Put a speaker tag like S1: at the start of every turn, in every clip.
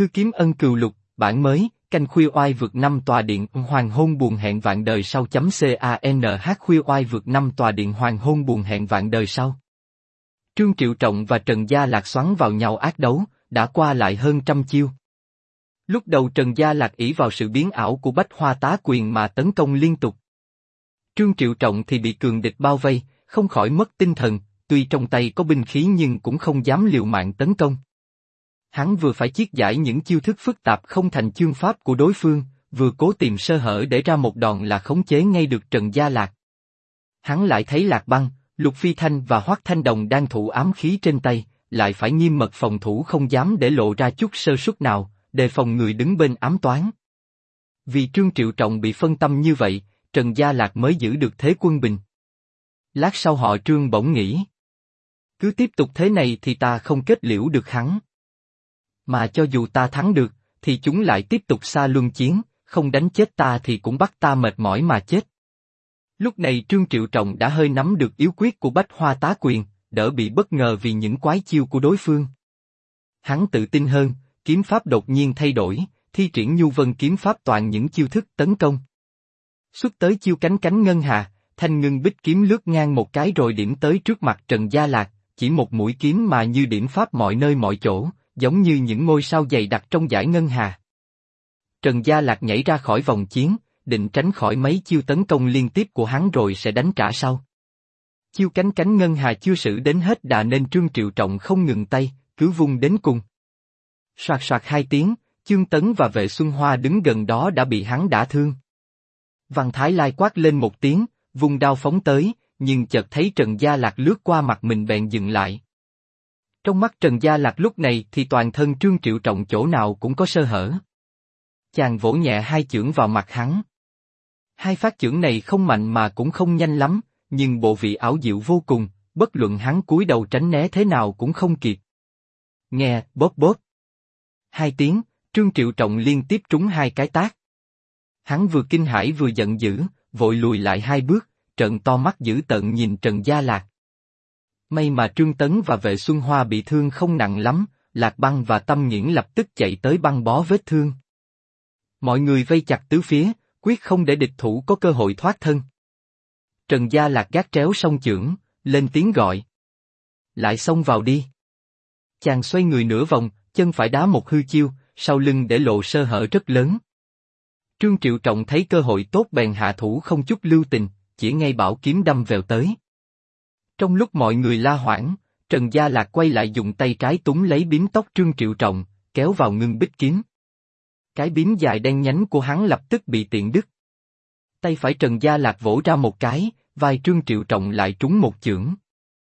S1: Thư kiếm ân cừu lục, bản mới, canh khuya oai vượt 5 tòa điện hoàng hôn buồn hẹn vạn đời sau. CANH khuya oai vượt 5 tòa điện hoàng hôn buồn hẹn vạn đời sau. Trương Triệu Trọng và Trần Gia Lạc xoắn vào nhau ác đấu, đã qua lại hơn trăm chiêu. Lúc đầu Trần Gia Lạc ỷ vào sự biến ảo của Bách Hoa Tá Quyền mà tấn công liên tục. Trương Triệu Trọng thì bị cường địch bao vây, không khỏi mất tinh thần, tuy trong tay có binh khí nhưng cũng không dám liều mạng tấn công. Hắn vừa phải chiết giải những chiêu thức phức tạp không thành chương pháp của đối phương, vừa cố tìm sơ hở để ra một đòn là khống chế ngay được Trần Gia Lạc. Hắn lại thấy Lạc Băng, Lục Phi Thanh và Hoắc Thanh Đồng đang thụ ám khí trên tay, lại phải nghiêm mật phòng thủ không dám để lộ ra chút sơ suất nào, đề phòng người đứng bên ám toán. Vì Trương Triệu Trọng bị phân tâm như vậy, Trần Gia Lạc mới giữ được thế quân bình. Lát sau họ Trương bỗng nghĩ. Cứ tiếp tục thế này thì ta không kết liễu được hắn. Mà cho dù ta thắng được, thì chúng lại tiếp tục xa luân chiến, không đánh chết ta thì cũng bắt ta mệt mỏi mà chết. Lúc này Trương Triệu Trọng đã hơi nắm được yếu quyết của Bách Hoa Tá Quyền, đỡ bị bất ngờ vì những quái chiêu của đối phương. Hắn tự tin hơn, kiếm pháp đột nhiên thay đổi, thi triển Nhu Vân kiếm pháp toàn những chiêu thức tấn công. Xuất tới chiêu cánh cánh ngân hà, thanh ngưng bích kiếm lướt ngang một cái rồi điểm tới trước mặt Trần Gia Lạc, chỉ một mũi kiếm mà như điểm pháp mọi nơi mọi chỗ, giống như những ngôi sao dày đặc trong dải ngân hà. Trần Gia Lạc nhảy ra khỏi vòng chiến, định tránh khỏi mấy chiêu tấn công liên tiếp của hắn rồi sẽ đánh trả sau. Chiêu cánh cánh ngân hà chưa sử đến hết đà nên Trương Triệu Trọng không ngừng tay, cứ vung đến cùng. Soạt soạt hai tiếng, Chương Tấn và Vệ Xuân Hoa đứng gần đó đã bị hắn đả thương. Văn Thái Lai quát lên một tiếng, vung đao phóng tới, nhưng chợt thấy Trần Gia Lạc lướt qua mặt mình bèn dừng lại. Trong mắt Trần Gia Lạc lúc này thì toàn thân Trương Triệu Trọng chỗ nào cũng có sơ hở. Chàng vỗ nhẹ hai chưởng vào mặt hắn. Hai phát chưởng này không mạnh mà cũng không nhanh lắm, nhưng bộ vị ảo diệu vô cùng, bất luận hắn cúi đầu tránh né thế nào cũng không kịp. Nghe, bóp bóp. Hai tiếng, Trương Triệu Trọng liên tiếp trúng hai cái tát. Hắn vừa kinh hãi vừa giận dữ, vội lùi lại hai bước, trợn to mắt dữ tợn nhìn Trần Gia Lạc. May mà Trương Tấn và Vệ Xuân Hoa bị thương không nặng lắm, Lạc Băng và Tâm Nghiễn lập tức chạy tới băng bó vết thương. Mọi người vây chặt tứ phía, quyết không để địch thủ có cơ hội thoát thân. Trần Gia Lạc gác tréo song chưởng, lên tiếng gọi. Lại xông vào đi. Chàng xoay người nửa vòng, chân phải đá một hư chiêu, sau lưng để lộ sơ hở rất lớn. Trương Triệu Trọng thấy cơ hội tốt bèn hạ thủ không chút lưu tình, chỉ ngay bảo kiếm đâm vèo tới. Trong lúc mọi người la hoảng, Trần Gia Lạc quay lại dùng tay trái túm lấy bím tóc Trương Triệu Trọng, kéo vào ngưng bích kiếm. Cái bím dài đen nhánh của hắn lập tức bị tiện đứt. Tay phải Trần Gia Lạc vỗ ra một cái, vai Trương Triệu Trọng lại trúng một chưởng.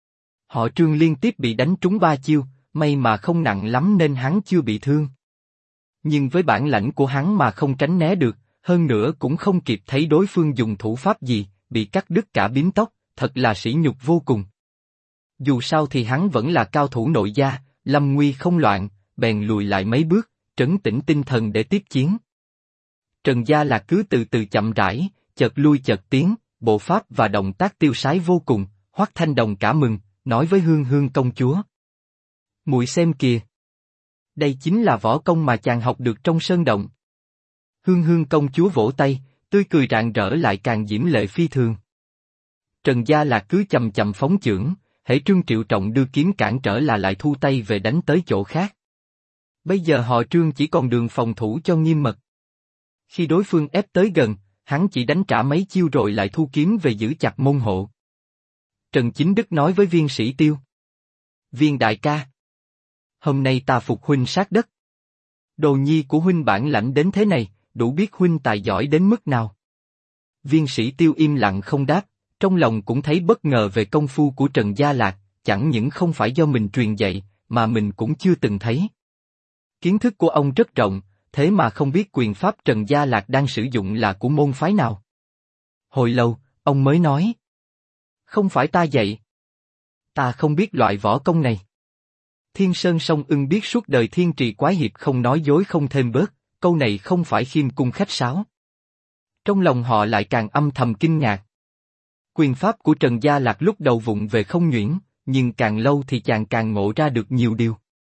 S1: Họ Trương liên tiếp bị đánh trúng ba chiêu, may mà không nặng lắm nên hắn chưa bị thương. Nhưng với bản lãnh của hắn mà không tránh né được, hơn nữa cũng không kịp thấy đối phương dùng thủ pháp gì, bị cắt đứt cả bím tóc, thật là sỉ nhục vô cùng. Dù sao thì hắn vẫn là cao thủ nội gia, lâm nguy không loạn, bèn lùi lại mấy bước, trấn tĩnh tinh thần để tiếp chiến. Trần Gia Lạc cứ từ từ chậm rãi, chợt lui chợt tiến, bộ pháp và động tác tiêu sái vô cùng. Hoắc Thanh Đồng cả mừng, nói với Hương Hương công chúa. Muội xem kìa. Đây chính là võ công mà chàng học được trong sơn động. Hương Hương công chúa vỗ tay, tươi cười rạng rỡ lại càng diễm lệ phi thường. Trần Gia Lạc cứ chậm chậm phóng chưởng, hễ Trương Triệu Trọng đưa kiếm cản trở là lại thu tay về đánh tới chỗ khác. Bây giờ họ Trương chỉ còn đường phòng thủ cho nghiêm mật. Khi đối phương ép tới gần, hắn chỉ đánh trả mấy chiêu rồi lại thu kiếm về giữ chặt môn hộ. Trần Chính Đức nói với Viên Sĩ Tiêu. Viên đại ca. Hôm nay ta phục huynh sát đất. Đồ nhi của huynh bản lãnh đến thế này, đủ biết huynh tài giỏi đến mức nào. Viên Sĩ Tiêu im lặng không đáp, trong lòng cũng thấy bất ngờ về công phu của Trần Gia Lạc, chẳng những không phải do mình truyền dạy, mà mình cũng chưa từng thấy. Kiến thức của ông rất rộng, thế mà không biết quyền pháp Trần Gia Lạc đang sử dụng là của môn phái nào. Hồi lâu, ông mới nói. Không phải ta dạy. Ta không biết loại võ công này. Thiên Sơn Song Ưng biết suốt đời thiên trì quái hiệp không nói dối không thêm bớt, câu này không phải khiêm cung khách sáo. Trong lòng họ lại càng âm thầm kinh ngạc. Quyền pháp của Trần Gia Lạc lúc đầu vụng về không nhuyễn, nhưng càng lâu thì chàng càng ngộ ra được nhiều điều.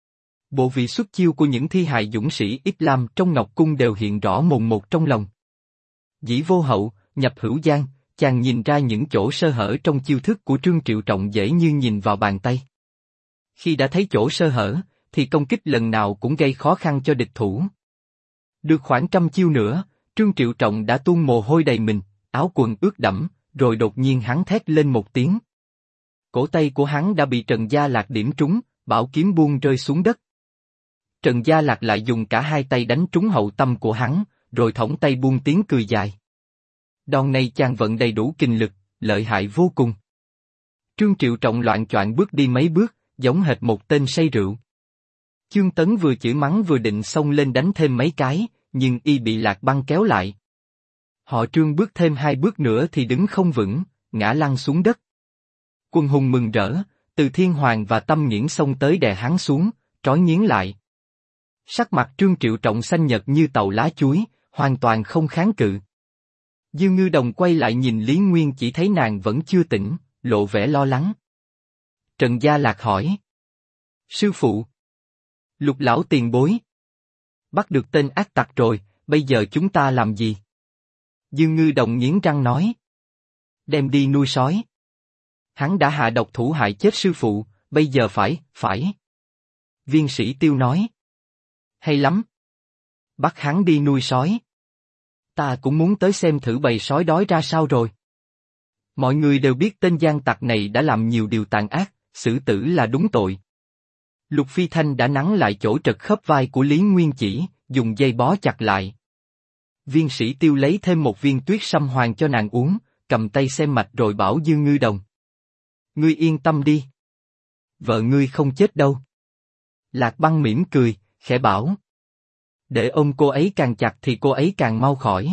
S1: Bộ vị xuất chiêu của những thi hài dũng sĩ Islam trong Ngọc Cung đều hiện rõ mồn một trong lòng. Dĩ vô hậu, nhập hữu gian, chàng nhìn ra những chỗ sơ hở trong chiêu thức của Trương Triệu Trọng dễ như nhìn vào bàn tay. Khi đã thấy chỗ sơ hở, thì công kích lần nào cũng gây khó khăn cho địch thủ. Được khoảng 100 chiêu nữa, Trương Triệu Trọng đã tuôn mồ hôi đầy mình, áo quần ướt đẫm, rồi đột nhiên hắn thét lên một tiếng. Cổ tay của hắn đã bị Trần Gia Lạc điểm trúng, bảo kiếm buông rơi xuống đất. Trần Gia Lạc lại dùng cả hai tay đánh trúng hậu tâm của hắn, rồi thõng tay buông tiếng cười dài. Đòn này chàng vận đầy đủ kinh lực, lợi hại vô cùng. Trương Triệu Trọng loạng choạng bước đi mấy bước, giống hệt một tên say rượu. Chương Tấn vừa chửi mắng vừa định xông lên đánh thêm mấy cái, nhưng y bị Lạc Băng kéo lại. Họ Trương bước thêm 2 bước nữa thì đứng không vững, ngã lăn xuống đất. Quân hùng mừng rỡ, Từ Thiên Hoàng và Tâm Nghiễn xông tới đè hắn xuống, trói nghiến lại. Sắc mặt Trương Triệu Trọng xanh nhợt như tàu lá chuối, hoàn toàn không kháng cự. Dư Ngư Đồng quay lại nhìn Lý Nguyên chỉ thấy nàng vẫn chưa tỉnh, lộ vẻ lo lắng. Trần Gia Lạc hỏi. Sư phụ. Lục lão tiền bối. Bắt được tên ác tặc rồi, bây giờ chúng ta làm gì? Dư Ngư Đồng nghiến răng nói. Đem đi nuôi sói. Hắn đã hạ độc thủ hại chết sư phụ, bây giờ phải. Viên Sĩ Tiêu nói. Hay lắm. Bắt hắn đi nuôi sói. Ta cũng muốn tới xem thử bầy sói đói ra sao rồi. Mọi người đều biết tên gian tặc này đã làm nhiều điều tàn ác, xử tử là đúng tội. Lục Phi Thanh đã nắn lại chỗ trật khớp vai của Lý Nguyên Chỉ, dùng dây bó chặt lại. Viên Sĩ Tiêu lấy thêm một viên tuyết sâm hoàng cho nàng uống, cầm tay xem mạch rồi bảo Dư Ngư Đồng. Ngươi yên tâm đi. Vợ ngươi không chết đâu. Lạc Băng mỉm cười, khẽ bảo. Để ôm cô ấy càng chặt thì cô ấy càng mau khỏi.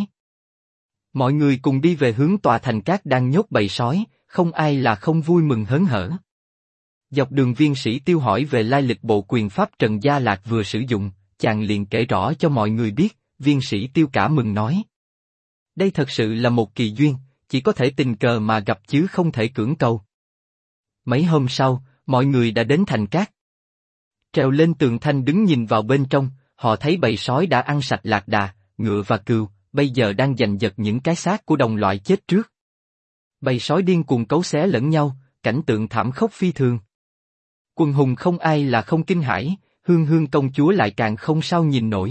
S1: Mọi người cùng đi về hướng tòa thành cát đang nhốt bầy sói, không ai là không vui mừng hớn hở. Dọc đường Viên Sĩ Tiêu hỏi về lai lịch bộ quyền pháp Trần Gia Lạc vừa sử dụng, chàng liền kể rõ cho mọi người biết, Viên Sĩ Tiêu cả mừng nói. Đây thật sự là một kỳ duyên, chỉ có thể tình cờ mà gặp chứ không thể cưỡng cầu. Mấy hôm sau, mọi người đã đến thành cát. Trèo lên tường thành đứng nhìn vào bên trong, họ thấy bầy sói đã ăn sạch lạc đà, ngựa và cừu, bây giờ đang giành giật những cái xác của đồng loại chết trước. Bầy sói điên cuồng cấu xé lẫn nhau, cảnh tượng thảm khốc phi thường. Quần hùng không ai là không kinh hãi, Hương Hương công chúa lại càng không sao nhìn nổi.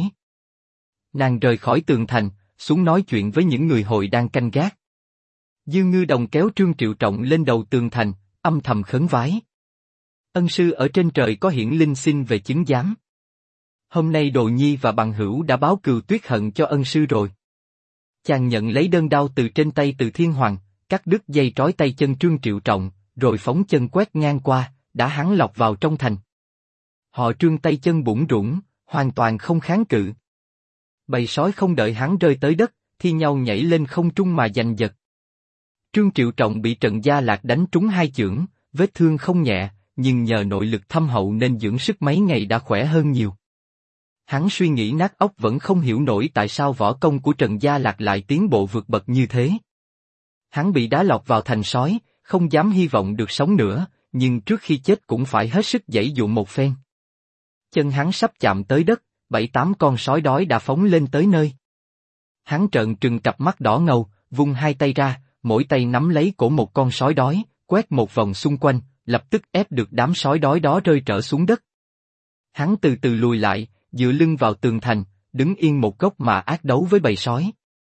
S1: Nàng rời khỏi tường thành, xuống nói chuyện với những người hội đang canh gác. Dư Ngư Đồng kéo Trương Triệu Trọng lên đầu tường thành, âm thầm khấn vái. Ân sư ở trên trời có hiển linh xin về chứng giám. Hôm nay Đồ Nhi và bằng hữu đã báo cừu tuyết hận cho ân sư rồi. Chàng nhận lấy đơn đao từ trên tay Từ Thiên Hoàng, cắt đứt dây trói tay chân Trương Triệu Trọng, rồi phóng chân quét ngang qua, đã hắn lọt vào trong thành. Họ Trương tay chân bủn rủn, hoàn toàn không kháng cự. Bầy sói không đợi hắn rơi tới đất, thi nhau nhảy lên không trung mà giành giật. Trương Triệu Trọng bị Trần Gia Lạc đánh trúng 2 chưởng, vết thương không nhẹ, nhưng nhờ nội lực thâm hậu nên dưỡng sức mấy ngày đã khỏe hơn nhiều. Hắn suy nghĩ nát óc vẫn không hiểu nổi tại sao võ công của Trần Gia Lạc lại tiến bộ vượt bậc như thế. Hắn bị đá lọt vào thành sói, không dám hy vọng được sống nữa, nhưng trước khi chết cũng phải hết sức giãy dụa một phen. Chân hắn sắp chạm tới đất, 7-8 con sói đói đã phóng lên tới nơi. Hắn trợn trừng cặp mắt đỏ ngầu, vung 2 tay ra, mỗi tay nắm lấy cổ một con sói đói, quét một vòng xung quanh, lập tức ép được đám sói đói đó rơi trở xuống đất. Hắn từ từ lùi lại, dựa lưng vào tường thành, đứng yên một góc mà ác đấu với bầy sói.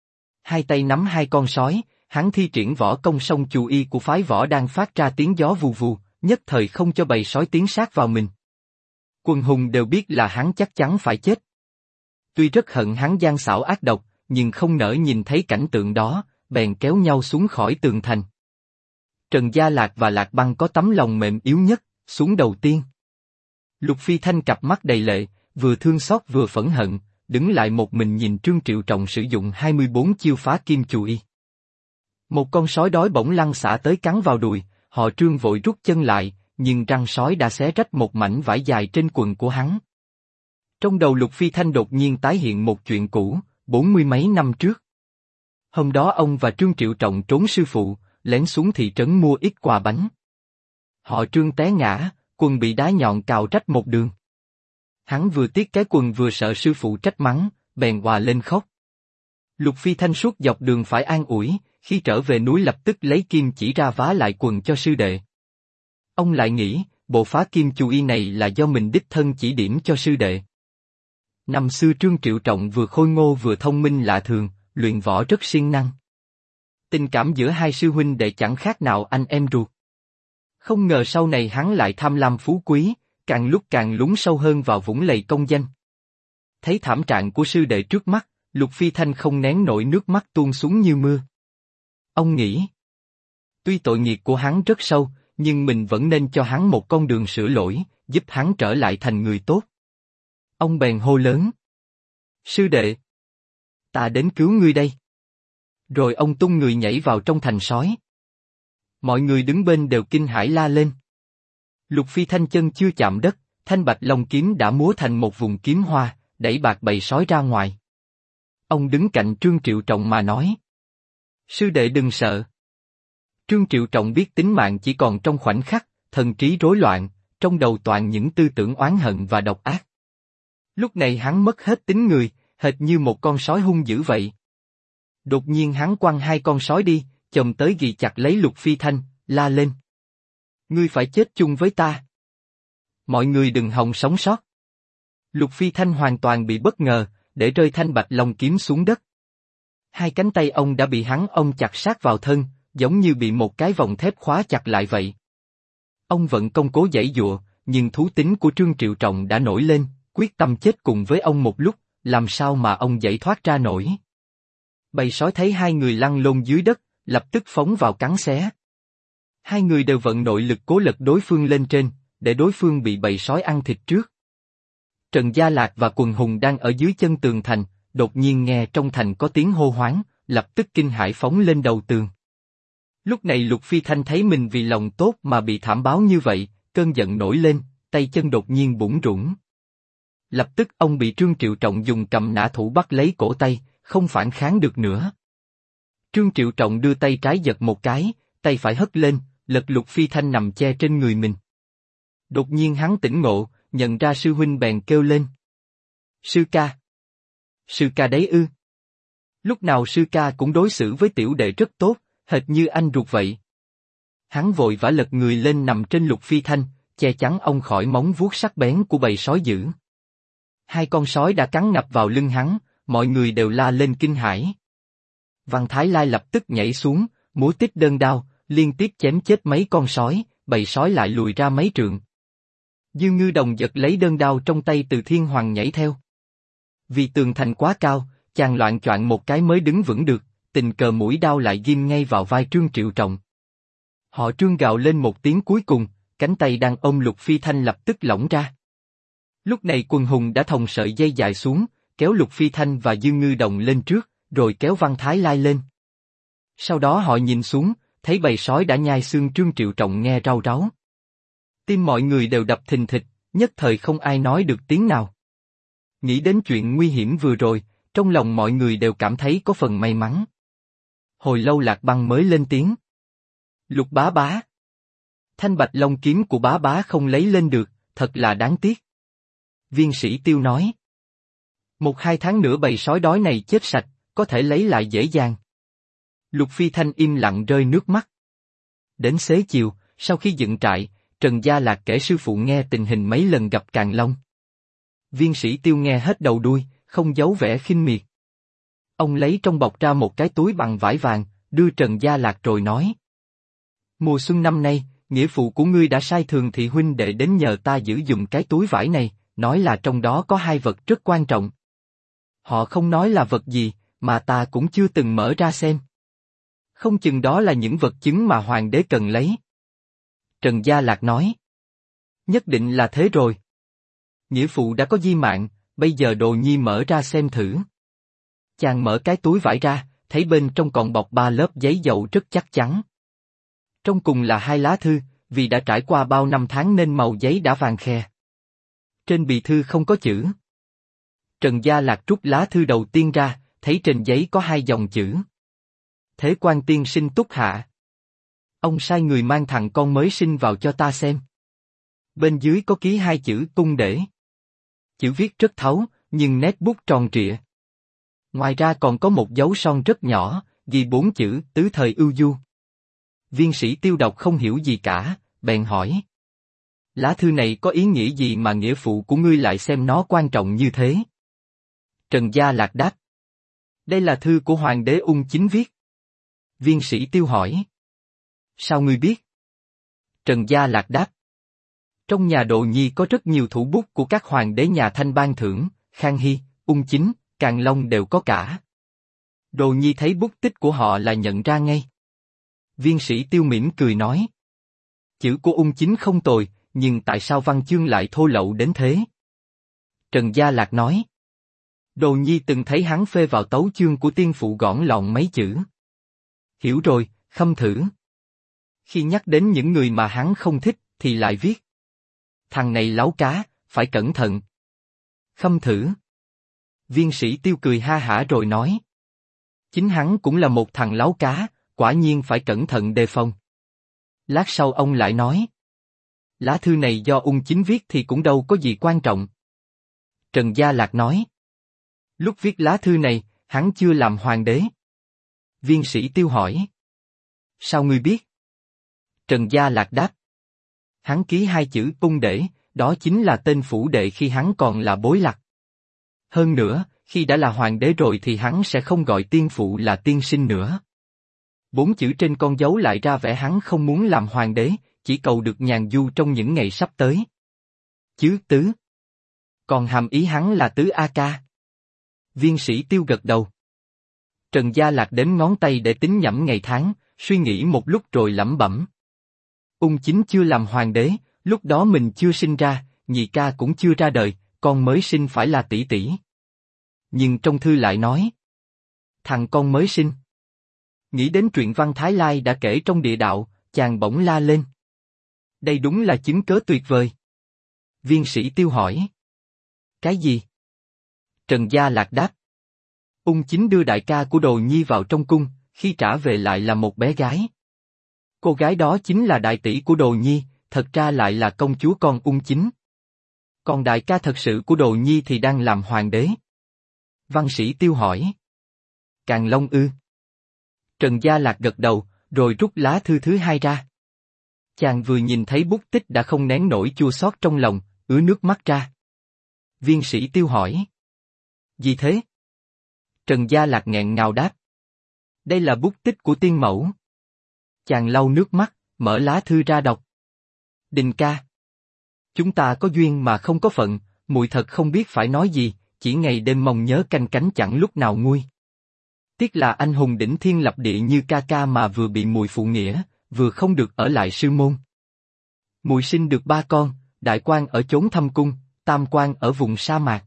S1: 2 tay nắm 2 con sói, hắn thi triển võ công song chù y của phái võ đang phát ra tiếng gió vù vù, nhất thời không cho bầy sói tiến sát vào mình. Quần hùng đều biết là hắn chắc chắn phải chết. Tuy rất hận hắn gian xảo ác độc, nhưng không nỡ nhìn thấy cảnh tượng đó, bèn kéo nhau xuống khỏi tường thành. Trần Gia Lạc và Lạc Băng có tấm lòng mềm yếu nhất, xuống đầu tiên. Lục Phi Thanh cặp mắt đầy lệ, vừa thương xót vừa phẫn hận, đứng lại một mình nhìn Trương Triệu Trọng sử dụng 24 chiêu phá kim chù y. Một con sói đói bỗng lăn xả tới cắn vào đùi, họ Trương vội rút chân lại, nhưng răng sói đã xé rách một mảnh vải dài trên quần của hắn. Trong đầu Lục Phi Thanh đột nhiên tái hiện một chuyện cũ, 40 mấy năm trước. Hôm đó ông và Trương Triệu Trọng trốn sư phụ, lén xuống thị trấn mua ít quà bánh. Họ Trương té ngã, quần bị đá nhọn cào rách một đường. Hắn vừa tiếc cái quần vừa sợ sư phụ trách mắng, bèn òa lên khóc. Lục Phi Thanh suốt dọc đường phải an ủi, khi trở về núi lập tức lấy kim chỉ ra vá lại quần cho sư đệ. Ông lại nghĩ, bộ phá kim chu y này là do mình đích thân chỉ điểm cho sư đệ. Năm xưa Trương Triệu Trọng vừa khôi ngô vừa thông minh lạ thường, luyện võ rất siêng năng. Tình cảm giữa hai sư huynh đệ chẳng khác nào anh em ruột. Không ngờ sau này hắn lại tham lam phú quý, càng lúc càng lún sâu hơn vào vũng lầy công danh. Thấy thảm trạng của sư đệ trước mắt, Lục Phi Thanh không nén nổi nước mắt tuôn xuống như mưa. Ông nghĩ, tuy tội nghiệp của hắn rất sâu, nhưng mình vẫn nên cho hắn một con đường sửa lỗi, giúp hắn trở lại thành người tốt. Ông bèn hô lớn. Sư đệ! Ta đến cứu ngươi đây. Rồi ông tung người nhảy vào trong thành sói. Mọi người đứng bên đều kinh hãi la lên. Lục Phi Thanh chân chưa chạm đất, thanh bạch long kiếm đã múa thành một vùng kiếm hoa, đẩy bạt bầy sói ra ngoài. Ông đứng cạnh Trương Triệu Trọng mà nói. Sư đệ đừng sợ. Trương Triệu Trọng biết tính mạng chỉ còn trong khoảnh khắc, thần trí rối loạn, trong đầu toàn những tư tưởng oán hận và độc ác. Lúc này hắn mất hết tính người, hệt như một con sói hung dữ vậy. Đột nhiên hắn quăng hai con sói đi, chồm tới ghì chặt lấy Lục Phi Thanh, la lên. Ngươi phải chết chung với ta. Mọi người đừng hòng sống sót. Lục Phi Thanh hoàn toàn bị bất ngờ, để rơi thanh bạch long kiếm xuống đất. Hai cánh tay ông đã bị ông chặt sát vào thân, giống như bị một cái vòng thép khóa chặt lại vậy. Ông vẫn công cố giãy giụa, nhưng thú tính của Trương Triệu Trọng đã nổi lên, quyết tâm chết cùng với ông một lúc, làm sao mà ông giải thoát ra nổi. Bầy sói thấy hai người lăn lộn dưới đất, lập tức phóng vào cắn xé. Hai người đều vận nội lực cố lật đối phương lên trên, để đối phương bị bầy sói ăn thịt trước. Trần Gia Lạc và Quần Hùng đang ở dưới chân tường thành, đột nhiên nghe trong thành có tiếng hô hoáng, lập tức kinh hãi phóng lên đầu tường. Lúc này Lục Phi Thanh thấy mình vì lòng tốt mà bị thảm báo như vậy, cơn giận nổi lên, tay chân đột nhiên bủn rủn. Lập tức ông bị Trương Triệu Trọng dùng cầm nã thủ bắt lấy cổ tay, không phản kháng được nữa. Trương Triệu Trọng đưa tay trái giật một cái, tay phải hất lên, lật Lục Phi Thanh nằm che trên người mình. Đột nhiên hắn tỉnh ngộ, nhận ra sư huynh bèn kêu lên. Sư ca! Sư ca đấy ư? Lúc nào sư ca cũng đối xử với tiểu đệ rất tốt, hệt như anh ruột vậy. Hắn vội vã lật người lên nằm trên Lục Phi Thanh, che chắn ông khỏi móng vuốt sắc bén của bầy sói dữ. Hai con sói đã cắn ngập vào lưng hắn, mọi người đều la lên kinh hãi. Văn Thái Lai lập tức nhảy xuống, múa tích đơn đao, liên tiếp chém chết mấy con sói, bầy sói lại lùi ra mấy trượng. Dư Ngư Đồng giật lấy đơn đao trong tay Từ Thiên Hoàng nhảy theo. Vì tường thành quá cao, chàng loạng choạng một cái mới đứng vững được, tình cờ mũi đao lại ghim ngay vào vai Trương Triệu Trọng. Họ Trương gào lên một tiếng cuối cùng, cánh tay đang ôm Lục Phi Thanh lập tức lỏng ra. Lúc này Quần Hùng đã thòng sợi dây dài xuống, kéo Lục Phi Thanh và Dư Ngư Đồng lên trước, rồi kéo Văn Thái Lai lên. Sau đó họ nhìn xuống, thấy bầy sói đã nhai xương Trương Triệu Trọng nghe rau ráu. Tim mọi người đều đập thình thịch, nhất thời không ai nói được tiếng nào. Nghĩ đến chuyện nguy hiểm vừa rồi, trong lòng mọi người đều cảm thấy có phần may mắn. Hồi lâu Lạc Băng mới lên tiếng. Lục bá bá. Thanh bạch long kiếm của bá bá không lấy lên được, thật là đáng tiếc. Viên Sĩ Tiêu nói. 1-2 tháng nữa bầy sói đói này chết sạch, có thể lấy lại dễ dàng. Lục Phi Thanh im lặng rơi nước mắt. Đến xế chiều, sau khi dựng trại, Trần Gia Lạc kể sư phụ nghe tình hình mấy lần gặp Càn Long. Viên Sĩ Tiêu nghe hết đầu đuôi, không giấu vẻ khinh miệt. Ông lấy trong bọc ra một cái túi bằng vải vàng, đưa Trần Gia Lạc rồi nói. Mùa xuân năm nay, nghĩa phụ của ngươi đã sai Thường thị huynh đệ đến nhờ ta giữ giùm cái túi vải này, nói là trong đó có 2 vật rất quan trọng. Họ không nói là vật gì, mà ta cũng chưa từng mở ra xem. Không chừng đó là những vật chứng mà hoàng đế cần lấy. Trần Gia Lạc nói. Nhất định là thế rồi. Nghĩa phụ đã có di mạng, bây giờ đồ nhi mở ra xem thử. Chàng mở cái túi vải ra, thấy bên trong còn bọc 3 lớp giấy dầu rất chắc chắn. Trong cùng là 2 lá thư, vì đã trải qua bao năm tháng nên màu giấy đã vàng khè. Trên bì thư không có chữ. Trần Gia Lạc rút lá thư đầu tiên ra, thấy trên giấy có 2 dòng chữ. Thế quan tiên sinh túc hạ. Ông sai người mang thằng con mới sinh vào cho ta xem. Bên dưới có ký 2 chữ cung để. Chữ viết rất thấu, nhưng nét bút tròn trịa. Ngoài ra còn có một dấu son rất nhỏ, ghi 4 chữ tứ thời ưu du. Viên sĩ Tiêu đọc không hiểu gì cả, bèn hỏi. Lá thư này có ý nghĩa gì mà nghĩa phụ của ngươi lại xem nó quan trọng như thế? Trần Gia Lạc đáp. Đây là thư của Hoàng đế Ung Chính viết. Viên sĩ Tiêu hỏi. Sao ngươi biết? Trần Gia Lạc đáp. Trong nhà Đồ Nhi có rất nhiều thủ bút của các hoàng đế nhà Thanh ban thưởng, Khang Hy, Ung Chính, Càn Long đều có cả. Đồ Nhi thấy bút tích của họ là nhận ra ngay. Viên sĩ Tiêu mỉm cười nói. Chữ của Ung Chính không tồi, nhưng tại sao văn chương lại thô lậu đến thế? Trần Gia Lạc nói. Đồ Nhi từng thấy hắn phê vào tấu chương của tiên phụ gõn lọn mấy chữ. Hiểu rồi, Khâm Thử. Khi nhắc đến những người mà hắn không thích, thì lại viết. Thằng này láu cá, phải cẩn thận. Khâm Thử. Viên sĩ Tiêu cười ha hả rồi nói. Chính hắn cũng là một thằng láu cá, quả nhiên phải cẩn thận đề phòng. Lát sau ông lại nói. Lá thư này do Ung Chính viết thì cũng đâu có gì quan trọng. Trần Gia Lạc nói. Lúc viết lá thư này, hắn chưa làm hoàng đế. Viên sĩ Tiêu hỏi. Sao ngươi biết? Trần Gia Lạc đáp. Hắn ký 2 chữ Ung Đệ, đó chính là tên phủ đệ khi hắn còn là bối lạc. Hơn nữa, khi đã là hoàng đế rồi thì hắn sẽ không gọi tiên phụ là tiên sinh nữa. 4 chữ trên con dấu lại ra vẻ hắn không muốn làm hoàng đế, chỉ cầu được nhàn du trong những ngày sắp tới. Chứ tứ. Còn hàm ý hắn là tứ A Ca. Viên sĩ Tiêu gật đầu. Trần Gia Lạc đếm ngón tay để tính nhẩm ngày tháng, suy nghĩ một lúc rồi lẩm bẩm. Ung Chính chưa làm hoàng đế, lúc đó mình chưa sinh ra, nhị ca cũng chưa ra đời, con mới sinh phải là tỷ tỷ. Nhưng trong thư lại nói. Thằng con mới sinh. Nghĩ đến truyện văn Thái Lai đã kể trong địa đạo, chàng bỗng la lên. Đây đúng là chứng cớ tuyệt vời. Viên sĩ Tiêu hỏi. Cái gì? Trần Gia Lạc đáp. Ung Chính đưa đại ca của Đồ Nhi vào trong cung, khi trả về lại là một bé gái. Cô gái đó chính là đại tỷ của Đồ Nhi, thật ra lại là công chúa con Ung Chính. Còn đại ca thật sự của Đồ Nhi thì đang làm hoàng đế. Văn sĩ Tiêu hỏi. Càn Long ư? Trần Gia Lạc gật đầu, rồi rút lá thư thứ 2 ra. Chàng vừa nhìn thấy bút tích đã không nén nổi chua xót trong lòng, ứa nước mắt ra. Viên sĩ Tiêu hỏi. Gì thế? Trần Gia Lạc nghẹn ngào đáp. Đây là bút tích của tiên mẫu. Chàng lau nước mắt, mở lá thư ra đọc. Đình ca. Chúng ta có duyên mà không có phận, muội thật không biết phải nói gì, chỉ ngày đêm mong nhớ canh cánh chẳng lúc nào nguôi. Tiếc là anh hùng đỉnh thiên lập địa như ca ca mà vừa bị muội phụ nghĩa, vừa không được ở lại sư môn. Muội sinh được 3 con, đại quan ở chốn thâm cung, tam quan ở vùng sa mạc.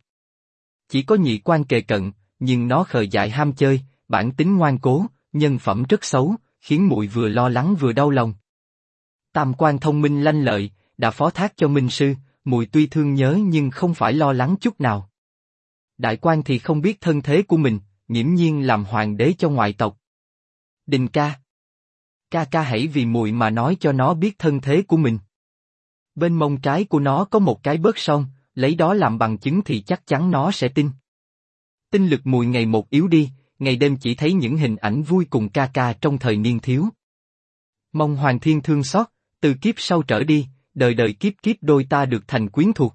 S1: Chỉ có nhị quan kề cận, nhưng nó khờ dại ham chơi, bản tính ngoan cố, nhân phẩm rất xấu, khiến muội vừa lo lắng vừa đau lòng. Tam quan thông minh lanh lợi, đã phó thác cho minh sư, muội tuy thương nhớ nhưng không phải lo lắng chút nào. Đại quan thì không biết thân thế của mình, nghiễm nhiên làm hoàng đế cho ngoại tộc. Đình ca. Ca hãy vì muội mà nói cho nó biết thân thế của mình. Bên mông trái của nó có một cái bớt son, lấy đó làm bằng chứng thì chắc chắn nó sẽ tin. Tinh lực muội ngày một yếu đi, ngày đêm chỉ thấy những hình ảnh vui cùng ca trong thời niên thiếu. Mong Hoàng Thiên thương xót, từ kiếp sau trở đi, đời đời kiếp kiếp đôi ta được thành quyến thuộc.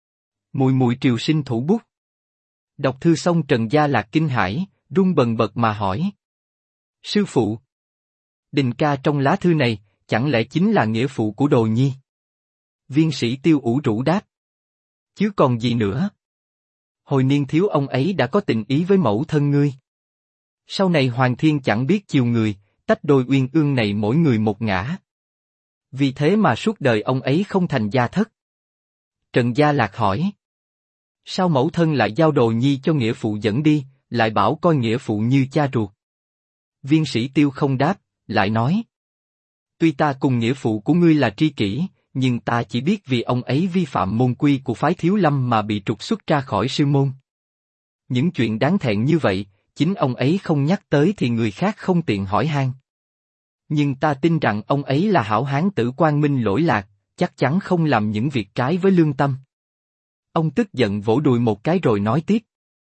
S1: Muội triều sinh thủ bút. Đọc thư xong Trần Gia Lạc kinh hãi, run bần bật mà hỏi. Sư phụ. Đình ca trong lá thư này, chẳng lẽ chính là nghĩa phụ của Đồ Nhi? Viên sĩ Tiêu ủ rũ đáp. Chứ còn gì nữa? Hồi niên thiếu ông ấy đã có tình ý với mẫu thân ngươi. Sau này Hoàng Thiên chẳng biết chiều người, tách đôi uyên ương này mỗi người một ngã. Vì thế mà suốt đời ông ấy không thành gia thất. Trần Gia Lạc hỏi. Sao mẫu thân lại giao Đồ Nhi cho nghĩa phụ dẫn đi, lại bảo coi nghĩa phụ như cha ruột? Viên sĩ Tiêu không đáp, lại nói. Tuy ta cùng nghĩa phụ của ngươi là tri kỷ, nhưng ta chỉ biết vì ông ấy vi phạm môn quy của phái Thiếu Lâm mà bị trục xuất ra khỏi sư môn. Những chuyện đáng thẹn như vậy, chính ông ấy không nhắc tới thì người khác không tiện hỏi han. Nhưng ta tin rằng ông ấy là hảo hán tử quang minh lỗi lạc, chắc chắn không làm những việc trái với lương tâm. Ông tức giận vỗ đùi một cái rồi nói tiếp.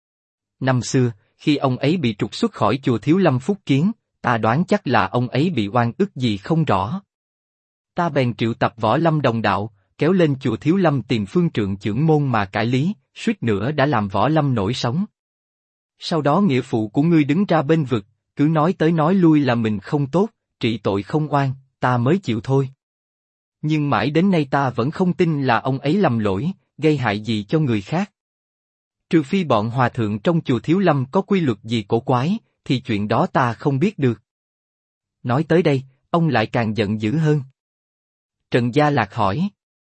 S1: Năm xưa, khi ông ấy bị trục xuất khỏi chùa Thiếu Lâm Phúc Kiến, ta đoán chắc là ông ấy bị oan ức gì không rõ. Ta bèn triệu tập võ lâm đồng đạo, kéo lên chùa Thiếu Lâm tìm phương trượng chưởng môn mà cải lý, suýt nữa đã làm võ lâm nổi sóng. Sau đó nghĩa phụ của ngươi đứng ra bên vực, cứ nói tới nói lui là mình không tốt, trị tội không oan, ta mới chịu thôi. Nhưng mãi đến nay ta vẫn không tin là ông ấy lầm lỗi, gây hại gì cho người khác. Trừ phi bọn hòa thượng trong chùa Thiếu Lâm có quy luật gì cổ quái, thì chuyện đó ta không biết được. Nói tới đây, ông lại càng giận dữ hơn. Trần Gia Lạc hỏi.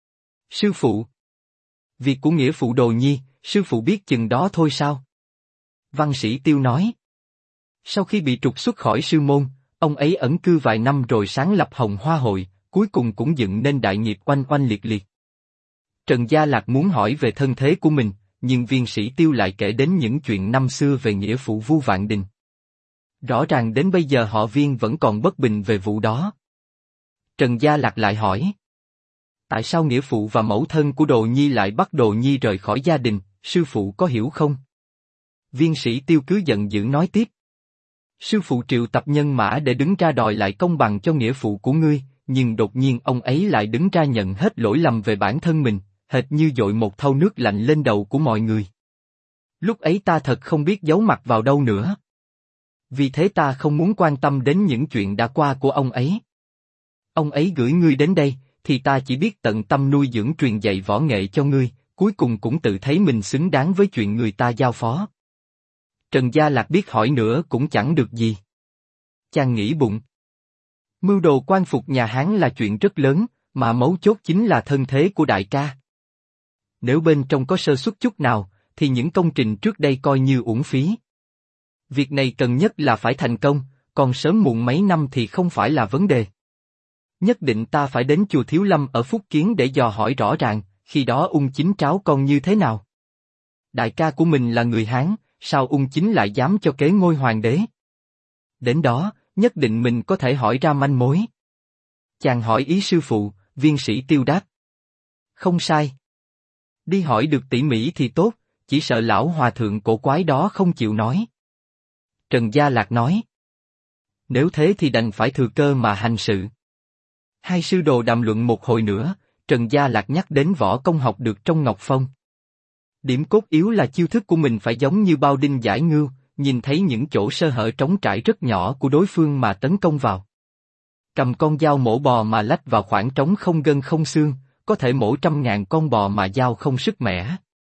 S1: Sư phụ. Việc của nghĩa phụ Đồ Nhi, sư phụ biết chừng đó thôi sao? Văn Sĩ Tiêu nói. Sau khi bị trục xuất khỏi sư môn, ông ấy ẩn cư vài năm rồi sáng lập Hồng Hoa Hội, cuối cùng cũng dựng nên đại nghiệp oanh oanh liệt liệt. Trần Gia Lạc muốn hỏi về thân thế của mình, nhưng Viên Sĩ Tiêu lại kể đến những chuyện năm xưa về nghĩa phụ Vu Vạn Đình. Rõ ràng đến bây giờ họ Viên vẫn còn bất bình về vụ đó. Trần Gia Lạc lại hỏi. Tại sao nghĩa phụ và mẫu thân của Đồ Nhi lại bắt Đồ Nhi rời khỏi gia đình, sư phụ có hiểu không? Viên Sĩ Tiêu cứ giận dữ nói tiếp. Sư phụ triệu tập nhân mã để đứng ra đòi lại công bằng cho nghĩa phụ của ngươi, nhưng đột nhiên ông ấy lại đứng ra nhận hết lỗi lầm về bản thân mình, hệt như dội một thau nước lạnh lên đầu của mọi người. Lúc ấy ta thật không biết giấu mặt vào đâu nữa. Vì thế ta không muốn quan tâm đến những chuyện đã qua của ông ấy. Ông ấy gửi ngươi đến đây, thì ta chỉ biết tận tâm nuôi dưỡng truyền dạy võ nghệ cho ngươi, cuối cùng cũng tự thấy mình xứng đáng với chuyện người ta giao phó. Trần Gia Lạc biết hỏi nữa cũng chẳng được gì. Chàng nghĩ bụng. Mưu đồ quan phục nhà Hán là chuyện rất lớn, mà mấu chốt chính là thân thế của đại ca. Nếu bên trong có sơ suất chút nào, thì những công trình trước đây coi như uổng phí. Việc này cần nhất là phải thành công, còn sớm muộn mấy năm thì không phải là vấn đề. Nhất định ta phải đến chùa Thiếu Lâm ở Phúc Kiến để dò hỏi rõ ràng, khi đó Ung Chính tráo con như thế nào. Đại ca của mình là người Hán, sao Ung Chính lại dám cho kế ngôi hoàng đế? Đến đó, nhất định mình có thể hỏi ra manh mối. Chàng hỏi ý sư phụ, Viên Sĩ Tiêu đáp. Không sai. Đi hỏi được tỉ mỉ thì tốt, chỉ sợ lão hòa thượng cổ quái đó không chịu nói. Trần Gia Lạc nói. Nếu thế thì đành phải thừa cơ mà hành sự. Hai sư đồ đàm luận một hồi nữa, Trần Gia Lạc nhắc đến võ công học được trong Ngọc Phong. Điểm cốt yếu là chiêu thức của mình phải giống như bao đinh giải ngưu, nhìn thấy những chỗ sơ hở trống trải rất nhỏ của đối phương mà tấn công vào. Cầm con dao mổ bò mà lách vào khoảng trống không gân không xương, có thể mổ 100.000 con bò mà dao không sức mẻ.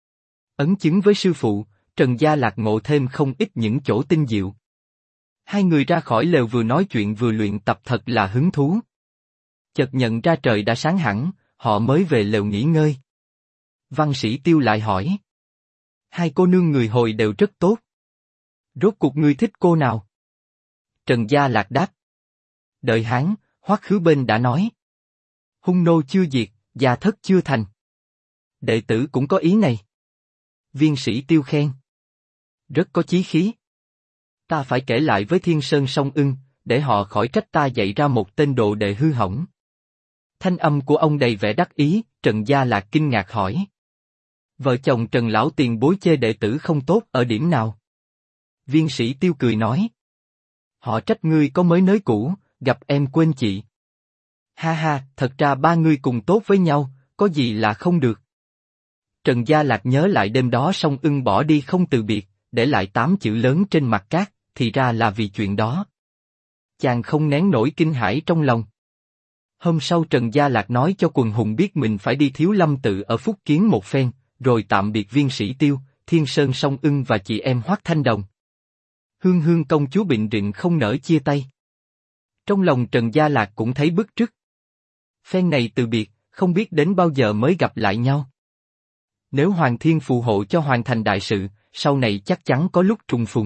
S1: Ấn chứng với sư phụ, Trần Gia Lạc ngộ thêm không ít những chỗ tinh diệu. Hai người ra khỏi lều vừa nói chuyện vừa luyện tập thật là hứng thú. Chợt nhận ra trời đã sáng hẳn, họ mới về lều nghỉ ngơi. Văn Sĩ Tiêu lại hỏi. Hai cô nương người Hồi đều rất tốt. Rốt cuộc ngươi thích cô nào? Trần Gia Lạc đáp. Đợi Hán, Hoắc Khứ Bên đã nói. Hung nô chưa diệt, gia thất chưa thành. Đệ tử cũng có ý này. Viên Sĩ Tiêu khen. Rất có chí khí. Ta phải kể lại với Thiên Sơn Song Ưng, để họ khỏi trách ta dạy ra một tên đồ đệ hư hỏng. Thanh âm của ông đầy vẻ đắc ý, Trần Gia Lạc kinh ngạc hỏi. Vợ chồng Trần lão tiền bối chê đệ tử không tốt ở điểm nào? Viên Sĩ Tiêu cười nói. Họ trách ngươi có mới nới cũ, gặp em quên chị. Ha ha, thật ra ba ngươi cùng tốt với nhau, có gì là không được. Trần Gia Lạc nhớ lại đêm đó Song Ưng bỏ đi không từ biệt, để lại 8 chữ lớn trên mặt cát, thì ra là vì chuyện đó. Chàng không nén nổi kinh hãi trong lòng. Hôm sau Trần Gia Lạc nói cho quần hùng biết mình phải đi Thiếu Lâm tự ở Phúc Kiến một phen, rồi tạm biệt Viên Sĩ Tiêu, Thiên Sơn Song Ưng và chị em Hoắc Thanh Đồng. Hương Hương công chúa Bệnh Rịnh không nỡ chia tay. Trong lòng Trần Gia Lạc cũng thấy bức rứt. Phen này từ biệt, không biết đến bao giờ mới gặp lại nhau. Nếu Hoàng Thiên phù hộ cho hoàn thành đại sự, sau này chắc chắn có lúc trùng phùng.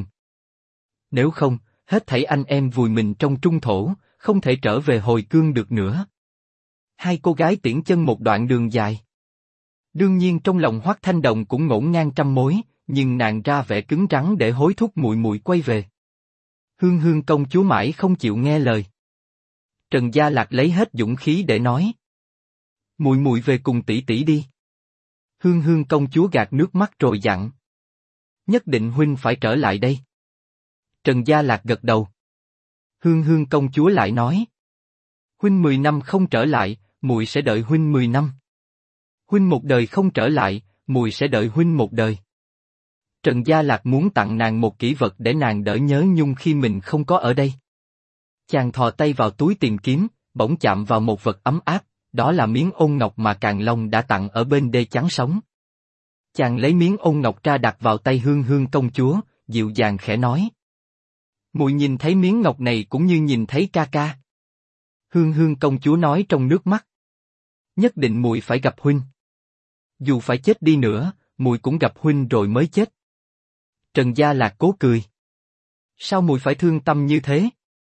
S1: Nếu không, hết thảy anh em vùi mình trong trung thổ, không thể trở về hồi cương được nữa. Hai cô gái tiễn chân một đoạn đường dài. Đương nhiên trong lòng Hoắc Thanh Đồng cũng ngổn ngang trăm mối, nhưng nàng ra vẻ cứng rắn để hối thúc muội muội quay về. Hương Hương công chúa mãi không chịu nghe lời. Trần Gia Lạc lấy hết dũng khí để nói. Muội muội về cùng tỷ tỷ đi. Hương Hương công chúa gạt nước mắt rồi dặn. Nhất định huynh phải trở lại đây. Trần Gia Lạc gật đầu. Hương Hương công chúa lại nói. Huynh 10 năm không trở lại, muội sẽ đợi huynh 10 năm. Huynh một đời không trở lại, muội sẽ đợi huynh một đời. Trần Gia Lạc muốn tặng nàng một kỷ vật để nàng đỡ nhớ nhung khi mình không có ở đây. Chàng thò tay vào túi tìm kiếm, bỗng chạm vào một vật ấm áp, đó là miếng ôn ngọc mà Càn Long đã tặng ở bên đê chắn sóng. Chàng lấy miếng ôn ngọc ra đặt vào tay Hương Hương công chúa, dịu dàng khẽ nói. Muội nhìn thấy miếng ngọc này cũng như nhìn thấy ca ca. Hương Hương công chúa nói trong nước mắt. Nhất định muội phải gặp huynh. Dù phải chết đi nữa, muội cũng gặp huynh rồi mới chết. Trần Gia Lạc cố cười. Sao muội phải thương tâm như thế?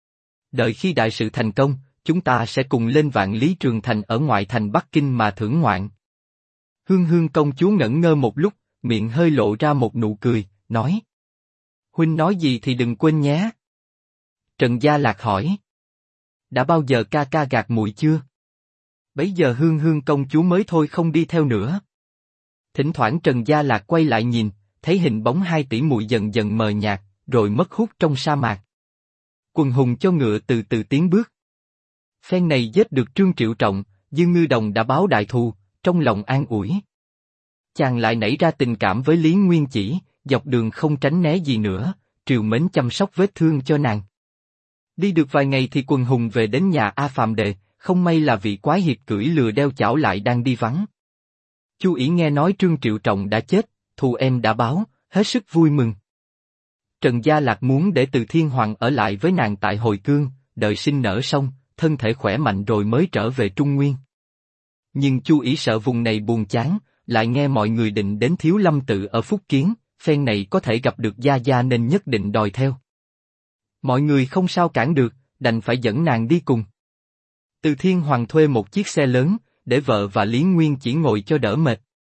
S1: Đợi khi đại sự thành công, chúng ta sẽ cùng lên Vạn Lý Trường Thành ở ngoại thành Bắc Kinh mà thưởng ngoạn. Hương Hương công chúa ngẩn ngơ một lúc, miệng hơi lộ ra một nụ cười, nói. Huynh nói gì thì đừng quên nhé. Trần Gia Lạc hỏi. Đã bao giờ ca ca gạt muội chưa? Bấy giờ Hương Hương công chúa mới thôi không đi theo nữa. Thỉnh thoảng Trần Gia Lạc quay lại nhìn, thấy hình bóng hai tỷ muội dần dần mờ nhạt, rồi mất hút trong sa mạc. Quần hùng cho ngựa từ từ tiến bước. Phen này giết được Trương Triệu Trọng, Dương Ngư Đồng đã báo đại thù, trong lòng an ủi. Chàng lại nảy ra tình cảm với Lý Nguyên Chỉ, dọc đường không tránh né gì nữa, triều mến chăm sóc vết thương cho nàng. Đi được vài ngày thì quần hùng về đến nhà A Phàm Đệ, không may là vị quái hiệp cưỡi lừa đeo chảo lại đang đi vắng. Chu Ỷ nghe nói Trương Triệu Trọng đã chết, thù em đã báo, hết sức vui mừng. Trần Gia Lạc muốn để Từ Thiên Hoàng ở lại với nàng tại Hồi Cương, đợi sinh nở xong, thân thể khỏe mạnh rồi mới trở về Trung Nguyên. Nhưng Chu Ỷ sợ vùng này buồn chán, lại nghe mọi người định đến Thiếu Lâm Tự ở Phúc Kiến, phen này có thể gặp được Gia Gia nên nhất định đòi theo. Mọi người không sao cản được, đành phải dẫn nàng đi cùng. Từ Thiên Hoàng thuê một chiếc xe lớn, để vợ và Lý Nguyên Chỉ ngồi cho đỡ mệt.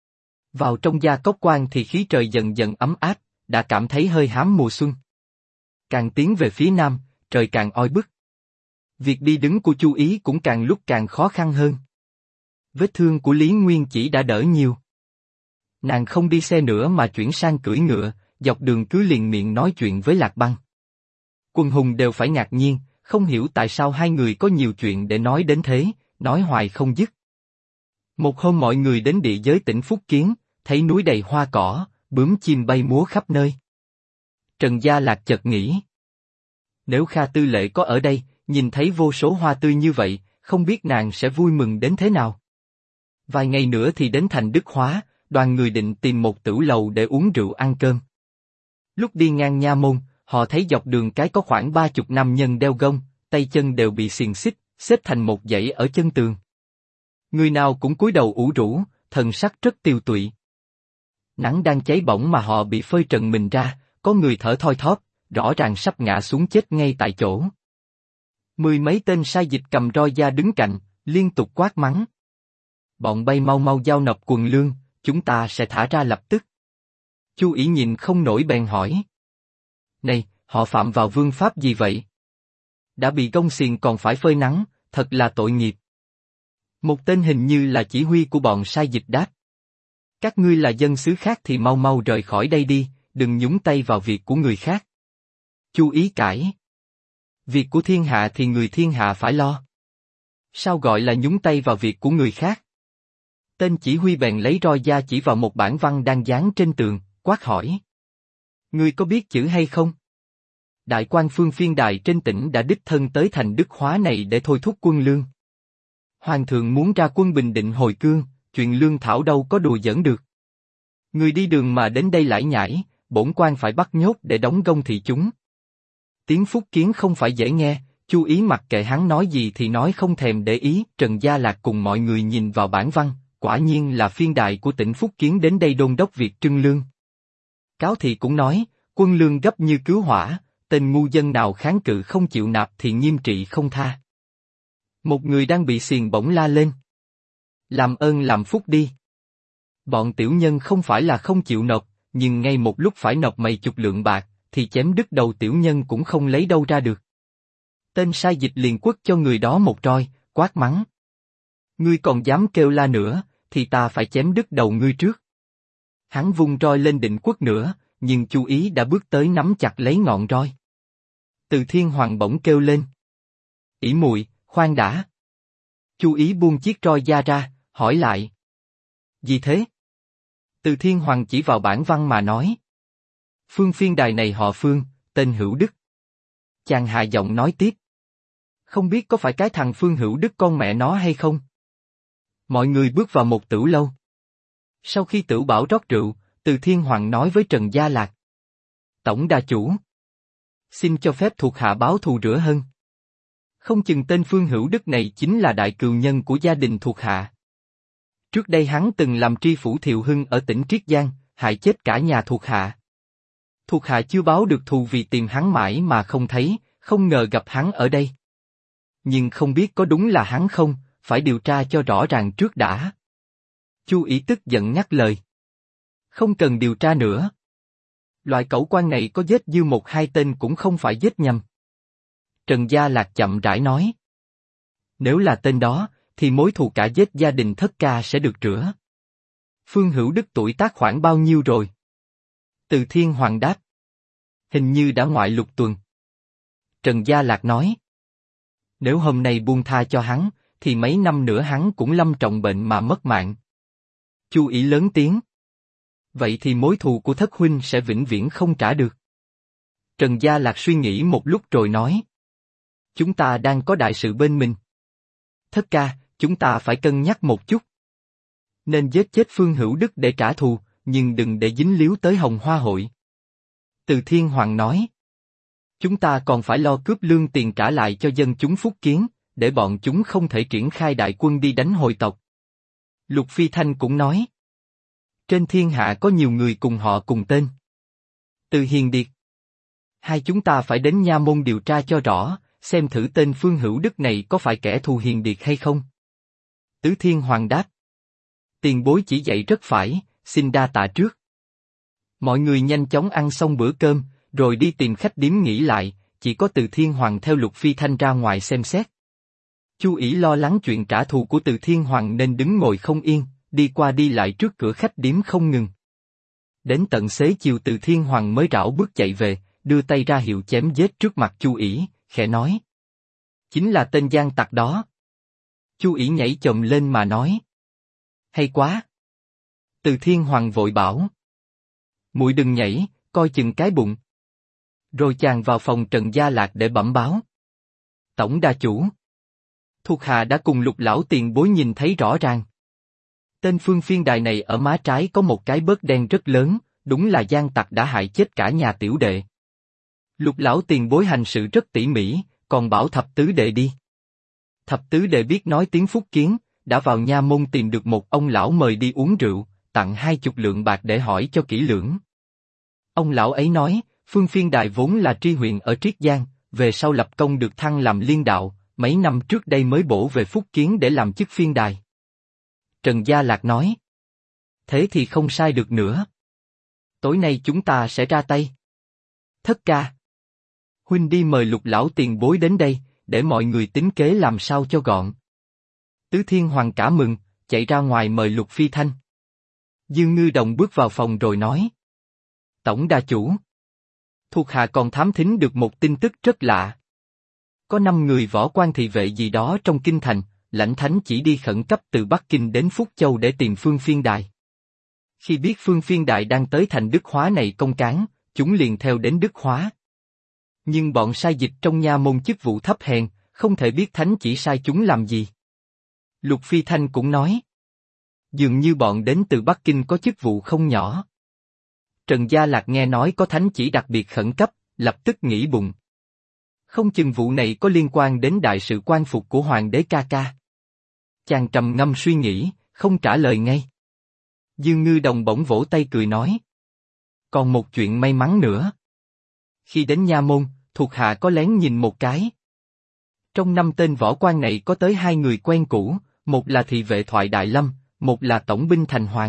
S1: Vào trong Gia Cốc Quan thì khí trời dần dần ấm áp, đã cảm thấy hơi hám mùa xuân. Càng tiến về phía nam, trời càng oi bức. Việc đi đứng của Chu Ý cũng càng lúc càng khó khăn hơn. Vết thương của Lý Nguyên Chỉ đã đỡ nhiều. Nàng không đi xe nữa mà chuyển sang cưỡi ngựa, dọc đường cứ liền miệng nói chuyện với Lạc Băng. Quần hùng đều phải ngạc nhiên, không hiểu tại sao hai người có nhiều chuyện để nói đến thế, nói hoài không dứt. Một hôm mọi người đến địa giới tỉnh Phúc Kiến, thấy núi đầy hoa cỏ, bướm chim bay múa khắp nơi. Trần Gia Lạc chợt nghĩ. Nếu Kha Tư Lệ có ở đây, nhìn thấy vô số hoa tươi như vậy, không biết nàng sẽ vui mừng đến thế nào. Vài ngày nữa thì đến thành Đức Hóa, đoàn người định tìm một tửu lầu để uống rượu ăn cơm. Lúc đi ngang nha môn, họ thấy dọc đường cái có khoảng 30 nam nhân đeo gông, tay chân đều bị xiềng xích, xếp thành một dãy ở chân tường. Người nào cũng cúi đầu ủ rũ, thần sắc rất tiều tụy. Nắng đang cháy bỏng mà họ bị phơi trần mình ra, có người thở thoi thóp, rõ ràng sắp ngã xuống chết ngay tại chỗ. Mười mấy tên sai dịch cầm roi da đứng cạnh, liên tục quát mắng. Bọn bay mau mau giao nộp quần lương, chúng ta sẽ thả ra lập tức. Chu Ỷ nhìn không nổi bèn hỏi. Này, họ phạm vào vương pháp gì vậy? Đã bị gông xiềng còn phải phơi nắng, thật là tội nghiệp. Một tên hình như là chỉ huy của bọn sai dịch đáp. Các ngươi là dân xứ khác thì mau mau rời khỏi đây đi, đừng nhúng tay vào việc của người khác. Chu Ý cãi. Việc của thiên hạ thì người thiên hạ phải lo. Sao gọi là nhúng tay vào việc của người khác? Tên chỉ huy bèn lấy roi da chỉ vào một bản văn đang dán trên tường, quát hỏi. Ngươi có biết chữ hay không? Đại quan Phương Phiên Đài trên tỉnh đã đích thân tới thành Đức Hóa này để thôi thúc quân lương. Hoàng thượng muốn ra quân Bình Định Hồi Cương, chuyện lương thảo đâu có đùa giỡn được. Người đi đường mà đến đây lải nhải, bổn quan phải bắt nhốt để đóng gông thị chúng. Tiếng Phúc Kiến không phải dễ nghe, Chu Ý mặc kệ hắn nói gì thì nói không thèm để ý. Trần Gia Lạc cùng mọi người nhìn vào bản văn, quả nhiên là phiên đài của tỉnh Phúc Kiến đến đây đôn đốc việc trưng lương. Cáo thị cũng nói, quân lương gấp như cứu hỏa, tên ngu dân nào kháng cự không chịu nạp thì nghiêm trị không tha. Một người đang bị xiềng bỗng la lên. Làm ơn làm phúc đi. Bọn tiểu nhân không phải là không chịu nộp, nhưng ngay một lúc phải nộp mấy chục lượng bạc, thì chém đứt đầu tiểu nhân cũng không lấy đâu ra được. Tên sai dịch liền quất cho người đó một roi, quát mắng. Ngươi còn dám kêu la nữa, thì ta phải chém đứt đầu ngươi trước. Hắn vung roi lên định quất nữa, nhưng Chu Ý đã bước tới nắm chặt lấy ngọn roi. Từ Thiên Hoàng bỗng kêu lên. Ỷ muội, khoan đã. Chu Ý buông chiếc roi da ra, hỏi lại. Gì thế? Từ Thiên Hoàng chỉ vào bản văn mà nói. Phương Phiên Đài này họ Phương, tên Hữu Đức. Chàng hạ giọng nói tiếp. Không biết có phải cái thằng Phương Hữu Đức con mẹ nó hay không? Mọi người bước vào một tửu lâu. Sau khi Tửu Bảo rót rượu, Từ Thiên Hoàng nói với Trần Gia Lạc. Tổng đà chủ. Xin cho phép thuộc hạ báo thù rửa hân. Không chừng tên Phương Hữu Đức này chính là đại cừu nhân của gia đình thuộc hạ. Trước đây hắn từng làm tri phủ Thiệu Hưng ở tỉnh Triết Giang, hại chết cả nhà thuộc hạ. Thuộc hạ chưa báo được thù vì tìm hắn mãi mà không thấy, không ngờ gặp hắn ở đây. Nhưng không biết có đúng là hắn không, phải điều tra cho rõ ràng trước đã. Chu Ý tức giận ngắt lời. Không cần điều tra nữa. Loại cẩu quan này có giết dư một hai tên cũng không phải giết nhầm. Trần Gia Lạc chậm rãi nói. Nếu là tên đó, thì mối thù cả giết gia đình Thất Ca sẽ được rửa. Phương Hữu Đức tuổi tác khoảng bao nhiêu rồi? Từ Thiên Hoàng đáp. Hình như đã ngoại lục tuần. Trần Gia Lạc nói. Nếu hôm nay buông tha cho hắn, thì mấy năm nữa hắn cũng lâm trọng bệnh mà mất mạng. Chu Ý lớn tiếng. Vậy thì mối thù của thất huynh sẽ vĩnh viễn không trả được. Trần Gia Lạc suy nghĩ một lúc rồi nói. Chúng ta đang có đại sự bên mình. Thất ca, chúng ta phải cân nhắc một chút. Nên giết chết Phương Hữu Đức để trả thù, nhưng đừng để dính líu tới Hồng Hoa hội. Từ Thiên Hoàng nói. Chúng ta còn phải lo cướp lương tiền trả lại cho dân chúng Phúc Kiến, để bọn chúng không thể triển khai đại quân đi đánh hồi tộc. Lục Phi Thanh cũng nói. Trên thiên hạ có nhiều người cùng họ cùng tên. Từ Hiền Điệt. Hai chúng ta phải đến nha môn điều tra cho rõ, xem thử tên Phương Hữu Đức này có phải kẻ thù Hiền Điệt hay không. Tứ Thiên Hoàng đáp. Tiền bối chỉ dạy rất phải, xin đa tạ trước. Mọi người nhanh chóng ăn xong bữa cơm, rồi đi tìm khách điếm nghỉ lại, chỉ có Từ Thiên Hoàng theo Lục Phi Thanh ra ngoài xem xét. Chu Ý lo lắng chuyện trả thù của Từ Thiên Hoàng nên đứng ngồi không yên, đi qua đi lại trước cửa khách điếm không ngừng. Đến tận xế chiều Từ Thiên Hoàng mới rảo bước chạy về, đưa tay ra hiệu chém giết trước mặt Chu Ý, khẽ nói. Chính là tên gian tặc đó. Chu Ý nhảy chồm lên mà nói. Hay quá. Từ Thiên Hoàng vội bảo. Muội đừng nhảy, coi chừng cái bụng. Rồi chàng vào phòng Trần Gia Lạc để bẩm báo. Tổng đà chủ. Thuộc hạ đã cùng Lục lão tiền bối nhìn thấy rõ ràng. Tên Phương Phiên Đài này ở má trái có một cái bớt đen rất lớn, đúng là gian tặc đã hại chết cả nhà tiểu đệ. Lục lão tiền bối hành sự rất tỉ mỉ, còn bảo thập tứ đệ đi. Thập tứ đệ biết nói tiếng Phúc Kiến, đã vào nha môn tìm được một ông lão mời đi uống rượu, tặng 20 lượng bạc để hỏi cho kỹ lưỡng. Ông lão ấy nói, Phương Phiên Đài vốn là tri huyện ở Triết Giang, về sau lập công được thăng làm liên đạo, mấy năm trước đây mới bổ về Phúc Kiến để làm chức phiên đài. Trần Gia Lạc nói. Thế thì không sai được nữa. Tối nay chúng ta sẽ ra tay. Thất ca. Huynh đi mời Lục lão tiền bối đến đây, để mọi người tính kế làm sao cho gọn. Tứ Thiên Hoàng cả mừng, chạy ra ngoài mời Lục Phi Thanh. Dương Ngư Đồng bước vào phòng rồi nói. Tổng đà chủ. Thuộc hạ còn thám thính được một tin tức rất lạ. Có 5 người võ quan thị vệ gì đó trong kinh thành, lãnh thánh chỉ đi khẩn cấp từ Bắc Kinh đến Phúc Châu để tìm Phương Phiên Đài. Khi biết Phương Phiên Đài đang tới thành Đức Hóa này công cán, chúng liền theo đến Đức Hóa. Nhưng bọn sai dịch trong nha môn chức vụ thấp hèn, không thể biết thánh chỉ sai chúng làm gì. Lục Phi Thanh cũng nói. Dường như bọn đến từ Bắc Kinh có chức vụ không nhỏ. Trần Gia Lạc nghe nói có thánh chỉ đặc biệt khẩn cấp, lập tức nghĩ bụng. Không chừng vụ này có liên quan đến đại sự quan phục của Hoàng đế ca ca. Chàng trầm ngâm suy nghĩ, không trả lời ngay. Dương Ngư Đồng bỗng vỗ tay cười nói. Còn một chuyện may mắn nữa. Khi đến nha môn, thuộc hạ có lén nhìn một cái. Trong 5 tên võ quan này có tới 2 người quen cũ, một là thị vệ Thoại Đại Lâm, một là tổng binh Thành Hoàng.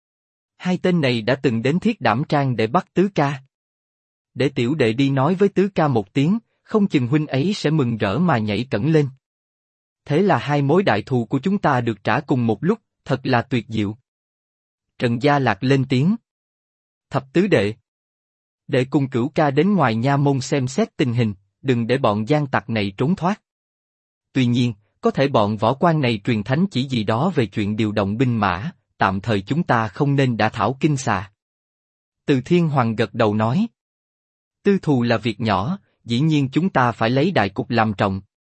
S1: 2 tên này đã từng đến Thiết Đảm Trang để bắt Tứ Ca. Để tiểu đệ đi nói với Tứ Ca một tiếng, không chừng huynh ấy sẽ mừng rỡ mà nhảy cẫng lên. Thế là 2 mối đại thù của chúng ta được trả cùng một lúc, thật là tuyệt diệu. Trần Gia Lạc lên tiếng. Thập tứ đệ. Đệ cùng Cửu ca đến ngoài nha môn xem xét tình hình, đừng để bọn gian tặc này trốn thoát. Tuy nhiên, có thể bọn võ quan này truyền thánh chỉ gì đó về chuyện điều động binh mã, tạm thời chúng ta không nên đả thảo kinh xà. Từ Thiên Hoàng gật đầu nói. Tư thù là việc nhỏ, dĩ nhiên chúng ta phải lấy đại cục làm trọng.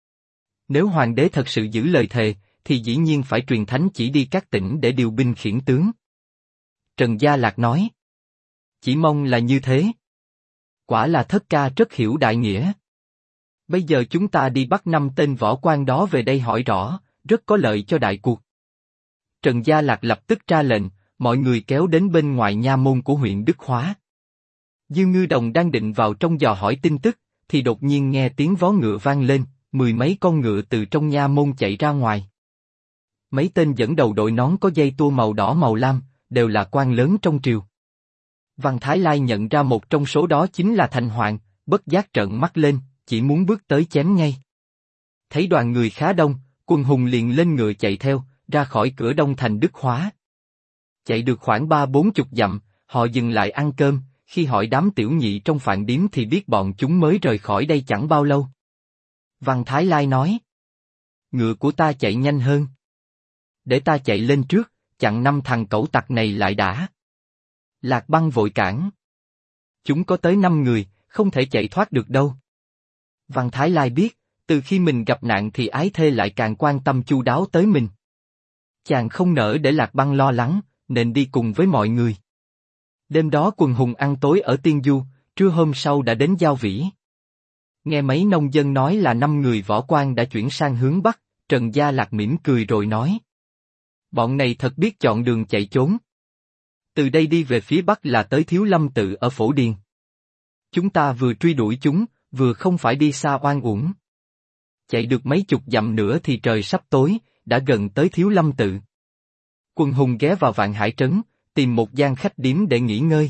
S1: Nếu hoàng đế thật sự giữ lời thề, thì dĩ nhiên phải truyền thánh chỉ đi các tỉnh để điều binh khiển tướng. Trần Gia Lạc nói. Chỉ mong là như thế. Quả là thất ca rất hiểu đại nghĩa. Bây giờ chúng ta đi bắt 5 tên võ quan đó về đây hỏi rõ, rất có lợi cho đại cuộc. Trần Gia Lạc lập tức ra lệnh, mọi người kéo đến bên ngoài nha môn của huyện Đức Hóa. Dư Ngư Đồng đang định vào trong dò hỏi tin tức, thì đột nhiên nghe tiếng vó ngựa vang lên, 10 mấy con ngựa từ trong nha môn chạy ra ngoài. Mấy tên dẫn đầu đội nón có dây tua màu đỏ màu lam, đều là quan lớn trong triều. Văn Thái Lai nhận ra một trong số đó chính là Thành Hoàng, bất giác trợn mắt lên, chỉ muốn bước tới chém ngay. Thấy đoàn người khá đông, Quần hùng liền lên ngựa chạy theo, ra khỏi cửa đông thành Đức Hóa. Chạy được khoảng 30-40 dặm, họ dừng lại ăn cơm, khi hỏi đám tiểu nhị trong饭điếm thì biết bọn chúng mới rời khỏi đây chẳng bao lâu. Văn Thái Lai nói. Ngựa của ta chạy nhanh hơn. Để ta chạy lên trước, chặn 5 thằng cẩu tặc này lại đã. Lạc Băng vội cản. Chúng có tới 5 người, không thể chạy thoát được đâu. Văn Thái Lai biết, từ khi mình gặp nạn thì ái thê lại càng quan tâm chu đáo tới mình. Chàng không nỡ để Lạc Băng lo lắng, nên đi cùng với mọi người. Đêm đó quần hùng ăn tối ở Tiên Du, trưa hôm sau đã đến Giao Vĩ. Nghe mấy nông dân nói là 5 người võ quan đã chuyển sang hướng Bắc, Trần Gia Lạc mỉm cười rồi nói. Bọn này thật biết chọn đường chạy trốn. Từ đây đi về phía Bắc là tới Thiếu Lâm Tự ở Phổ Điền. Chúng ta vừa truy đuổi chúng, vừa không phải đi xa oan uổng. Chạy được mấy chục dặm nữa thì trời sắp tối, đã gần tới Thiếu Lâm Tự. Quần hùng ghé vào Vạn Hải Trấn, tìm một gian khách điếm để nghỉ ngơi.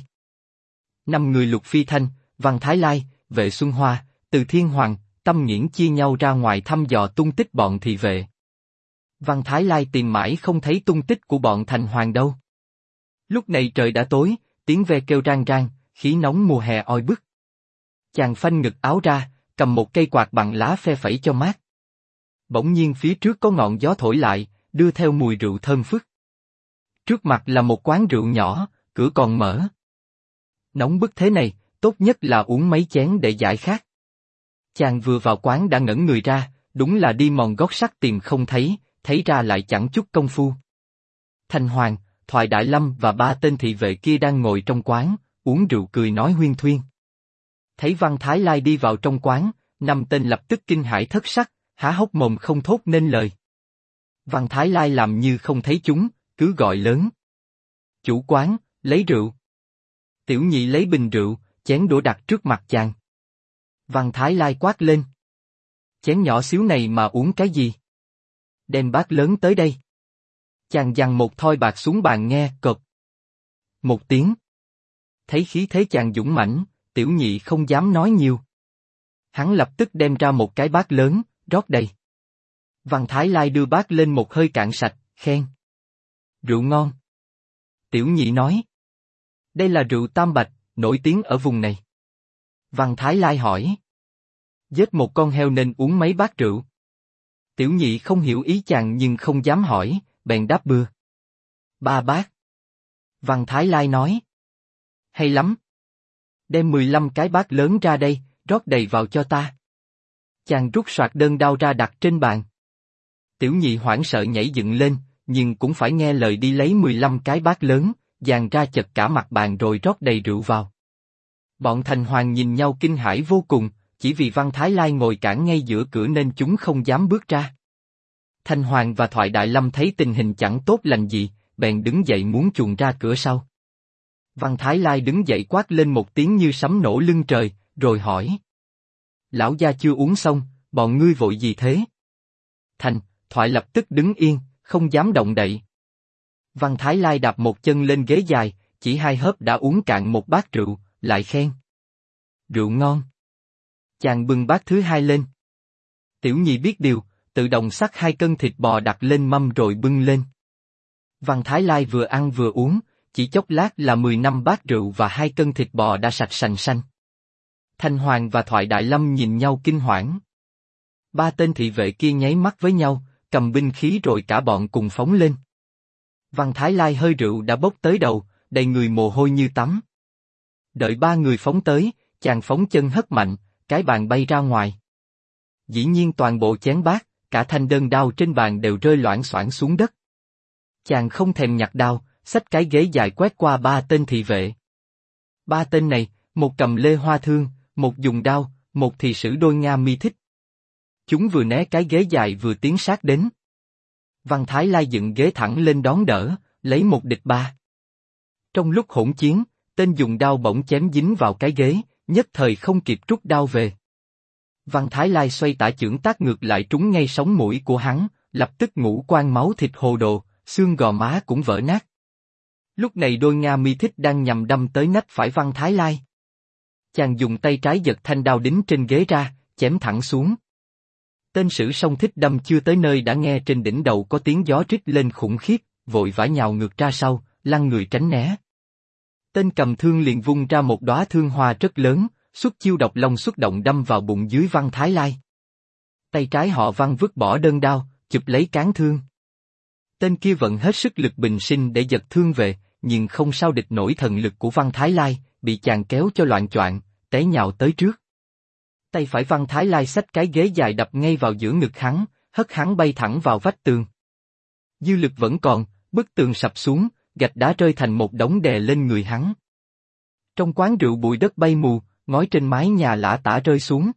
S1: 5 người Lục Phi Thanh, Văn Thái Lai, Vệ Xuân Hoa, Từ Thiên Hoàng, Tâm Nghiễn chia nhau ra ngoài thăm dò tung tích bọn thị vệ. Văn Thái Lai tìm mãi không thấy tung tích của bọn Thành Hoàng đâu. Lúc này trời đã tối, tiếng ve kêu rang rang, khí nóng mùa hè oi bức. Chàng phanh ngực áo ra, cầm một cây quạt bằng lá phe phẩy cho mát. Bỗng nhiên phía trước có ngọn gió thổi lại, đưa theo mùi rượu thơm phức. Trước mặt là một quán rượu nhỏ, cửa còn mở. Nóng bức thế này, tốt nhất là uống mấy chén để giải khát. Chàng vừa vào quán đã ngẩn người ra, đúng là đi mòn gót sắt tìm không thấy, thấy ra lại chẳng chút công phu. Thành Hoàng, Thoại Đại Lâm và 3 tên thị vệ kia đang ngồi trong quán, uống rượu cười nói huyên thuyên. Thấy Văn Thái Lai đi vào trong quán, 5 tên lập tức kinh hãi thất sắc, há hốc mồm không thốt nên lời. Văn Thái Lai làm như không thấy chúng, cứ gọi lớn. Chủ quán, lấy rượu. Tiểu nhị lấy bình rượu, chén đũa đặt trước mặt chàng. Văn Thái Lai quát lên. Chén nhỏ xíu này mà uống cái gì? Đem bát lớn tới đây. Chàng giằng một thoi bạc xuống bàn nghe, cộp. Một tiếng. Thấy khí thế chàng dũng mãnh, tiểu nhị không dám nói nhiều. Hắn lập tức đem ra một cái bát lớn, rót đầy. Văn Thái Lai đưa bát lên một hơi cạn sạch, khen. Rượu ngon. Tiểu nhị nói. Đây là rượu Tam Bạch, nổi tiếng ở vùng này. Văn Thái Lai hỏi. Giết một con heo nên uống mấy bát rượu. Tiểu nhị không hiểu ý chàng nhưng không dám hỏi, bèn đáp bừa. 3 bát. Văn Thái Lai nói. Hay lắm. Đem 15 cái bát lớn ra đây, rót đầy vào cho ta. Chàng rút soạt đơn đao ra đặt trên bàn. Tiểu nhị hoảng sợ nhảy dựng lên, nhưng cũng phải nghe lời đi lấy 15 cái bát lớn, dàn ra chật cả mặt bàn rồi rót đầy rượu vào. Bọn Thành Hoàng nhìn nhau kinh hãi vô cùng, chỉ vì Văn Thái Lai ngồi cản ngay giữa cửa nên chúng không dám bước ra. Thành Hoàng và Thoại Đại Lâm thấy tình hình chẳng tốt lành gì, bèn đứng dậy muốn chuồn ra cửa sau. Văn Thái Lai đứng dậy quát lên một tiếng như sấm nổ lưng trời, rồi hỏi. Lão gia chưa uống xong, bọn ngươi vội gì thế? Thoại lập tức đứng yên, không dám động đậy. Văn Thái Lai đạp một chân lên ghế dài, chỉ 2 hớp đã uống cạn một bát rượu, lại khen. Rượu ngon. Chàng bưng bát thứ 2 lên. Tiểu nhị biết điều, tự động xắt 2 cân thịt bò đặt lên mâm rồi bưng lên. Văn Thái Lai vừa ăn vừa uống, chỉ chốc lát là 10 năm bát rượu và 2 cân thịt bò đã sạch sành sanh. Thanh Hoàng và Thoại Đại Lâm nhìn nhau kinh hoảng. 3 tên thị vệ kia nháy mắt với nhau, cầm binh khí rồi cả bọn cùng phóng lên. Văn Thái Lai hơi rượu đã bốc tới đầu, đầy người mồ hôi như tắm. Đợi 3 người phóng tới, chàng phóng chân hất mạnh, cái bàn bay ra ngoài. Dĩ nhiên toàn bộ chén bát, cả thanh đơn đao trên bàn đều rơi loảng xoảng xuống đất. Chàng không thèm nhặt đao, xách cái ghế dài quét qua 3 tên thị vệ. 3 tên này, một cầm lê hoa thương, một dùng đao, một thì sử đôi nga mi thích. Chúng vừa né cái ghế dài vừa tiến sát đến. Văn Thái Lai dựng ghế thẳng lên đón đỡ, lấy 1 địch 3. Trong lúc hỗn chiến, tên dùng đao bỗng chém dính vào cái ghế, nhất thời không kịp rút đao về. Văn Thái Lai xoay tả chưởng tác ngược lại trúng ngay sống mũi của hắn, lập tức ngũ quan máu thịt hồ đồ, xương gò má cũng vỡ nát. Lúc này đôi nga mi thích đang nhằm đâm tới nách phải Văn Thái Lai. Chàng dùng tay trái giật thanh đao đính trên ghế ra, chém thẳng xuống. Tên sử song thích đâm chưa tới nơi đã nghe trên đỉnh đầu có tiếng gió rít lên khủng khiếp, vội vã nhào ngược ra sau, lăn người tránh né. Tên cầm thương liền vung ra một đóa thương hoa rất lớn, xuất chiêu độc long xuất động đâm vào bụng dưới Văn Thái Lai. Tay trái họ Văn vứt bỏ đơn đao, chụp lấy cán thương. Tên kia vận hết sức lực bình sinh để giật thương về, nhưng không sao địch nổi thần lực của Văn Thái Lai, bị chàng kéo cho loạng choạng, té nhào tới trước. Tay phải Văn Thái Lai xách cái ghế dài đập ngay vào giữa ngực hắn, hất hắn bay thẳng vào vách tường. Dư lực vẫn còn, bức tường sập xuống, gạch đá rơi thành một đống đè lên người hắn. Trong quán rượu bụi đất bay mù, ngói trên mái nhà lả tả rơi xuống.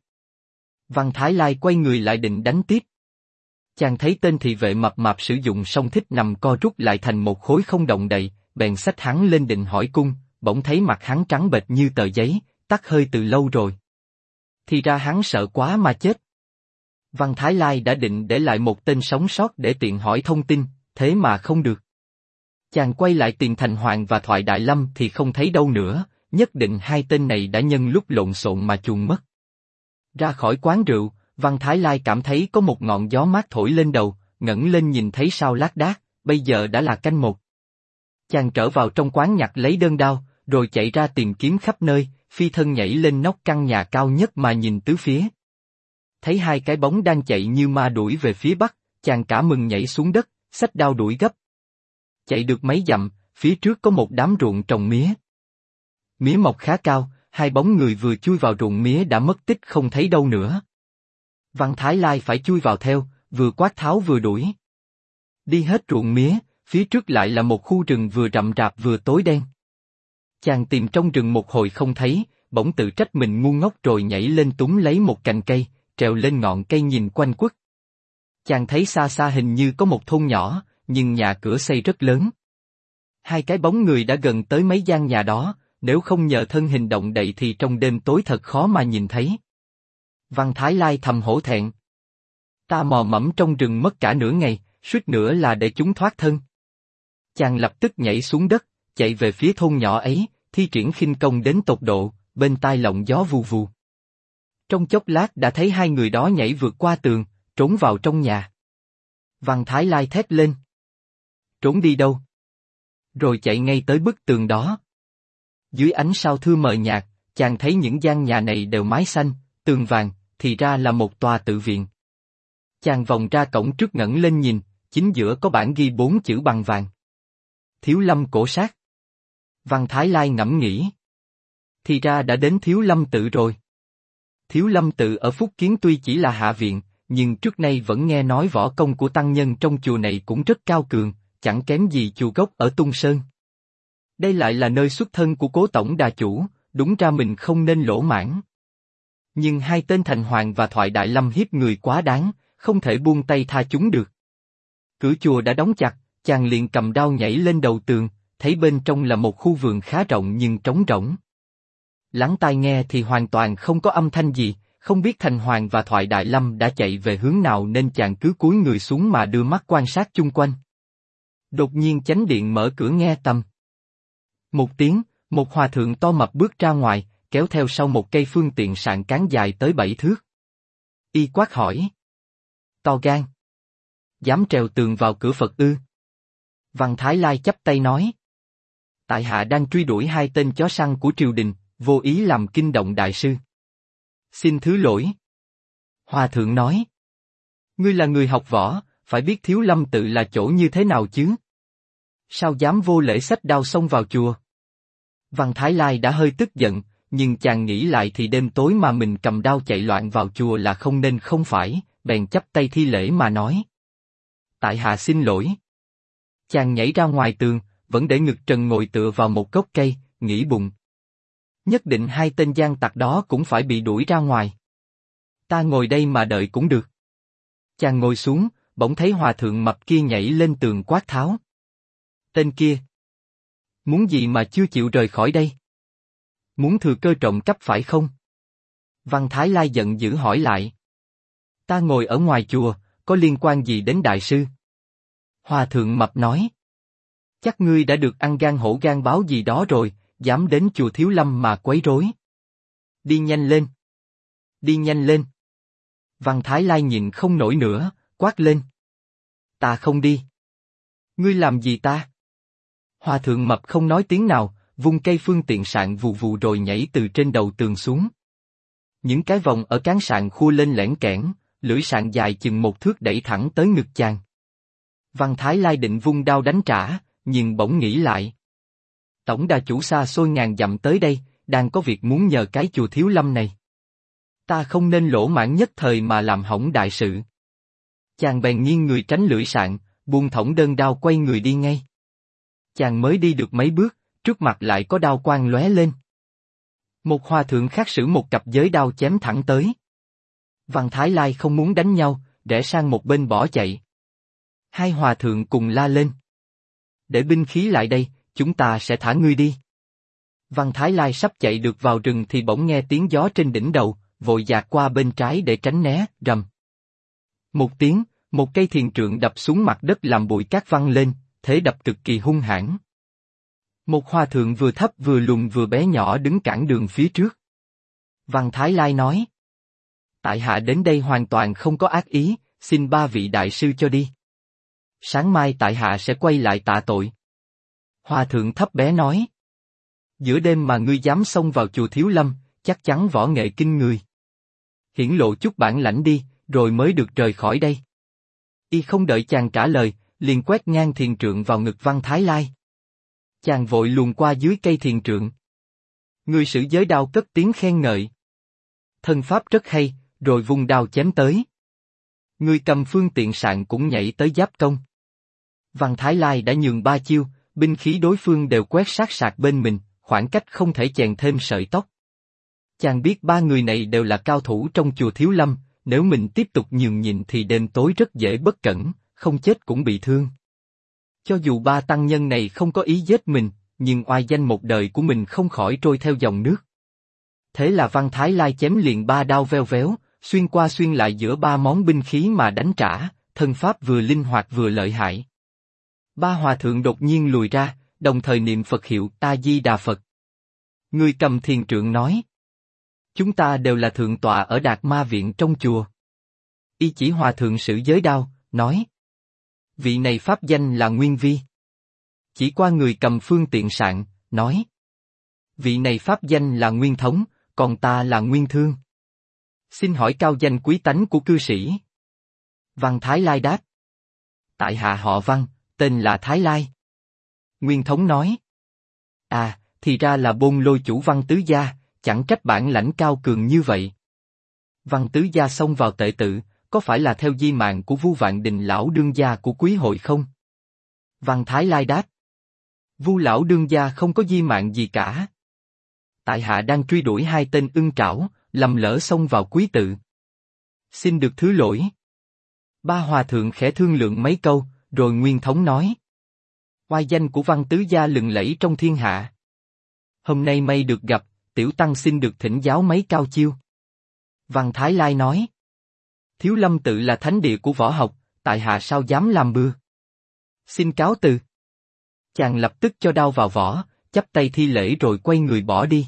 S1: Văn Thái Lai quay người lại định đánh tiếp. Chàng thấy tên thị vệ mập mạp sử dụng song thích nằm co rút lại thành một khối không động đậy, bèn xách hắn lên định hỏi cung, bỗng thấy mặt hắn trắng bệch như tờ giấy, tắt hơi từ lâu rồi. Thì ra hắn sợ quá mà chết. Văn Thái Lai đã định để lại một tên sống sót để tiện hỏi thông tin, thế mà không được. Chàng quay lại tìm Thành Hoàng và Thoại Đại Lâm thì không thấy đâu nữa, nhất định 2 tên này đã nhân lúc lộn xộn mà chuồn mất. Ra khỏi quán rượu, Văn Thái Lai cảm thấy có một ngọn gió mát thổi lên đầu, ngẩng lên nhìn thấy sao lác đác, bây giờ đã là canh 1. Chàng trở vào trong quán nhặt lấy đơn đao, rồi chạy ra tìm kiếm khắp nơi, phi thân nhảy lên nóc căn nhà cao nhất mà nhìn tứ phía. Thấy 2 cái bóng đang chạy như ma đuổi về phía bắc, chàng cả mừng nhảy xuống đất, xách đao đuổi gấp. Chạy được mấy dặm, phía trước có một đám ruộng trồng mía. Mía mọc khá cao, 2 bóng người vừa chui vào ruộng mía đã mất tích không thấy đâu nữa. Văn Thái Lai phải chui vào theo, vừa quát tháo vừa đuổi. Đi hết ruộng mía, phía trước lại là một khu rừng vừa rậm rạp vừa tối đen. Chàng tìm trong rừng một hồi không thấy, bỗng tự trách mình ngu ngốc rồi nhảy lên túm lấy một cành cây, trèo lên ngọn cây nhìn quanh quất. Chàng thấy xa xa hình như có một thôn nhỏ, nhưng nhà cửa xây rất lớn. 2 cái bóng người đã gần tới mấy gian nhà đó, nếu không nhờ thân hình động đậy thì trong đêm tối thật khó mà nhìn thấy. Văn Thái Lai thầm hổ thẹn. Ta mò mẫm trong rừng mất cả nửa ngày, suýt nữa là để chúng thoát thân. Chàng lập tức nhảy xuống đất, chạy về phía thôn nhỏ ấy, thi triển khinh công đến tột độ, bên tai lộng gió vù vù. Trong chốc lát đã thấy 2 người đó nhảy vượt qua tường, trốn vào trong nhà. Văn Thái Lai thét lên. Trốn đi đâu? Rồi chạy ngay tới bức tường đó. Dưới ánh sao thưa mờ nhạt, chàng thấy những gian nhà này đều mái xanh, tường vàng, thì ra là một tòa tự viện. Chàng vòng ra cổng trước ngẩng lên nhìn, chính giữa có bảng ghi 4 chữ bằng vàng. Thiếu Lâm cổ sát. Văn Thái Lai ngẫm nghĩ. Thì ra đã đến Thiếu Lâm tự rồi. Thiếu Lâm tự ở Phúc Kiến tuy chỉ là hạ viện, nhưng trước nay vẫn nghe nói võ công của tăng nhân trong chùa này cũng rất cao cường, chẳng kém gì chùa gốc ở Tung Sơn. Đây lại là nơi xuất thân của Cố tổng đà chủ, đúng ra mình không nên lỗ mãn. Nhưng 2 tên Thành Hoàng và Thoại Đại Lâm hiếp người quá đáng, không thể buông tay tha chúng được. Cửa chùa đã đóng chặt, chàng liền cầm đao nhảy lên đầu tường, thấy bên trong là một khu vườn khá rộng nhưng trống rỗng. Lắng tai nghe thì hoàn toàn không có âm thanh gì, không biết Thành Hoàng và Thoại Đại Lâm đã chạy về hướng nào nên chàng cứ cúi người xuống mà đưa mắt quan sát chung quanh. Đột nhiên chánh điện mở cửa nghe tầm. Một tiếng, một hòa thượng to mập bước ra ngoài, kéo theo sau một cây phương tiện sạn cán dài tới 7 thước. Y quát hỏi. To gan. Dám trèo tường vào cửa Phật ư? Văn Thái Lai chắp tay nói. Tại hạ đang truy đuổi hai tên chó săn của triều đình, vô ý làm kinh động đại sư. Xin thứ lỗi. Hòa thượng nói. Ngươi là người học võ, phải biết Thiếu Lâm tự là chỗ như thế nào chứ? Sao dám vô lễ xách đao xông vào chùa? Văn Thái Lai đã hơi tức giận, nhưng chàng nghĩ lại thì đêm tối mà mình cầm đao chạy loạn vào chùa là không nên không phải, bèn chắp tay thi lễ mà nói. Tại hạ xin lỗi. Chàng nhảy ra ngoài tường, vẫn để ngực trần ngồi tựa vào một gốc cây, nghĩ bụng. Nhất định hai tên gian tặc đó cũng phải bị đuổi ra ngoài. Ta ngồi đây mà đợi cũng được. Chàng ngồi xuống, bỗng thấy hòa thượng mập kia nhảy lên tường quát tháo. Tên kia! Muốn gì mà chưa chịu rời khỏi đây? Muốn thừa cơ trộm cắp phải không? Văn Thái Lai giận dữ hỏi lại. Ta ngồi ở ngoài chùa, có liên quan gì đến đại sư? Hòa thượng mập nói. Chắc ngươi đã được ăn gan hổ gan báo gì đó rồi, dám đến chùa Thiếu Lâm mà quấy rối. Đi nhanh lên. Đi nhanh lên. Văn Thái Lai nhịn không nổi nữa, quát lên. Ta không đi. Ngươi làm gì ta? Hòa thượng mập không nói tiếng nào, vung cây phương tiện sạn vù vù rồi nhảy từ trên đầu tường xuống. Những cái vòng ở cán sạn khua lên lẻn kẽn, lưỡi sạn dài chừng 1 thước đẩy thẳng tới ngực chàng. Văn Thái Lai định vung đao đánh trả, nhưng bỗng nghĩ lại. Tổng đà chủ xa xôi ngàn dặm tới đây, đang có việc muốn nhờ cái chùa Thiếu Lâm này. Ta không nên lỗ mãng nhất thời mà làm hỏng đại sự. Chàng bèn nghiêng người tránh lưỡi sạn, buông thõng đơn đao quay người đi ngay. Chàng mới đi được mấy bước, trước mặt lại có đao quang lóe lên. Một hòa thượng khác sử một cặp giới đao chém thẳng tới. Văn Thái Lai không muốn đánh nhau, rẽ sang một bên bỏ chạy. Hai hòa thượng cùng la lên. Để binh khí lại đây, chúng ta sẽ thả ngươi đi. Văn Thái Lai sắp chạy được vào rừng thì bỗng nghe tiếng gió trên đỉnh đầu, vội dạt qua bên trái để tránh né, rầm. Một tiếng, một cây thiền trượng đập xuống mặt đất làm bụi cát văng lên, thế đập cực kỳ hung hãn. Một hòa thượng vừa thấp vừa lùn vừa bé nhỏ đứng cản đường phía trước. Văn Thái Lai nói. Tại hạ đến đây hoàn toàn không có ác ý, xin ba vị đại sư cho đi. Sáng mai tại hạ sẽ quay lại tạ tội. Hòa thượng thấp bé nói. Giữa đêm mà ngươi dám xông vào chùa Thiếu Lâm, chắc chắn võ nghệ kinh người. Hiển lộ chút bản lãnh đi, rồi mới được rời khỏi đây. Y không đợi chàng trả lời, liền quét ngang thiền trượng vào ngực Văn Thái Lai. Chàng vội luồn qua dưới cây thiền trượng. Người sử giới đao cất tiếng khen ngợi. Thân pháp rất hay, rồi vung đao chém tới. Người cầm phương tiện sạn cũng nhảy tới giáp công. Văn Thái Lai đã nhường 3 chiêu, binh khí đối phương đều quét sát sạc bên mình, khoảng cách không thể chèn thêm sợi tóc. Chàng biết 3 người này đều là cao thủ trong chùa Thiếu Lâm, nếu mình tiếp tục nhường nhịn thì đêm tối rất dễ bất cẩn, không chết cũng bị thương. Cho dù 3 tăng nhân này không có ý giết mình, nhưng oai danh một đời của mình không khỏi trôi theo dòng nước. Thế là Văn Thái Lai chém liền 3 đao veo véo, xuyên qua xuyên lại giữa 3 món binh khí mà đánh trả, thân pháp vừa linh hoạt vừa lợi hại. 3 hòa thượng đột nhiên lùi ra, đồng thời niệm Phật hiệu A Di Đà Phật. Người cầm thiền trượng nói. Chúng ta đều là thượng tọa ở Đạt Ma Viện trong chùa. Y chỉ hòa thượng sử giới đao, nói. Vị này pháp danh là Nguyên Vi. Chỉ qua người cầm phương tiện sạn, nói. Vị này pháp danh là Nguyên Thống, còn ta là Nguyên Thương. Xin hỏi cao danh quý tánh của cư sĩ. Văn Thái Lai đáp. Tại hạ họ Văn, tên là Thái Lai. Nguyên Thống nói. À, thì ra là Bôn Lôi chủ Văn Tứ Gia, chẳng trách bản lãnh cao cường như vậy. Văn Tứ Gia xông vào tệ tự, có phải là theo di mạng của Vu Vạn Đình lão đương gia của quý hội không? Văn Thái Lai đáp. Vu lão đương gia không có di mạng gì cả. Tại hạ đang truy đuổi 2 tên ưng trảo, lầm lỡ xông vào quý tự. Xin được thứ lỗi. 3 hòa thượng khẽ thương lượng mấy câu, rồi Nguyên Thống nói. Oai danh của Văn Tứ Gia lừng lẫy trong thiên hạ. Hôm nay may được gặp, tiểu tăng xin được thỉnh giáo mấy cao chiêu. Văn Thái Lai nói. Thiếu Lâm tự là thánh địa của võ học, tại hạ sao dám làm bừa. Xin cáo từ. Chàng lập tức cho đao vào vỏ, chắp tay thi lễ rồi quay người bỏ đi.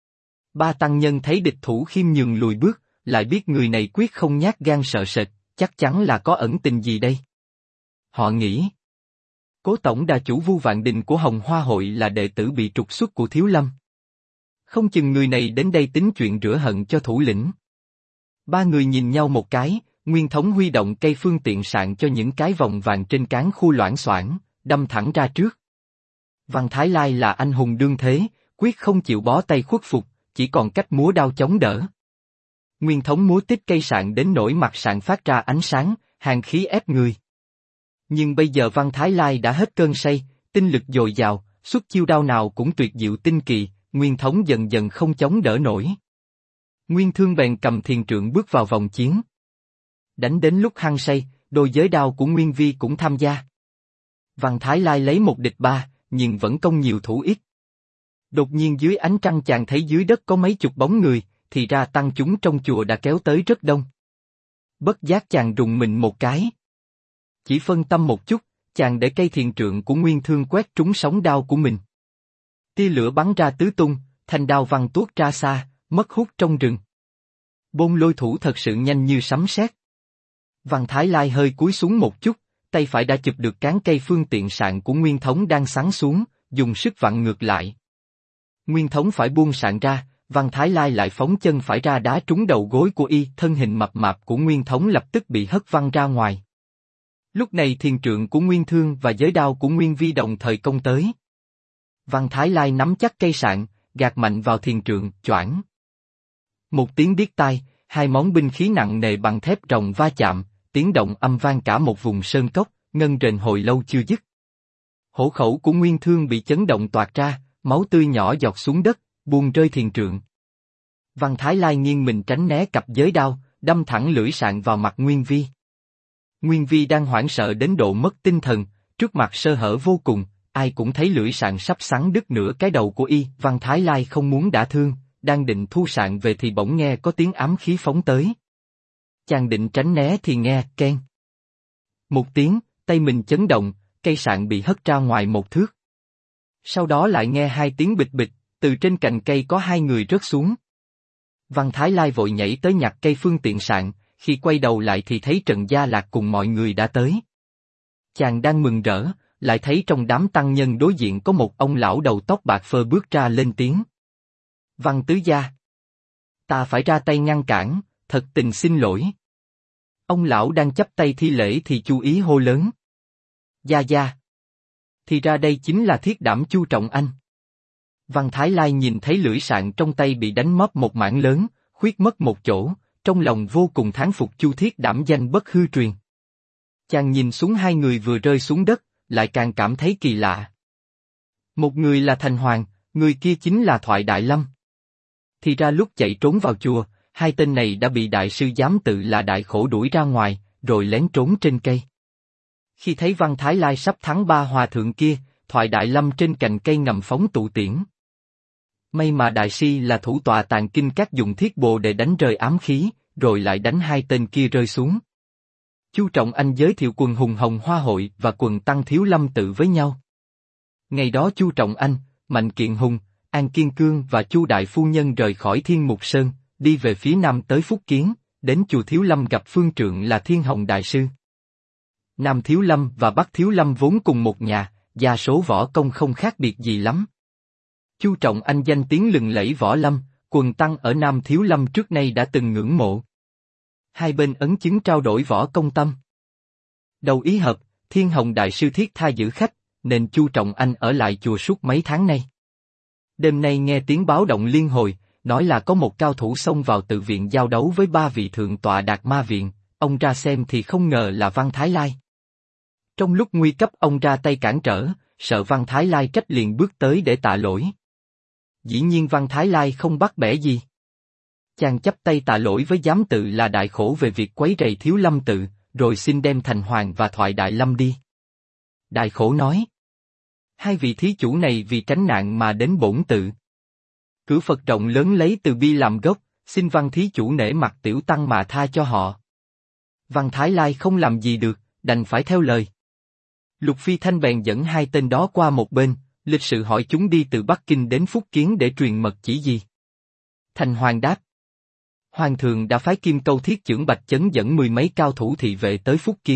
S1: 3 tăng nhân thấy địch thủ khiêm nhường lùi bước, lại biết người này quyết không nhát gan sợ sệt, chắc chắn là có ẩn tình gì đây. Họ nghĩ. Cố tổng đà chủ Vu Vạn Đình của Hồng Hoa hội là đệ tử bị trục xuất của Thiếu Lâm. Không chừng người này đến đây tính chuyện rửa hận cho thủ lĩnh. Ba người nhìn nhau một cái, Nguyên Thống huy động cây phương tiện sạn cho những cái vòng vàng trên cán khu loảng xoảng, đâm thẳng ra trước. Văn Thái Lai là anh hùng đương thế, quyết không chịu bó tay khuất phục, chỉ còn cách múa đao chống đỡ. Nguyên Thống múa tích cây sạn đến nỗi mặt sạn phát ra ánh sáng, hàn khí ép người. Nhưng bây giờ Văn Thái Lai đã hết cơn say, tinh lực dồi dào, xuất chiêu đao nào cũng tuyệt diệu tinh kỳ, Nguyên Thống dần dần không chống đỡ nổi. Nguyên Thương bèn cầm thiền trượng bước vào vòng chiến. Đánh đến lúc hăng say, đôi giới đao của Nguyên Vi cũng tham gia. Văn Thái Lai lấy một địch ba, nhưng vẫn công nhiều thủ ít. Đột nhiên dưới ánh trăng chàng thấy dưới đất có mấy chục bóng người, thì ra tăng chúng trong chùa đã kéo tới rất đông. Bất giác chàng rùng mình một cái. Chỉ phân tâm một chút, chàng để cây thiền trượng của Nguyên Thương quét trúng sóng đao của mình. Tia lửa bắn ra tứ tung, thanh đao văng tuốt ra xa, mất hút trong rừng. Bôn Lôi thủ thật sự nhanh như sấm sét. Văn Thái Lai hơi cúi xuống một chút, tay phải đã chụp được cán cây phương tiện sạn của Nguyên Thống đang sắn xuống, dùng sức vặn ngược lại. Nguyên Thống phải buông sạn ra, Văn Thái Lai lại phóng chân phải ra đá trúng đầu gối của y, thân hình mập mạp của Nguyên Thống lập tức bị hất văng ra ngoài. Lúc này thiền trượng của Nguyên Thương và giới đao của Nguyên Vi đồng thời công tới. Văn Thái Lai nắm chắc cây sạn, gạt mạnh vào thiền trượng, choảng. Một tiếng điếc tai, hai món binh khí nặng nề bằng thép rồng va chạm, tiếng động âm vang cả một vùng sơn cốc, ngân rền hồi lâu chưa dứt. Hổ khẩu của Nguyên Thương bị chấn động toạc ra, máu tươi nhỏ giọt xuống đất, buông rơi thiền trượng. Văn Thái Lai nghiêng mình tránh né cặp giới đao, đâm thẳng lưỡi sạn vào mặt Nguyên Vi. Nguyên Vi đang hoảng sợ đến độ mất tinh thần, trước mặt sơ hở vô cùng, ai cũng thấy lưỡi sạn sắp xắn đứt nửa cái đầu của y. Văn Thái Lai không muốn đả thương, đang định thu sạn về thì bỗng nghe có tiếng ám khí phóng tới. Chàng định tránh né thì nghe keng. Một tiếng, tay mình chấn động, cây sạn bị hất ra ngoài một thước. Sau đó lại nghe hai tiếng bịch bịch, từ trên cành cây có hai người rớt xuống. Văn Thái Lai vội nhảy tới nhặt cây phương tiện sạn, khi quay đầu lại thì thấy Trần Gia Lạc cùng mọi người đã tới. Chàng đang mừng rỡ, lại thấy trong đám tăng nhân đối diện có một ông lão đầu tóc bạc phơ bước ra lên tiếng. Văn tứ gia. Ta phải ra tay ngăn cản, thật tình xin lỗi. Ông lão đang chắp tay thi lễ thì chú ý hô lớn. Gia gia. Thì ra đây chính là Thiết Đảm Chu Trọng Anh. Văn Thái Lai nhìn thấy lưỡi sạn trong tay bị đánh mất một mảng lớn, khuyết mất một chỗ, trong lòng vô cùng thán phục Chu Thiết Đảm danh bất hư truyền. Chàng nhìn xuống hai người vừa rơi xuống đất, lại càng cảm thấy kỳ lạ. Một người là Thành Hoàng, người kia chính là Thoại Đại Lâm. Thì ra lúc chạy trốn vào chùa, hai tên này đã bị đại sư giám tự là Đại Khổ đuổi ra ngoài, rồi lén trốn trên cây. Khi thấy Văn Thái Lai sắp thắng ba hòa thượng kia, Thoại Đại Lâm trên cành cây ngầm phóng tụ tiễn. May mà đại sư là thủ tọa tàn kinh các dùng thiết bồ để đánh rơi ám khí, rồi lại đánh hai tên kia rơi xuống. Chu Trọng Anh giới thiệu quần hùng Hồng Hoa hội và quần tăng Thiếu Lâm tự với nhau. Ngày đó Chu Trọng Anh, Mạnh Kiện Hùng, An Kiên Cương và Chu Đại Phu Nhân rời khỏi Thiên Mục Sơn, đi về phía nam tới Phúc Kiến, đến chùa Thiếu Lâm gặp phương trượng là Thiên Hồng Đại Sư. Nam Thiếu Lâm và Bắc Thiếu Lâm vốn cùng một nhà, gia số võ công không khác biệt gì lắm. Chu Trọng Anh danh tiếng lừng lẫy võ lâm, quần tăng ở Nam Thiếu Lâm trước nay đã từng ngưỡng mộ. Hai bên ấn chứng trao đổi võ công tâm. Đầu ý hợp, Thiên Hồng Đại Sư thiết tha giữ khách, nên Chu Trọng Anh ở lại chùa suốt mấy tháng nay. Đêm nay nghe tiếng báo động liên hồi, nói là có một cao thủ xông vào tự viện giao đấu với ba vị thượng tọa Đạt Ma Viện, ông ra xem thì không ngờ là Văn Thái Lai. Trong lúc nguy cấp ông ra tay cản trở, sợ Văn Thái Lai trách liền bước tới để tạ lỗi. Dĩ nhiên Văn Thái Lai không bắt bẻ gì. Chàng chắp tay tạ lỗi với giám tự là Đại Khổ về việc quấy rầy Thiếu Lâm tự, rồi xin đem Thành Hoàng và Thoại Đại Lâm đi. Đại Khổ nói. Hai vị thí chủ này vì tránh nạn mà đến bổn tự. Cửa Phật rộng lớn lấy từ bi làm gốc, xin Văn thí chủ nể mặt tiểu tăng mà tha cho họ. Văn Thái Lai không làm gì được, đành phải theo lời. Lục Phi Thanh bèn dẫn hai tên đó qua một bên, lịch sự hỏi chúng đi từ Bắc Kinh đến Phúc Kiến để truyền mật chỉ gì. Thành Hoàng đáp. Hoàng thượng đã phái Kim Câu Thiết Chưởng Bạch Chấn dẫn mười mấy cao thủ thị vệ tới Phúc Kiến,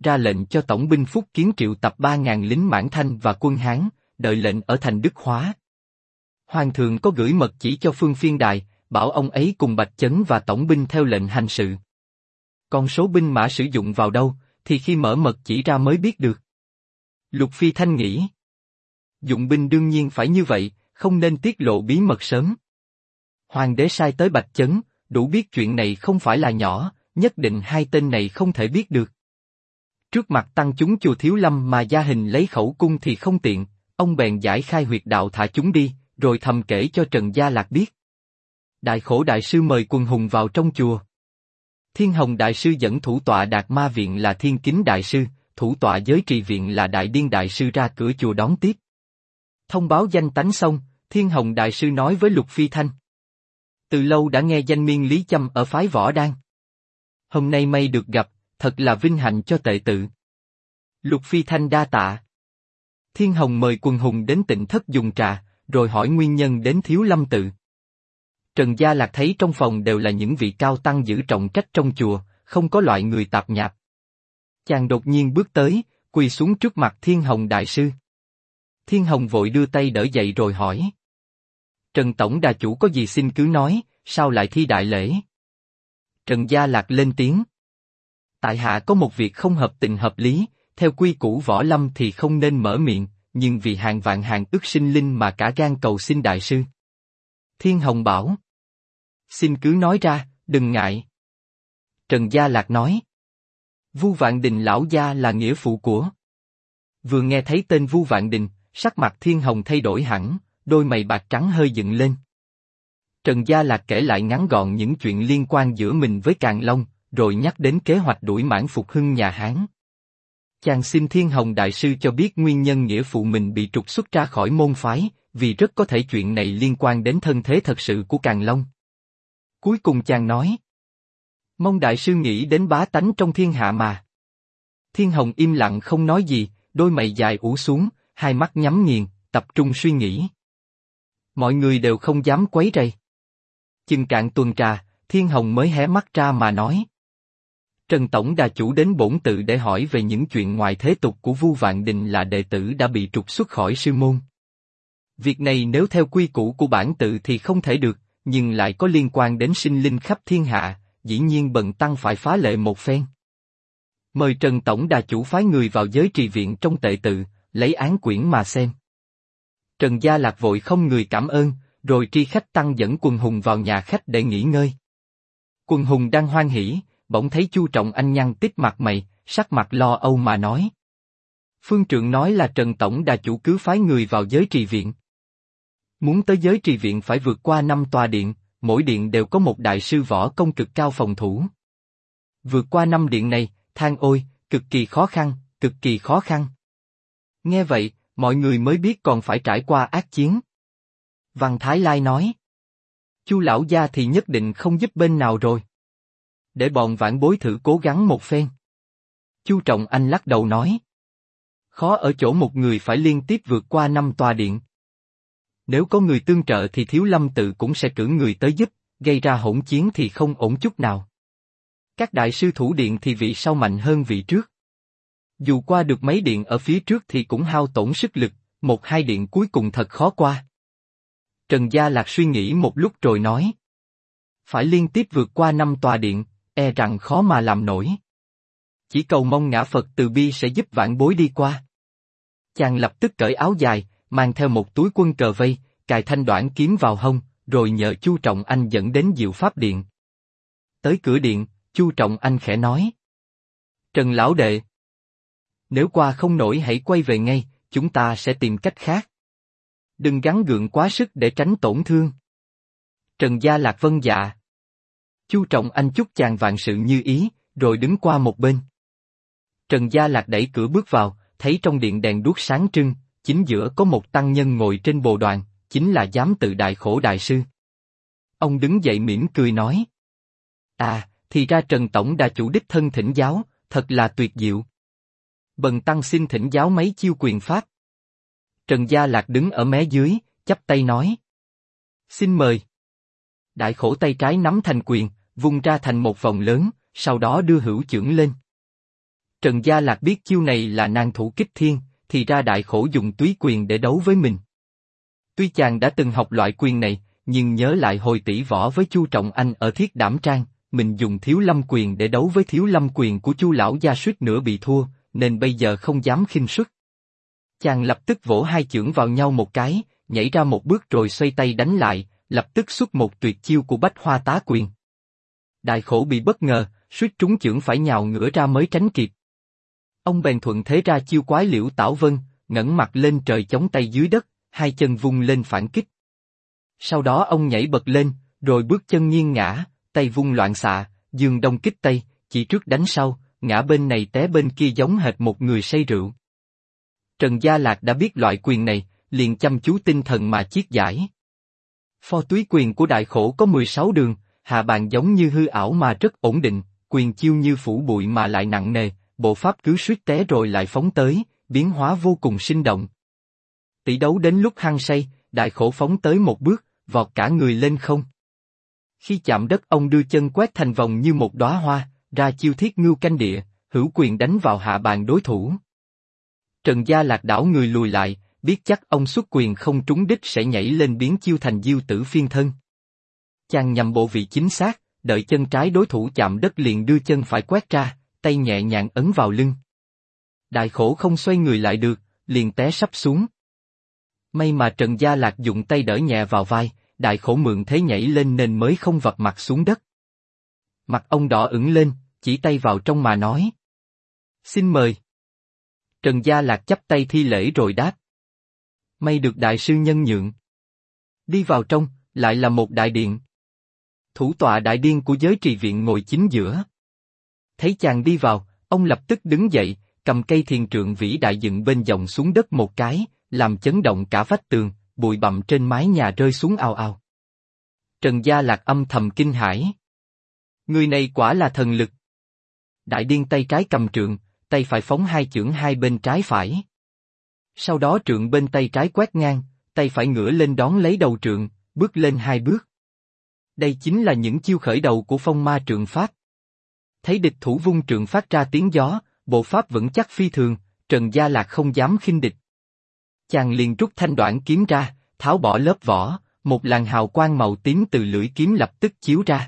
S1: ra lệnh cho tổng binh Phúc Kiến triệu tập 3.000 lính Mãn Thanh và quân Hán, đợi lệnh ở thành Đức Hóa. Hoàng thượng có gửi mật chỉ cho Phương Phiên Đài, bảo ông ấy cùng Bạch Chấn và tổng binh theo lệnh hành sự. Còn số binh mã sử dụng vào đâu, thì khi mở mật chỉ ra mới biết được. Lục Phi Thanh nghĩ. Dụng binh đương nhiên phải như vậy, không nên tiết lộ bí mật sớm. Hoàng đế sai tới Bạch Chấn, đủ biết chuyện này không phải là nhỏ, nhất định hai tên này không thể biết được. Trước mặt tăng chúng chùa Thiếu Lâm mà gia hình lấy khẩu cung thì không tiện, ông bèn giải khai huyệt đạo thả chúng đi, rồi thầm kể cho Trần Gia Lạc biết. Đại Khổ Đại Sư mời quần hùng vào trong chùa. Thiên Hồng Đại Sư dẫn thủ tọa Đạt Ma Viện là Thiên Kính Đại Sư, thủ tọa Giới Trì Viện là Đại Điên Đại Sư ra cửa chùa đón tiếp. Thông báo danh tánh xong, Thiên Hồng Đại Sư nói với Lục Phi Thanh. Từ lâu đã nghe danh Miên Lý Châm ở phái Võ Đan. Hôm nay may được gặp, thật là vinh hạnh cho tệ tự. Lục Phi Thanh đa tạ. Thiên Hồng mời quần hùng đến Tịnh Thất dùng trà, rồi hỏi nguyên nhân đến Thiếu Lâm tự. Trần Gia Lạc thấy trong phòng đều là những vị cao tăng giữ trọng trách trong chùa, không có loại người tạp nhạp. Chàng đột nhiên bước tới, quỳ xuống trước mặt Thiên Hồng Đại Sư. Thiên Hồng vội đưa tay đỡ dậy rồi hỏi. Trần Tổng Đà Chủ có gì xin cứ nói, sao lại thi đại lễ? Trần Gia Lạc lên tiếng. Tại hạ có một việc không hợp tình hợp lý, theo quy củ võ lâm thì không nên mở miệng, nhưng vì hàng vạn hàng ức sinh linh mà cả gan cầu xin Đại Sư. Thiên Hồng bảo. Xin cứ nói ra, đừng ngại. Trần Gia Lạc nói. Vu Vạn Đình lão gia là nghĩa phụ của. Vừa nghe thấy tên Vu Vạn Đình, sắc mặt Thiên Hồng thay đổi hẳn, đôi mày bạc trắng hơi dựng lên. Trần Gia Lạc kể lại ngắn gọn những chuyện liên quan giữa mình với Càn Long, rồi nhắc đến kế hoạch đuổi Mãn phục hưng nhà Hán. Chàng xin Thiên Hồng Đại Sư cho biết nguyên nhân nghĩa phụ mình bị trục xuất ra khỏi môn phái, vì rất có thể chuyện này liên quan đến thân thế thật sự của Càn Long. Cuối cùng chàng nói. Mong Đại Sư nghĩ đến bá tánh trong thiên hạ mà. Thiên Hồng im lặng không nói gì, đôi mày dài ủ xuống, hai mắt nhắm nghiền, tập trung suy nghĩ. Mọi người đều không dám quấy rầy. Chừng cạn tuần trà, Thiên Hồng mới hé mắt ra mà nói. Trần Tổng Đà Chủ đến bổn tự để hỏi về những chuyện ngoài thế tục của Vu Vạn Đình là đệ tử đã bị trục xuất khỏi sư môn. Việc này nếu theo quy củ của bản tự thì không thể được, nhưng lại có liên quan đến sinh linh khắp thiên hạ, dĩ nhiên bần tăng phải phá lệ một phen. Mời Trần Tổng Đà Chủ phái người vào Giới Trì Viện trong tệ tự, lấy án quyển mà xem. Trần Gia Lạc vội không người cảm ơn, rồi tri khách tăng dẫn quần hùng vào nhà khách để nghỉ ngơi. Quần hùng đang hoan hỉ, bỗng thấy Chu Trọng Anh nhăn tít mặt mày, sắc mặt lo âu mà nói. Phương trượng nói là Trần Tổng Đà Chủ cứ phái người vào Giới Trì Viện. Muốn tới Giới Trì Viện phải vượt qua 5 tòa điện, mỗi điện đều có một đại sư võ công cực cao phòng thủ. Vượt qua 5 điện này, than ôi, cực kỳ khó khăn, cực kỳ khó khăn. Nghe vậy, mọi người mới biết còn phải trải qua ác chiến. Văn Thái Lai nói. Chu lão gia thì nhất định không giúp bên nào rồi. Để bọn vãn bối thử cố gắng một phen. Chu Trọng Anh lắc đầu nói. Khó ở chỗ một người phải liên tiếp vượt qua 5 tòa điện. Nếu có người tương trợ thì Thiếu Lâm tự cũng sẽ cử người tới giúp, gây ra hỗn chiến thì không ổn chút nào. Các đại sư thủ điện thì vị sau mạnh hơn vị trước. Dù qua được mấy điện ở phía trước thì cũng hao tổn sức lực, một hai điện cuối cùng thật khó qua. Trần Gia Lạc suy nghĩ một lúc rồi nói. Phải liên tiếp vượt qua 5 tòa điện, e rằng khó mà làm nổi. Chỉ cầu mong ngã Phật từ bi sẽ giúp vãn bối đi qua. Chàng lập tức cởi áo dài, mang theo một túi quân cờ vây, cài thanh đoản kiếm vào hông, rồi nhờ Chu Trọng Anh dẫn đến Diệu Pháp Điện. Tới cửa điện, Chu Trọng Anh khẽ nói. Trần lão đệ. Nếu qua không nổi hãy quay về ngay, chúng ta sẽ tìm cách khác. Đừng gắng gượng quá sức để tránh tổn thương. Trần Gia Lạc vâng dạ. Chu Trọng Anh chúc chàng vạn sự như ý, rồi đứng qua một bên. Trần Gia Lạc đẩy cửa bước vào, thấy trong điện đèn đuốc sáng trưng, chính giữa có một tăng nhân ngồi trên bồ đoàn, chính là Giám Tự Đại Khổ Đại Sư. Ông đứng dậy mỉm cười nói. À, thì ra Trần Tổng Đà Chủ đích thân thỉnh giáo, thật là tuyệt diệu. Bần tăng xin thỉnh giáo mấy chiêu quyền pháp. Trần Gia Lạc đứng ở mé dưới, chắp tay nói. Xin mời. Đại Khổ tay trái nắm thành quyền, vung ra thành một vòng lớn, sau đó đưa hữu chưởng lên. Trần Gia Lạc biết chiêu này là nàng thủ kích thiên, thì ra Đại Khổ dùng túy quyền để đấu với mình. Tuy chàng đã từng học loại quyền này, nhưng nhớ lại hồi tỷ võ với Chu Trọng Anh ở Thiết Đảm Trang, mình dùng Thiếu Lâm quyền để đấu với Thiếu Lâm quyền của Chu lão gia suýt nữa bị thua, nên bây giờ không dám khinh suất. Chàng lập tức vỗ hai chưởng vào nhau một cái, nhảy ra một bước rồi xoay tay đánh lại, lập tức xuất một tuyệt chiêu của Bách Hoa Tá Quyền. Đại Khổ bị bất ngờ, suýt trúng chưởng phải nhào ngửa ra mới tránh kịp. Ông bèn thuận thế ra chiêu Quái Liễu Tảo Vân, ngẩng mặt lên trời chống tay dưới đất, hai chân vung lên phản kích. Sau đó ông nhảy bật lên, rồi bước chân nghiêng ngã, tay vung loạn xạ, dương đông kích tây, chỉ trước đánh sau, ngã bên này té bên kia giống hệt một người say rượu. Trần Gia Lạc đã biết loại quyền này, liền chăm chú tinh thần mà chiết giải. Pho túy quyền của Đại Khổ có 16 đường, hạ bàn giống như hư ảo mà rất ổn định, quyền chiêu như phủ bụi mà lại nặng nề, bộ pháp cứ suýt té rồi lại phóng tới, biến hóa vô cùng sinh động. Tỷ đấu đến lúc hăng say, Đại Khổ phóng tới một bước, vọt cả người lên không. Khi chạm đất ông đưa chân quét thành vòng như một đóa hoa, ra chiêu Thiết Ngưu Canh Địa, hữu quyền đánh vào hạ bàn đối thủ. Trần Gia Lạc đảo người lùi lại, biết chắc ông xuất quyền không trúng đích sẽ nhảy lên biến chiêu thành Diêu Tử Phiên Thân. Chàng nhằm bộ vị chính xác, đợi chân trái đối thủ chạm đất liền đưa chân phải quét ra, tay nhẹ nhàng ấn vào lưng. Đại Khổ không xoay người lại được, liền té sắp xuống. May mà Trần Gia Lạc dùng tay đỡ nhẹ vào vai, Đại Khổ mượn thế nhảy lên nên mới không vập mặt xuống đất. Mặt ông đỏ ửng lên, chỉ tay vào trong mà nói. Xin mời. Trần Gia Lạc chắp tay thi lễ rồi đáp. May được đại sư nhân nhượng. Đi vào trong, lại là một đại điện. Thủ tọa đại điên của giới trì viện ngồi chính giữa. Thấy chàng đi vào, ông lập tức đứng dậy, cầm cây thiền trượng vĩ đại dựng bên dòng xuống đất một cái, làm chấn động cả vách tường, bụi bặm trên mái nhà rơi xuống ào ào. Trần Gia Lạc âm thầm kinh hãi. Người này quả là thần lực. Đại điên tay trái cầm trượng, tay phải phóng hai chưởng hai bên trái phải. Sau đó trượng bên tay trái quét ngang, tay phải ngửa lên đón lấy đầu trượng, bước lên hai bước. Đây chính là những chiêu khởi đầu của phong ma trượng pháp. Thấy địch thủ vung trượng phát ra tiếng gió, bộ pháp vững chắc phi thường, Trần Gia Lạc không dám khinh địch. Chàng liền rút thanh đoản kiếm ra, tháo bỏ lớp vỏ, một làn hào quang màu tím từ lưỡi kiếm lập tức chiếu ra.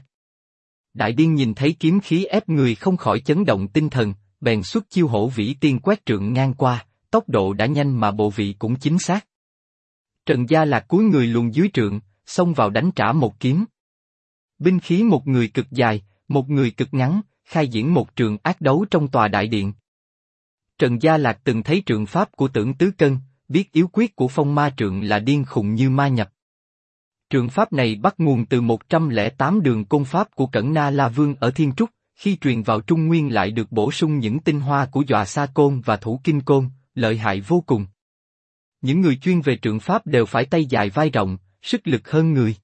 S1: Đại điên nhìn thấy kiếm khí ép người không khỏi chấn động tinh thần, bèn xuất chiêu Hổ Vĩ Tiên quét trượng ngang qua, tốc độ đã nhanh mà bộ vị cũng chính xác. Trần Gia Lạc cúi người luồn dưới trượng, xông vào đánh trả một kiếm. Binh khí một người cực dài, một người cực ngắn, khai diễn một trường ác đấu trong tòa đại điện. Trần Gia Lạc từng thấy trượng pháp của Tưởng Tứ Cân, biết yếu quyết của phong ma trượng là điên khùng như ma nhập. Trượng pháp này bắt nguồn từ 108 đường côn pháp của Cẩn Na La Vương ở Thiên Trúc, khi truyền vào Trung Nguyên lại được bổ sung những tinh hoa của Dọa Sa Côn và Thủ Kinh Côn, lợi hại vô cùng. Những người chuyên về trượng pháp đều phải tay dài vai rộng, sức lực hơn người.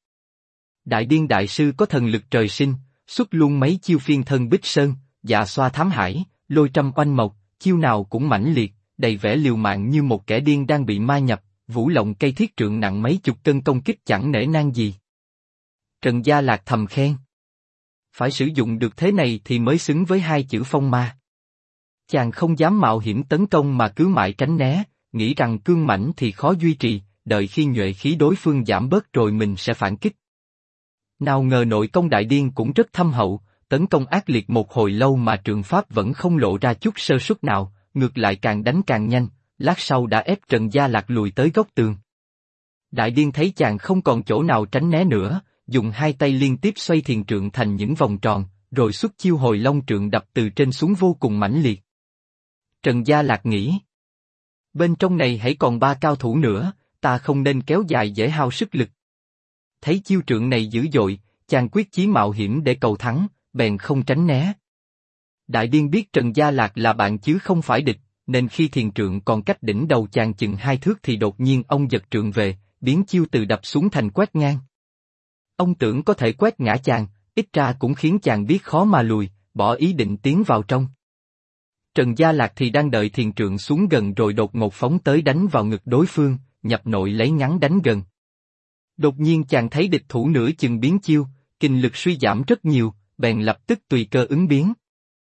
S1: Đại điên đại sư có thần lực trời sinh, xuất luôn mấy chiêu Phiên Thân Bích Sơn, Dạ Xoa Thám Hải, Lôi Trăm Oanh Mộc, chiêu nào cũng mãnh liệt, đầy vẻ liều mạng như một kẻ điên đang bị ma nhập, vũ lộng cây thiết trượng nặng mấy chục cân công kích chẳng nể nang gì. Trần Gia Lạc thầm khen. Phải sử dụng được thế này thì mới xứng với hai chữ phong ma. Chàng không dám mạo hiểm tấn công mà cứ mãi tránh né, nghĩ rằng cương mãnh thì khó duy trì, đợi khi nhuệ khí đối phương giảm bớt rồi mình sẽ phản kích. Nào ngờ nội công đại điên cũng rất thâm hậu, tấn công ác liệt một hồi lâu mà trượng pháp vẫn không lộ ra chút sơ suất nào, ngược lại càng đánh càng nhanh, lát sau đã ép Trần Gia Lạc lùi tới góc tường. Đại điên thấy chàng không còn chỗ nào tránh né nữa, dùng hai tay liên tiếp xoay thiền trượng thành những vòng tròn, rồi xuất chiêu Hồi Long trượng đập từ trên xuống vô cùng mãnh liệt. Trần Gia Lạc nghĩ, bên trong này hãy còn ba cao thủ nữa, ta không nên kéo dài dễ hao sức lực. Thấy chiêu trượng này dữ dội, chàng quyết chí mạo hiểm để cầu thắng, bèn không tránh né. Đại điên biết Trần Gia Lạc là bạn chứ không phải địch, nên khi thiền trượng còn cách đỉnh đầu chàng chừng 2 thước thì đột nhiên ông giật trượng về, biến chiêu từ đập xuống thành quét ngang. Ông tưởng có thể quét ngã chàng, ít ra cũng khiến chàng biết khó mà lùi, bỏ ý định tiến vào trong. Trần Gia Lạc thì đang đợi thiền trượng xuống gần rồi đột ngột phóng tới đánh vào ngực đối phương, nhập nội lấy ngắn đánh gần. Đột nhiên chàng thấy địch thủ nửa chừng biến chiêu, kinh lực suy giảm rất nhiều, bèn lập tức tùy cơ ứng biến.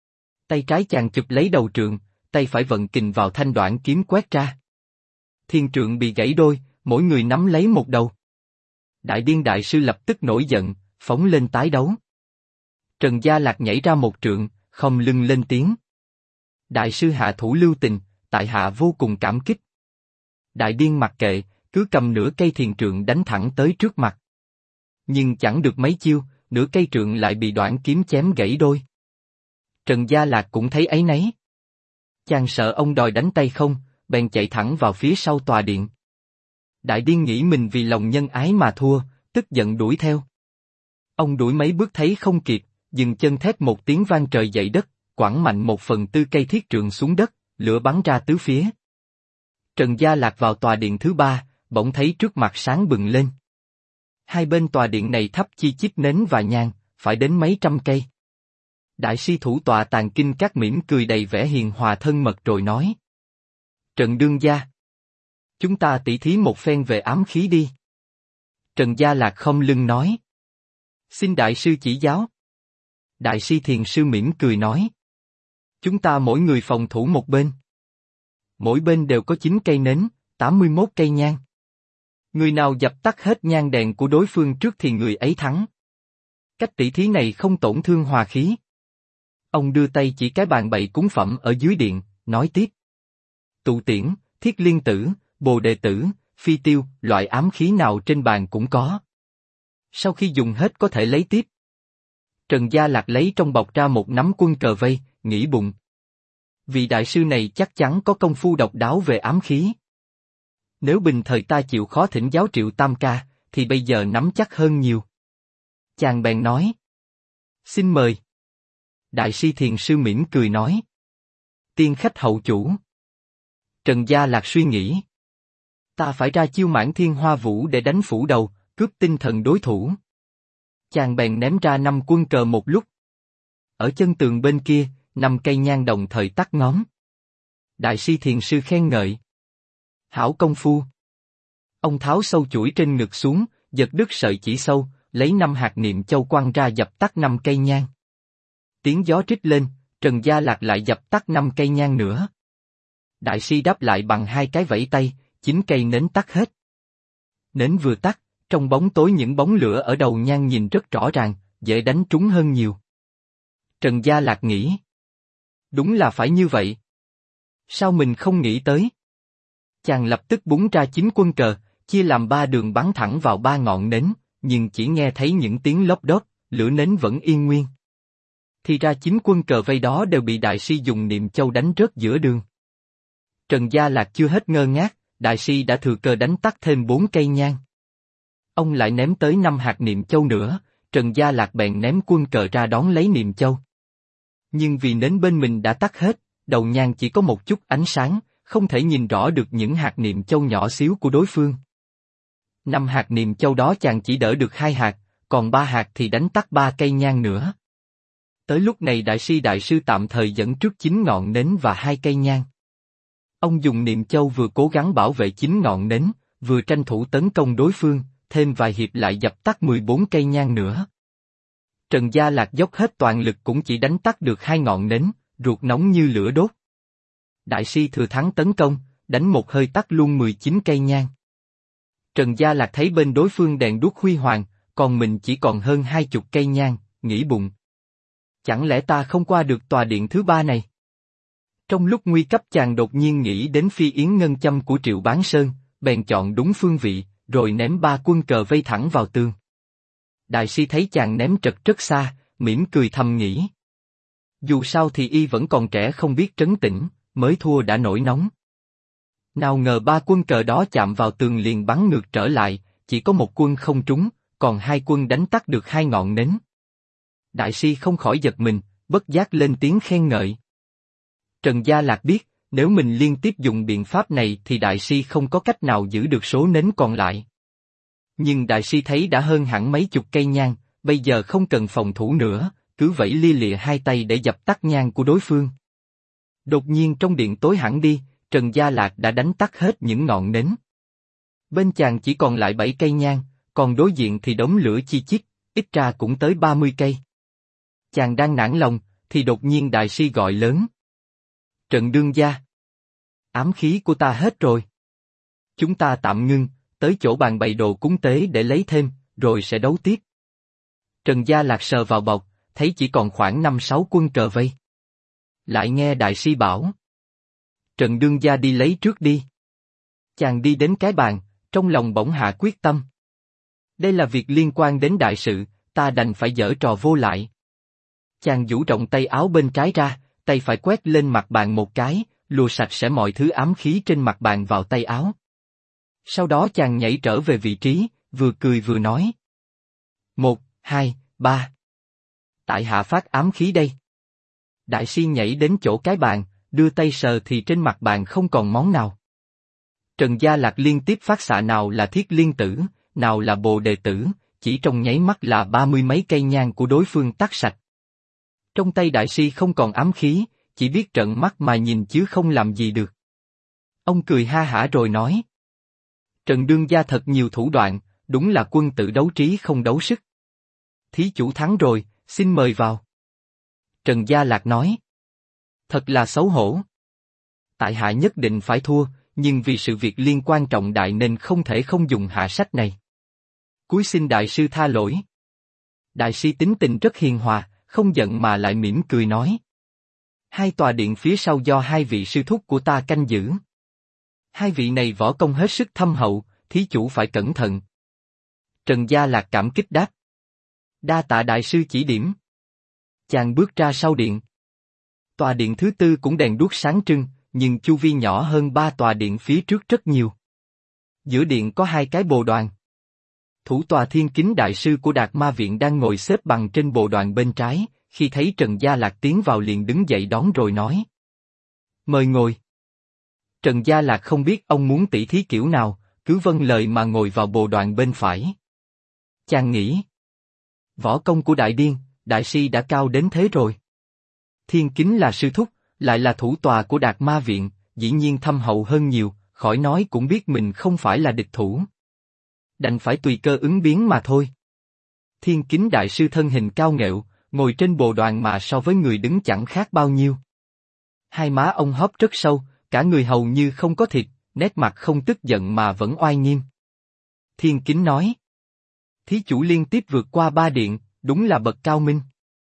S1: Tay trái chàng chụp lấy đầu trượng, tay phải vận kình vào thanh đoạn kiếm quét ra. Thiên trượng bị gãy đôi, mỗi người nắm lấy một đầu. Đại Điên đại sư lập tức nổi giận, phóng lên tái đấu. Trần Gia Lạc nhảy ra một trượng, không lưng lên tiếng. Đại sư hạ thủ lưu tình, tại hạ vô cùng cảm kích. Đại Điên mặc kệ, cứ cầm nửa cây thiền trượng đánh thẳng tới trước mặt. Nhưng chẳng được mấy chiêu, nửa cây trượng lại bị đoạn kiếm chém gãy đôi. Trần Gia Lạc cũng thấy áy náy. Chàng sợ ông đòi đánh tay không, bèn chạy thẳng vào phía sau tòa điện. Đại Điên nghĩ mình vì lòng nhân ái mà thua, tức giận đuổi theo. Ông đuổi mấy bước thấy không kịp, dừng chân thét một tiếng vang trời dậy đất, quẳng mạnh 1/4 cây thiết trượng xuống đất, lửa bắn ra tứ phía. Trần Gia Lạc vào tòa điện thứ 3, bỗng thấy trước mặt sáng bừng lên. Hai bên tòa điện này thắp chi chít nến và nhang, phải đến mấy trăm cây. Đại sư thủ tọa Tàng Kinh Các mỉm cười đầy vẻ hiền hòa thân mật rồi nói. Trần đương gia, chúng ta tỉ thí một phen về ám khí đi. Trần Gia Lạc không lưng nói. Xin đại sư chỉ giáo. Đại sư thiền sư mỉm cười nói. Chúng ta mỗi người phòng thủ một bên. Mỗi bên đều có 9 cây nến, 81 cây nhang. Người nào dập tắt hết nhang đèn của đối phương trước thì người ấy thắng. Cách tỉ thí này không tổn thương hòa khí. Ông đưa tay chỉ cái bàn bày cúng phẩm ở dưới điện, nói tiếp. Tụ tiễn, thiết liên tử, bồ đề tử, phi tiêu, loại ám khí nào trên bàn cũng có. Sau khi dùng hết có thể lấy tiếp. Trần Gia Lạc lấy trong bọc ra một nắm quân cờ vây, nghĩ bụng. Vị đại sư này chắc chắn có công phu độc đáo về ám khí. Nếu bình thời ta chịu khó thỉnh giáo Triệu Tam ca, thì bây giờ nắm chắc hơn nhiều. Chàng bèn nói. Xin mời. Đại sư thiền sư mỉm cười nói. Tiên khách hậu chủ. Trần Gia Lạc suy nghĩ. Ta phải ra chiêu Mãn Thiên Hoa Vũ để đánh phủ đầu, cướp tinh thần đối thủ. Chàng bèn ném ra 5 quân cờ một lúc. Ở chân tường bên kia, 5 cây nhang đồng thời tắt ngóm. Đại sư thiền sư khen ngợi. Hảo công phu. Ông tháo sâu chuỗi trên ngực xuống, giật đứt sợi chỉ sâu, lấy 5 hạt niệm châu quăng ra dập tắt 5 cây nhang. Tiếng gió trích lên, Trần Gia Lạc lại dập tắt 5 cây nhang nữa. Đại sư đáp lại bằng 2 cái vẫy tay, 9 cây nến tắt hết. Nến vừa tắt, trong bóng tối những bóng lửa ở đầu nhang nhìn rất rõ ràng, dễ đánh trúng hơn nhiều. Trần Gia Lạc nghĩ. Đúng là phải như vậy. Sao mình không nghĩ tới? Chàng lập tức búng ra 9 quân cờ, chia làm 3 đường bắn thẳng vào 3 ngọn nến, nhưng chỉ nghe thấy những tiếng lốp đốp, lửa nến vẫn yên nguyên. Thì ra 9 quân cờ vây đó đều bị đại sư dùng niệm châu đánh rớt giữa đường. Trần Gia Lạc chưa hết ngơ ngác, đại sư đã thừa cơ đánh tắt thêm 4 cây nhang. Ông lại ném tới 5 hạt niệm châu nữa, Trần Gia Lạc bèn ném quân cờ ra đón lấy niệm châu. Nhưng vì nến bên mình đã tắt hết, đầu nhang chỉ có một chút ánh sáng, không thể nhìn rõ được những hạt niệm châu nhỏ xíu của đối phương. 5 hạt niệm châu đó chàng chỉ đỡ được 2 hạt, còn 3 hạt thì đánh tắt 3 cây nhang nữa. Tới lúc này đại sư tạm thời dẫn trước 9 ngọn nến và 2 cây nhang. Ông dùng niệm châu vừa cố gắng bảo vệ 9 ngọn nến, vừa tranh thủ tấn công đối phương, thêm vài hiệp lại dập tắt 14 cây nhang nữa. Trần Gia Lạc dốc hết toàn lực cũng chỉ đánh tắt được 2 ngọn nến, ruột nóng như lửa đốt. Đại sư thừa thắng tấn công, đánh một hơi tắt luôn 19 cây nhang. Trần Gia Lạc thấy bên đối phương đèn đuốc huy hoàng, còn mình chỉ còn hơn 20 cây nhang, nghĩ bụng. Chẳng lẽ ta không qua được tòa điện thứ 3 này? Trong lúc nguy cấp chàng đột nhiên nghĩ đến phi yến ngân châm của Triệu Bán Sơn, bèn chọn đúng phương vị, rồi ném 3 quân cờ vây thẳng vào tường. Đại sư thấy chàng ném trật rất xa, mỉm cười thầm nghĩ. Dù sao thì y vẫn còn trẻ không biết trấn tĩnh, mới thua đã nổi nóng. Nào ngờ 3 quân cờ đó chạm vào tường liền bắn ngược trở lại, chỉ có một quân không trúng, còn 2 quân đánh tắt được 2 ngọn nến. Đại sư không khỏi giật mình, bất giác lên tiếng khen ngợi. Trần Gia Lạc biết, nếu mình liên tiếp dùng biện pháp này thì đại sư không có cách nào giữ được số nến còn lại. Nhưng đại sư thấy đã hơn hẳn mấy chục cây nhang, bây giờ không cần phòng thủ nữa, cứ vẫy lia lịa 2 tay để dập tắt nhang của đối phương. Đột nhiên trong điện tối hẳn đi, Trần Gia Lạc đã đánh tắt hết những ngọn nến. Bên chàng chỉ còn lại 7 cây nhang, còn đối diện thì đống lửa chi chít, ít ra cũng tới 30 cây. Chàng đang nản lòng, thì đột nhiên đại si gọi lớn. Trần đương gia. Ám khí của ta hết rồi. Chúng ta tạm ngưng, tới chỗ bàn bày đồ cúng tế để lấy thêm, rồi sẽ đấu tiếp. Trần Gia Lạc sờ vào bọc, thấy chỉ còn khoảng 5-6 quân cờ vây. Lại nghe đại si bảo. Trần đương gia đi lấy trước đi. Chàng đi đến cái bàn, trong lòng bỗng hạ quyết tâm. Đây là việc liên quan đến đại sự, ta đành phải giở trò vô lại. Chàng duỗi rộng tay áo bên trái ra, tay phải quét lên mặt bàn một cái, lùa sạch sẽ mọi thứ ám khí trên mặt bàn vào tay áo. Sau đó chàng nhảy trở về vị trí, vừa cười vừa nói. 1, 2, 3. Tại hạ phát ám khí đây. Đại si nhảy đến chỗ cái bàn, đưa tay sờ thì trên mặt bàn không còn món nào. Trần Gia Lạc liên tiếp phát xạ nào là thiết liên tử, nào là bồ đề tử, chỉ trong nháy mắt là 30 mấy cây nhang của đối phương tắt sạch. Trong tay đại si không còn ám khí, chỉ biết trợn mắt mà nhìn chứ không làm gì được. Ông cười ha hả rồi nói. Trần đương gia thật nhiều thủ đoạn, đúng là quân tử đấu trí không đấu sức. Thí chủ thắng rồi, xin mời vào. Trần Gia Lạc nói. Thật là xấu hổ. Tại hạ nhất định phải thua, nhưng vì sự việc liên quan trọng đại nên không thể không dùng hạ sách này. Cúi xin đại sư tha lỗi. Đại sư tính tình rất hiền hòa, không giận mà lại mỉm cười nói. Hai tòa điện phía sau do hai vị sư thúc của ta canh giữ. Hai vị này võ công hết sức thâm hậu, thí chủ phải cẩn thận. Trần Gia Lạc cảm kích đáp. Đa tạ đại sư chỉ điểm. Chàng bước ra sau điện. Tòa điện thứ tư cũng đèn đuốc sáng trưng, nhưng chu vi nhỏ hơn ba tòa điện phía trước rất nhiều. Giữa điện có hai cái bồ đoàn. Thủ tòa Thiên Kính đại sư của Đạt Ma Viện đang ngồi xếp bằng trên bồ đoàn bên trái, khi thấy Trần Gia Lạc tiến vào liền đứng dậy đón rồi nói. Mời ngồi. Trần Gia Lạc không biết ông muốn tỉ thí kiểu nào, cứ vâng lời mà ngồi vào bồ đoàn bên phải. Chàng nghĩ. Võ công của Đại Điên, đại si đã cao đến thế rồi. Thiên Kính là sư thúc, lại là thủ tòa của Đạt Ma Viện, dĩ nhiên thâm hậu hơn nhiều, khỏi nói cũng biết mình không phải là địch thủ. Đành phải tùy cơ ứng biến mà thôi. Thiên Kính đại sư thân hình cao ngẹo, ngồi trên bồ đoàn mà so với người đứng chẳng khác bao nhiêu. Hai má ông hóp rất sâu, cả người hầu như không có thịt, nét mặt không tức giận mà vẫn oai nghiêm. Thiên Kính nói. Thí chủ liên tiếp vượt qua ba điện, đúng là bậc cao minh.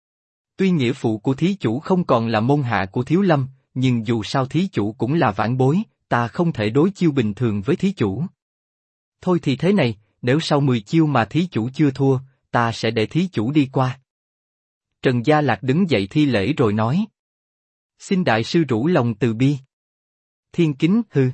S1: Tuy nghĩa phụ của thí chủ không còn là môn hạ của Thiếu Lâm, nhưng dù sao thí chủ cũng là vãn bối, ta không thể đối chiêu bình thường với thí chủ. Thôi thì thế này, nếu sau 10 chiêu mà thí chủ chưa thua, ta sẽ để thí chủ đi qua. Trần Gia Lạc đứng dậy thi lễ rồi nói. Xin đại sư rủ lòng từ bi. Thiên Kính hừ.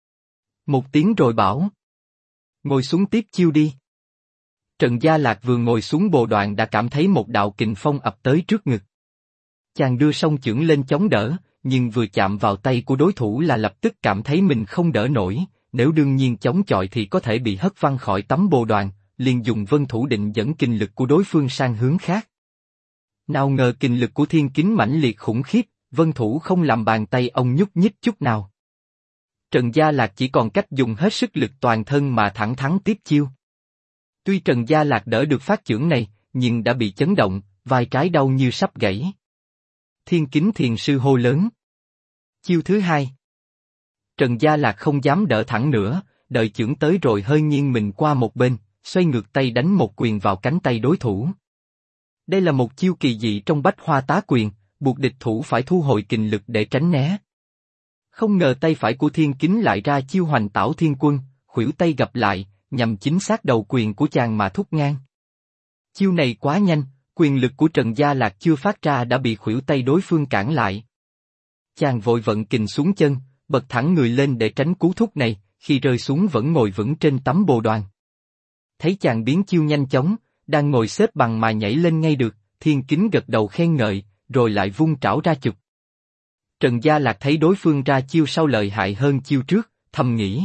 S1: Một tiếng rồi bảo. Ngồi xuống tiếp chiêu đi. Trần Gia Lạc vừa ngồi xuống bồ đoàn đã cảm thấy một đạo kình phong ập tới trước ngực. Chàng đưa song chưởng lên chống đỡ, nhưng vừa chạm vào tay của đối thủ là lập tức cảm thấy mình không đỡ nổi, nếu đương nhiên chống chọi thì có thể bị hất văng khỏi tấm bồ đoàn, liền dùng vân thủ định dẫn kình lực của đối phương sang hướng khác. Nào ngờ kình lực của Thiên Kính mãnh liệt khủng khiếp, vân thủ không làm bàn tay ông nhúc nhích chút nào. Trần Gia Lạc chỉ còn cách dùng hết sức lực toàn thân mà thẳng thắn tiếp chiêu. Tuy Trần Gia Lạc đỡ được phát chưởng này, nhưng đã bị chấn động, vai trái đau như sắp gãy. Thiên Kính thiền sư hô lớn. Chiêu thứ hai. Trần Gia Lạc không dám đỡ thẳng nữa, đợi chưởng tới rồi hơi nghiêng mình qua một bên, xoay ngược tay đánh một quyền vào cánh tay đối thủ. Đây là một chiêu kỳ dị trong Bách Hoa Tá Quyền, buộc địch thủ phải thu hồi kình lực để tránh né. Không ngờ tay phải của Thiên Kính lại ra chiêu Hoành Tảo Thiên Quân, khuỷu tay gập lại, nhằm chính xác đầu quyền của chàng mà thúc ngang. Chiêu này quá nhanh, quyền lực của Trần Gia Lạc chưa phát ra đã bị khuỷu tay đối phương cản lại. Chàng vội vận kình xuống chân, bật thẳng người lên để tránh cú thúc này, khi rơi xuống vẫn ngồi vững trên tấm bồ đoàn. Thấy chàng biến chiêu nhanh chóng, đang ngồi xếp bằng mà nhảy lên ngay được, Thiên Kính gật đầu khen ngợi, rồi lại vung trảo ra chụp. Trần Gia Lạc thấy đối phương ra chiêu sau lợi hại hơn chiêu trước, thầm nghĩ.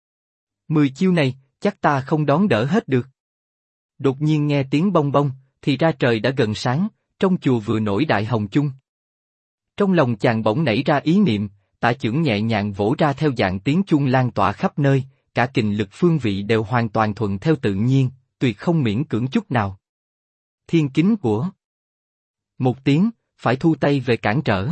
S1: 10 chiêu này, chắc ta không đón đỡ hết được. Đột nhiên nghe tiếng bong bong, thì ra trời đã gần sáng, trong chùa vừa nổi đại hồng chung. Trong lòng chàng bỗng nảy ra ý niệm, tả chưởng nhẹ nhàng vỗ ra theo dạng tiếng chuông lan tỏa khắp nơi, cả kình lực phương vị đều hoàn toàn thuận theo tự nhiên, tuyệt không miễn cưỡng chút nào. Thiên Kính của. Một tiếng, phải thu tay về cản trở.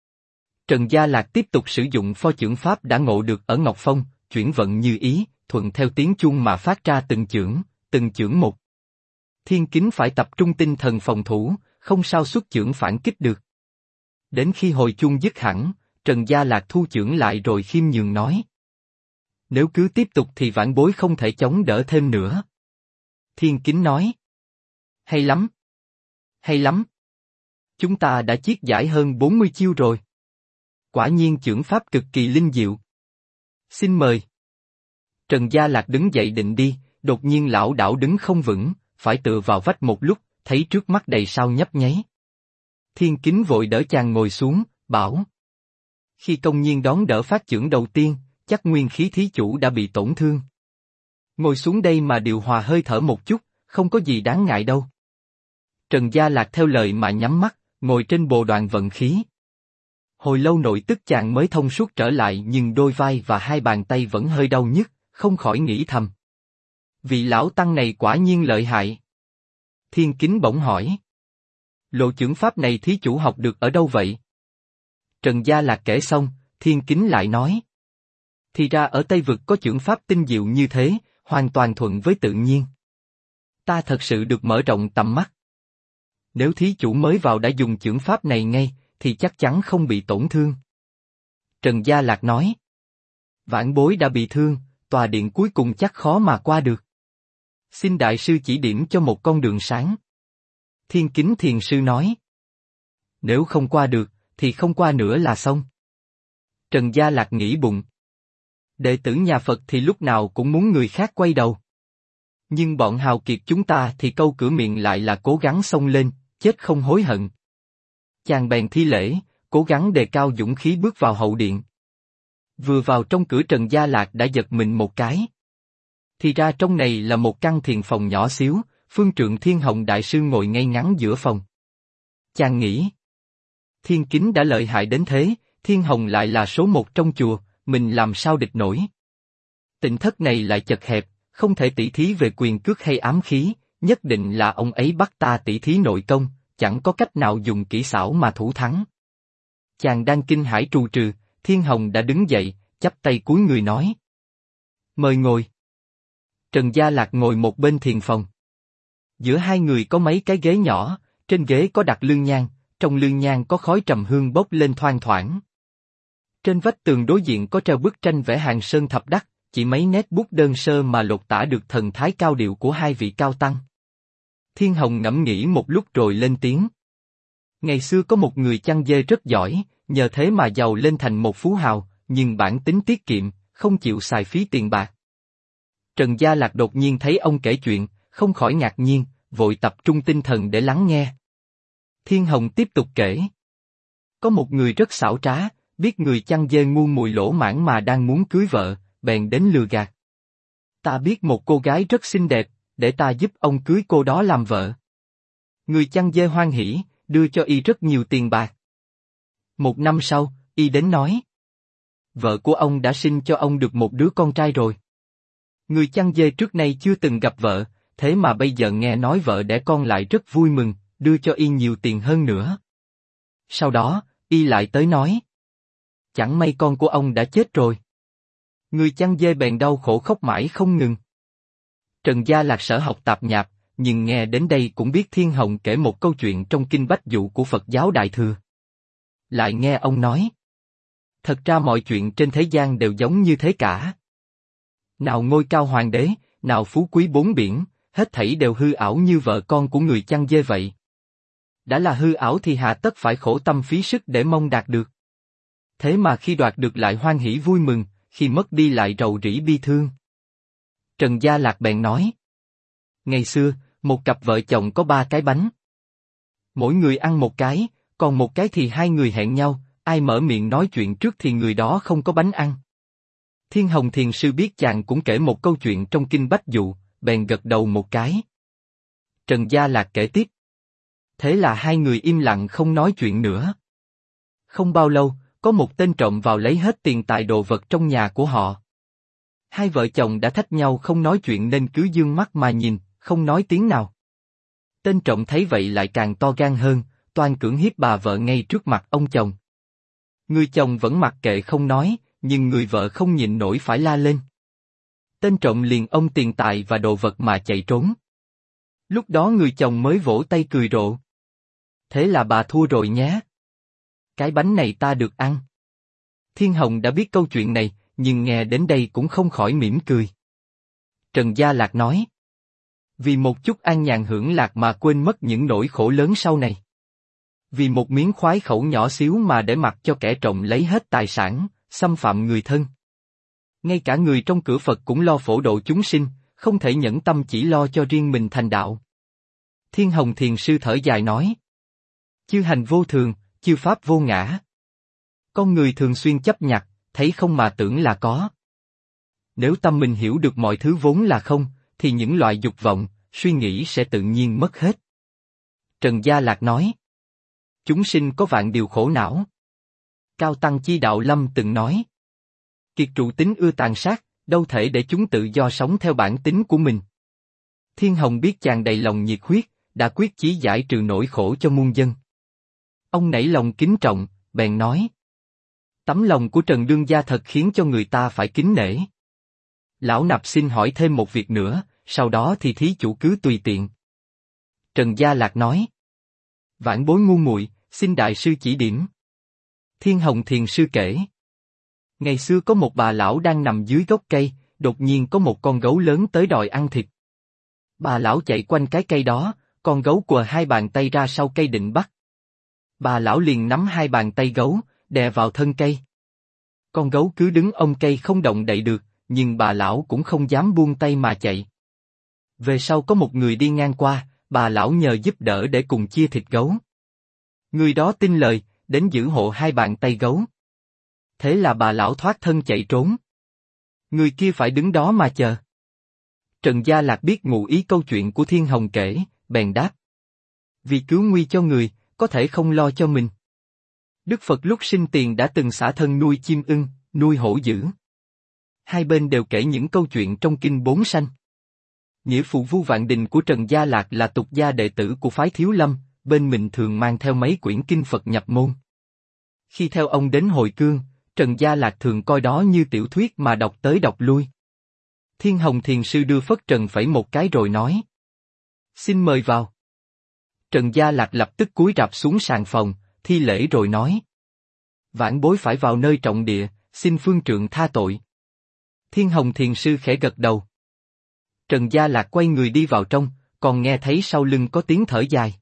S1: Trần Gia Lạc tiếp tục sử dụng pho chưởng pháp đã ngộ được ở Ngọc Phong, chuyển vận như ý, thuận theo tiếng chuông mà phát ra từng chưởng một. Thiên Kính phải tập trung tinh thần phòng thủ, không sao xuất chưởng phản kích được. Đến khi hồi chuông dứt hẳn, Trần Gia Lạc thu chưởng lại rồi khiêm nhường nói. Nếu cứ tiếp tục thì vãn bối không thể chống đỡ thêm nữa. Thiên Kính nói. Hay lắm. Hay lắm. Chúng ta đã chiết giải hơn 40 chiêu rồi. Quả nhiên chưởng pháp cực kỳ linh diệu. Xin mời. Trần Gia Lạc đứng dậy định đi, đột nhiên lảo đảo đứng không vững, phải tựa vào vách một lúc, thấy trước mắt đầy sao nhấp nháy. Thiên Kính vội đỡ chàng ngồi xuống, bảo. Khi công nhiên đón đỡ phát chưởng đầu tiên, chắc nguyên khí thí chủ đã bị tổn thương. Ngồi xuống đây mà điều hòa hơi thở một chút, không có gì đáng ngại đâu. Trần Gia Lạc theo lời mà nhắm mắt, ngồi trên bồ đoàn vận khí. Hồi lâu nội tức chàng mới thông suốt trở lại nhưng đôi vai và hai bàn tay vẫn hơi đau nhức, không khỏi nghĩ thầm. Vị lão tăng này quả nhiên lợi hại. Thiên Kính bỗng hỏi. Lộ chưởng pháp này thí chủ học được ở đâu vậy? Trần Gia Lạc kể xong, Thiên Kính lại nói. Thì ra ở Tây Vực có chưởng pháp tinh diệu như thế, hoàn toàn thuận với tự nhiên. Ta thật sự được mở rộng tầm mắt. Nếu thí chủ mới vào đã dùng chưởng pháp này ngay, thì chắc chắn không bị tổn thương. Trần Gia Lạc nói. Vãn bối đã bị thương, tòa điện cuối cùng chắc khó mà qua được. Xin đại sư chỉ điểm cho một con đường sáng. Thiên Kính thiền sư nói. Nếu không qua được, thì không qua nữa là xong. Trần Gia Lạc nghĩ bụng. Đệ tử nhà Phật thì lúc nào cũng muốn người khác quay đầu. Nhưng bọn hào kiệt chúng ta thì câu cửa miệng lại là cố gắng xông lên, chết không hối hận. Chàng bèn thi lễ, cố gắng đề cao dũng khí bước vào hậu điện. Vừa vào trong cửa Trần Gia Lạc đã giật mình một cái. Thì ra trong này là một căn thiền phòng nhỏ xíu, Phương Trượng Thiên Hồng Đại Sư ngồi ngay ngắn giữa phòng. Chàng nghĩ. Thiên Kính đã lợi hại đến thế, Thiên Hồng lại là số một trong chùa, mình làm sao địch nổi. Tịnh thất này lại chật hẹp, không thể tỉ thí về quyền cước hay ám khí, nhất định là ông ấy bắt ta tỉ thí nội công, chẳng có cách nào dùng kỹ xảo mà thủ thắng. Chàng đang kinh hãi trù trừ, Thiên Hồng đã đứng dậy, chắp tay cúi người nói. Mời ngồi. Trần Gia Lạc ngồi một bên thiền phòng. Giữa hai người có mấy cái ghế nhỏ, trên ghế có đặt lương nhang, trong lương nhang có khói trầm hương bốc lên thoang thoảng. Trên vách tường đối diện có treo bức tranh vẽ Hàng Sơn Thập Đắc, chỉ mấy nét bút đơn sơ mà lột tả được thần thái cao điệu của hai vị cao tăng. Thiên Hồng ngẫm nghĩ một lúc rồi lên tiếng. Ngày xưa có một người chăn dê rất giỏi, nhờ thế mà giàu lên thành một phú hào, nhưng bản tính tiết kiệm, không chịu xài phí tiền bạc. Trần Gia Lạc đột nhiên thấy ông kể chuyện, không khỏi ngạc nhiên, vội tập trung tinh thần để lắng nghe. Thiên Hồng tiếp tục kể. Có một người rất xảo trá, biết người chăn dê ngu muội lỗ mãn mà đang muốn cưới vợ, bèn đến lừa gạt. Ta biết một cô gái rất xinh đẹp, để ta giúp ông cưới cô đó làm vợ. Người chăn dê hoan hỉ, đưa cho y rất nhiều tiền bạc. Một năm sau, y đến nói. Vợ của ông đã sinh cho ông được một đứa con trai rồi. Người chăn dê trước nay chưa từng gặp vợ, thế mà bây giờ nghe nói vợ đẻ con lại rất vui mừng, đưa cho y nhiều tiền hơn nữa. Sau đó, y lại tới nói. Chẳng may con của ông đã chết rồi. Người chăn dê bèn đau khổ khóc mãi không ngừng. Trần Gia Lạc sở học tạp nhạp, nhưng nghe đến đây cũng biết Thiên Hồng kể một câu chuyện trong kinh Bách Dụ của Phật giáo Đại Thừa. Lại nghe ông nói. Thật ra mọi chuyện trên thế gian đều giống như thế cả. Nào ngôi cao hoàng đế, nào phú quý bốn biển, hết thảy đều hư ảo như vợ con của người chăn dê vậy. Đã là hư ảo thì hà tất phải khổ tâm phí sức để mong đạt được. Thế mà khi đoạt được lại hoan hỉ vui mừng, khi mất đi lại rầu rĩ bi thương. Trần Gia Lạc bèn nói. Ngày xưa, một cặp vợ chồng có 3 cái bánh. Mỗi người ăn một cái, còn một cái thì hai người hẹn nhau, ai mở miệng nói chuyện trước thì người đó không có bánh ăn. Thiên Hồng Thiền Sư biết chàng cũng kể một câu chuyện trong kinh Bách Dụ, bèn gật đầu một cái. Trần Gia Lạc kể tiếp. Thế là hai người im lặng không nói chuyện nữa. Không bao lâu, có một tên trộm vào lấy hết tiền tài đồ vật trong nhà của họ. Hai vợ chồng đã thách nhau không nói chuyện nên cứ dương mắt mà nhìn, không nói tiếng nào. Tên trộm thấy vậy lại càng to gan hơn, toan cưỡng hiếp bà vợ ngay trước mặt ông chồng. Người chồng vẫn mặc kệ không nói, nhưng người vợ không nhịn nổi phải la lên. Tên trộm liền ôm tiền tài và đồ vật mà chạy trốn. Lúc đó người chồng mới vỗ tay cười rộ. Thế là bà thua rồi nhé. Cái bánh này ta được ăn. Thiên Hồng đã biết câu chuyện này, nhưng nghe đến đây cũng không khỏi mỉm cười. Trần Gia Lạc nói. Vì một chút an nhàn hưởng lạc mà quên mất những nỗi khổ lớn sau này. Vì một miếng khoái khẩu nhỏ xíu mà để mặc cho kẻ trộm lấy hết tài sản, xâm phạm người thân. Ngay cả người trong cửa Phật cũng lo phổ độ chúng sinh, không thể nhẫn tâm chỉ lo cho riêng mình thành đạo. Thiên Hồng Thiền Sư thở dài nói. Chư hành vô thường, chư pháp vô ngã. Con người thường xuyên chấp nhặt, thấy không mà tưởng là có. Nếu tâm mình hiểu được mọi thứ vốn là không, thì những loại dục vọng, suy nghĩ sẽ tự nhiên mất hết. Trần Gia Lạc nói. Chúng sinh có vạn điều khổ não. Cao Tăng Chi Đạo Lâm từng nói. Kiệt trụ tính ưa tàn sát, đâu thể để chúng tự do sống theo bản tính của mình. Thiên Hồng biết chàng đầy lòng nhiệt huyết, đã quyết chí giải trừ nỗi khổ cho muôn dân. Ông nảy lòng kính trọng, bèn nói. Tấm lòng của Trần Đương Gia thật khiến cho người ta phải kính nể. Lão Nạp xin hỏi thêm một việc nữa, sau đó thì thí chủ cứ tùy tiện. Trần Gia Lạc nói. Vãn bối ngu muội, xin đại sư chỉ điểm. Thiên Hồng Thiền Sư kể. Ngày xưa có một bà lão đang nằm dưới gốc cây, đột nhiên có một con gấu lớn tới đòi ăn thịt. Bà lão chạy quanh cái cây đó, con gấu quờ hai bàn tay ra sau cây định bắt. Bà lão liền nắm hai bàn tay gấu, đè vào thân cây. Con gấu cứ đứng ôm cây không động đậy được, nhưng bà lão cũng không dám buông tay mà chạy. Về sau có một người đi ngang qua, bà lão nhờ giúp đỡ để cùng chia thịt gấu. Người đó tin lời, đến giữ hộ hai bàn tay gấu. Thế là bà lão thoát thân chạy trốn. Người kia phải đứng đó mà chờ. Trần Gia Lạc biết ngụ ý câu chuyện của Thiên Hồng kể, bèn đáp. Vì cứu nguy cho người, có thể không lo cho mình. Đức Phật lúc sinh tiền đã từng xả thân nuôi chim ưng, nuôi hổ dữ. Hai bên đều kể những câu chuyện trong kinh Bốn Sanh. Nghĩa phụ Vu Vạn Đình của Trần Gia Lạc là tục gia đệ tử của phái Thiếu Lâm, bên mình thường mang theo mấy quyển kinh Phật nhập môn. Khi theo ông đến Hồi Cương, Trần Gia Lạc thường coi đó như tiểu thuyết mà đọc tới đọc lui. Thiên Hồng Thiền Sư đưa phất trần phẩy một cái rồi nói. Xin mời vào. Trần Gia Lạc lập tức cúi rạp xuống sàn phòng, thi lễ rồi nói. Vãn bối phải vào nơi trọng địa, xin phương trượng tha tội. Thiên Hồng Thiền Sư khẽ gật đầu. Trần Gia Lạc quay người đi vào trong, còn nghe thấy sau lưng có tiếng thở dài.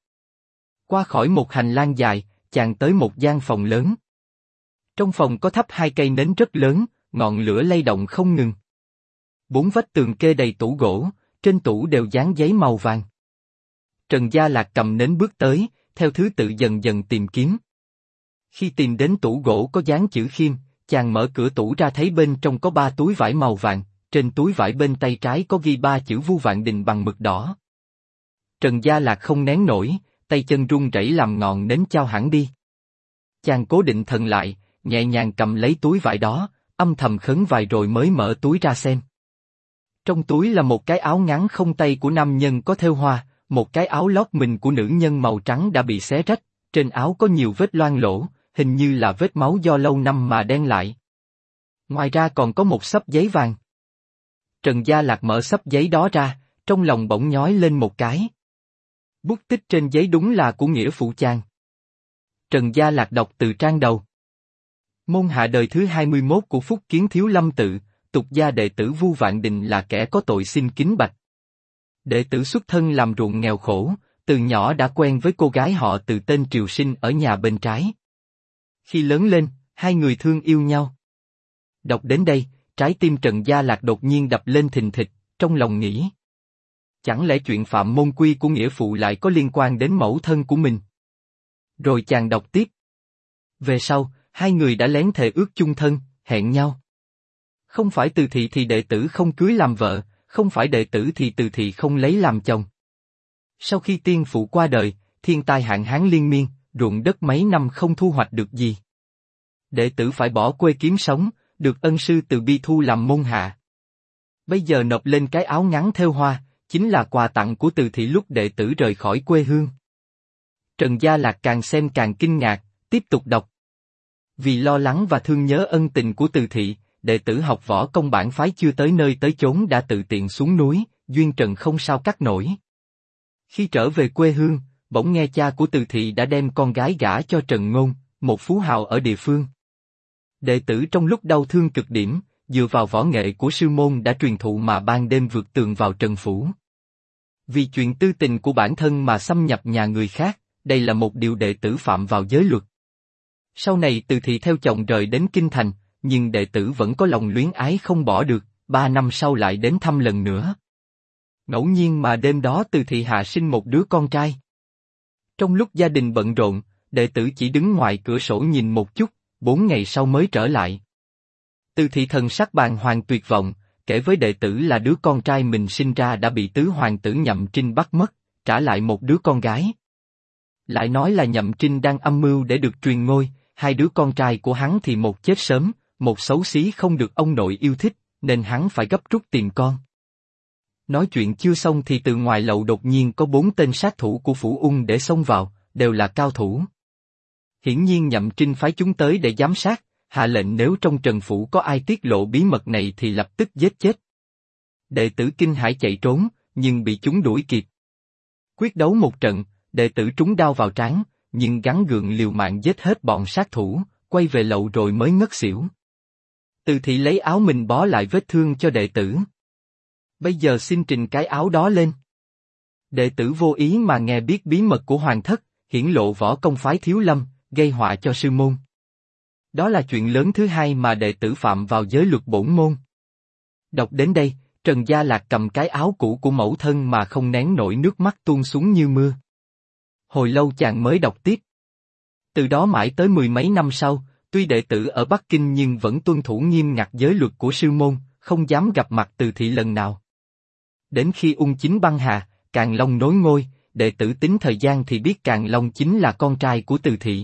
S1: Qua khỏi một hành lang dài, chàng tới một gian phòng lớn. Trong phòng có thắp hai cây nến rất lớn, ngọn lửa lay động không ngừng. Bốn vách tường kê đầy tủ gỗ, trên tủ đều dán giấy màu vàng. Trần Gia Lạc cầm nến bước tới, theo thứ tự dần dần tìm kiếm. Khi tìm đến tủ gỗ có dán chữ Khiêm, chàng mở cửa tủ ra thấy bên trong có 3 túi vải màu vàng, trên túi vải bên tay trái có ghi 3 chữ Vu Vạn Đình bằng mực đỏ. Trần Gia Lạc không nén nổi, tay chân run rẩy làm ngọn nến chao hẳn đi. Chàng cố định thần lại, nhẹ nhàng cầm lấy túi vải đó, âm thầm khấn vài rồi mới mở túi ra xem. Trong túi là một cái áo ngắn không tay của nam nhân có thêu hoa, một cái áo lót mình của nữ nhân màu trắng đã bị xé rách, trên áo có nhiều vết loang lỗ, hình như là vết máu do lâu năm mà đen lại. Ngoài ra còn có một xấp giấy vàng. Trần Gia Lạc mở xấp giấy đó ra, trong lòng bỗng nhói lên một cái. Bút tích trên giấy đúng là của nghĩa phụ chàng. Trần Gia Lạc đọc từ trang đầu. Môn hạ đời thứ 21 của Phúc Kiến Thiếu Lâm Tự, tục gia đệ tử Vu Vạn Đình là kẻ có tội xin kính bạch. Đệ tử xuất thân làm ruộng nghèo khổ, từ nhỏ đã quen với cô gái họ Từ tên Triều Sinh ở nhà bên trái. Khi lớn lên, hai người thương yêu nhau. Đọc đến đây, trái tim Trần Gia Lạc đột nhiên đập lên thình thịch, trong lòng nghĩ. Chẳng lẽ chuyện phạm môn quy của nghĩa phụ lại có liên quan đến mẫu thân của mình? Rồi chàng đọc tiếp. Về sau, hai người đã lén thề ước chung thân, hẹn nhau. Không phải Từ thị thì đệ tử không cưới làm vợ, không phải đệ tử thì Từ thị không lấy làm chồng. Sau khi tiên phụ qua đời, thiên tai hạn hán liên miên, ruộng đất mấy năm không thu hoạch được gì. Đệ tử phải bỏ quê kiếm sống, được ân sư Từ bi thu làm môn hạ. Bây giờ nộp lên cái áo ngắn thêu hoa, chính là quà tặng của Từ thị lúc đệ tử rời khỏi quê hương. Trần Gia Lạc càng xem càng kinh ngạc, tiếp tục đọc. Vì lo lắng và thương nhớ ân tình của Từ Thị, đệ tử học võ công bản phái chưa tới nơi tới chốn đã tự tiện xuống núi, duyên trần không sao cắt nổi. Khi trở về quê hương, bỗng nghe cha của Từ Thị đã đem con gái gả cho Trần Ngôn, một phú hào ở địa phương. Đệ tử trong lúc đau thương cực điểm, dựa vào võ nghệ của sư môn đã truyền thụ mà ban đêm vượt tường vào Trần Phủ. Vì chuyện tư tình của bản thân mà xâm nhập nhà người khác, đây là một điều đệ tử phạm vào giới luật. Sau này Từ Thị theo chồng rời đến Kinh Thành, nhưng đệ tử vẫn có lòng luyến ái không bỏ được, 3 năm sau lại đến thăm lần nữa. Ngẫu nhiên mà đêm đó Từ Thị hạ sinh một đứa con trai. Trong lúc gia đình bận rộn, đệ tử chỉ đứng ngoài cửa sổ nhìn một chút, 4 ngày sau mới trở lại. Từ Thị thần sắc bàng hoàng tuyệt vọng, kể với đệ tử là đứa con trai mình sinh ra đã bị tứ hoàng tử Nhậm Trinh bắt mất, trả lại một đứa con gái. Lại nói là Nhậm Trinh đang âm mưu để được truyền ngôi, hai đứa con trai của hắn thì một chết sớm, một xấu xí không được ông nội yêu thích, nên hắn phải gấp rút tìm con. Nói chuyện chưa xong thì từ ngoài lậu đột nhiên có 4 tên sát thủ của Phủ Ung để xông vào, đều là cao thủ. Hiển nhiên Nhậm Trinh phái chúng tới để giám sát, hạ lệnh nếu trong Trần Phủ có ai tiết lộ bí mật này thì lập tức giết chết. Đệ tử kinh hãi chạy trốn, nhưng bị chúng đuổi kịp. Quyết đấu một trận, đệ tử trúng đao vào trán, nhưng gắng gượng liều mạng giết hết bọn sát thủ, quay về lậu rồi mới ngất xỉu. Từ Thị lấy áo mình bó lại vết thương cho đệ tử. Bây giờ xin trình cái áo đó lên. Đệ tử vô ý mà nghe biết bí mật của hoàng thất, hiển lộ võ công phái Thiếu Lâm, gây họa cho sư môn. Đó là chuyện lớn thứ hai mà đệ tử phạm vào giới luật bổn môn. Đọc đến đây, Trần Gia Lạc cầm cái áo cũ của mẫu thân mà không nén nổi nước mắt tuôn xuống như mưa. Hồi lâu chàng mới đọc tiếp. Từ đó mãi tới 10 mấy năm sau, tuy đệ tử ở Bắc Kinh nhưng vẫn tuân thủ nghiêm ngặt giới luật của sư môn, không dám gặp mặt Từ Thị lần nào. Đến khi Ung Chính băng hà, Càn Long nối ngôi, đệ tử tính thời gian thì biết Càn Long chính là con trai của Từ Thị.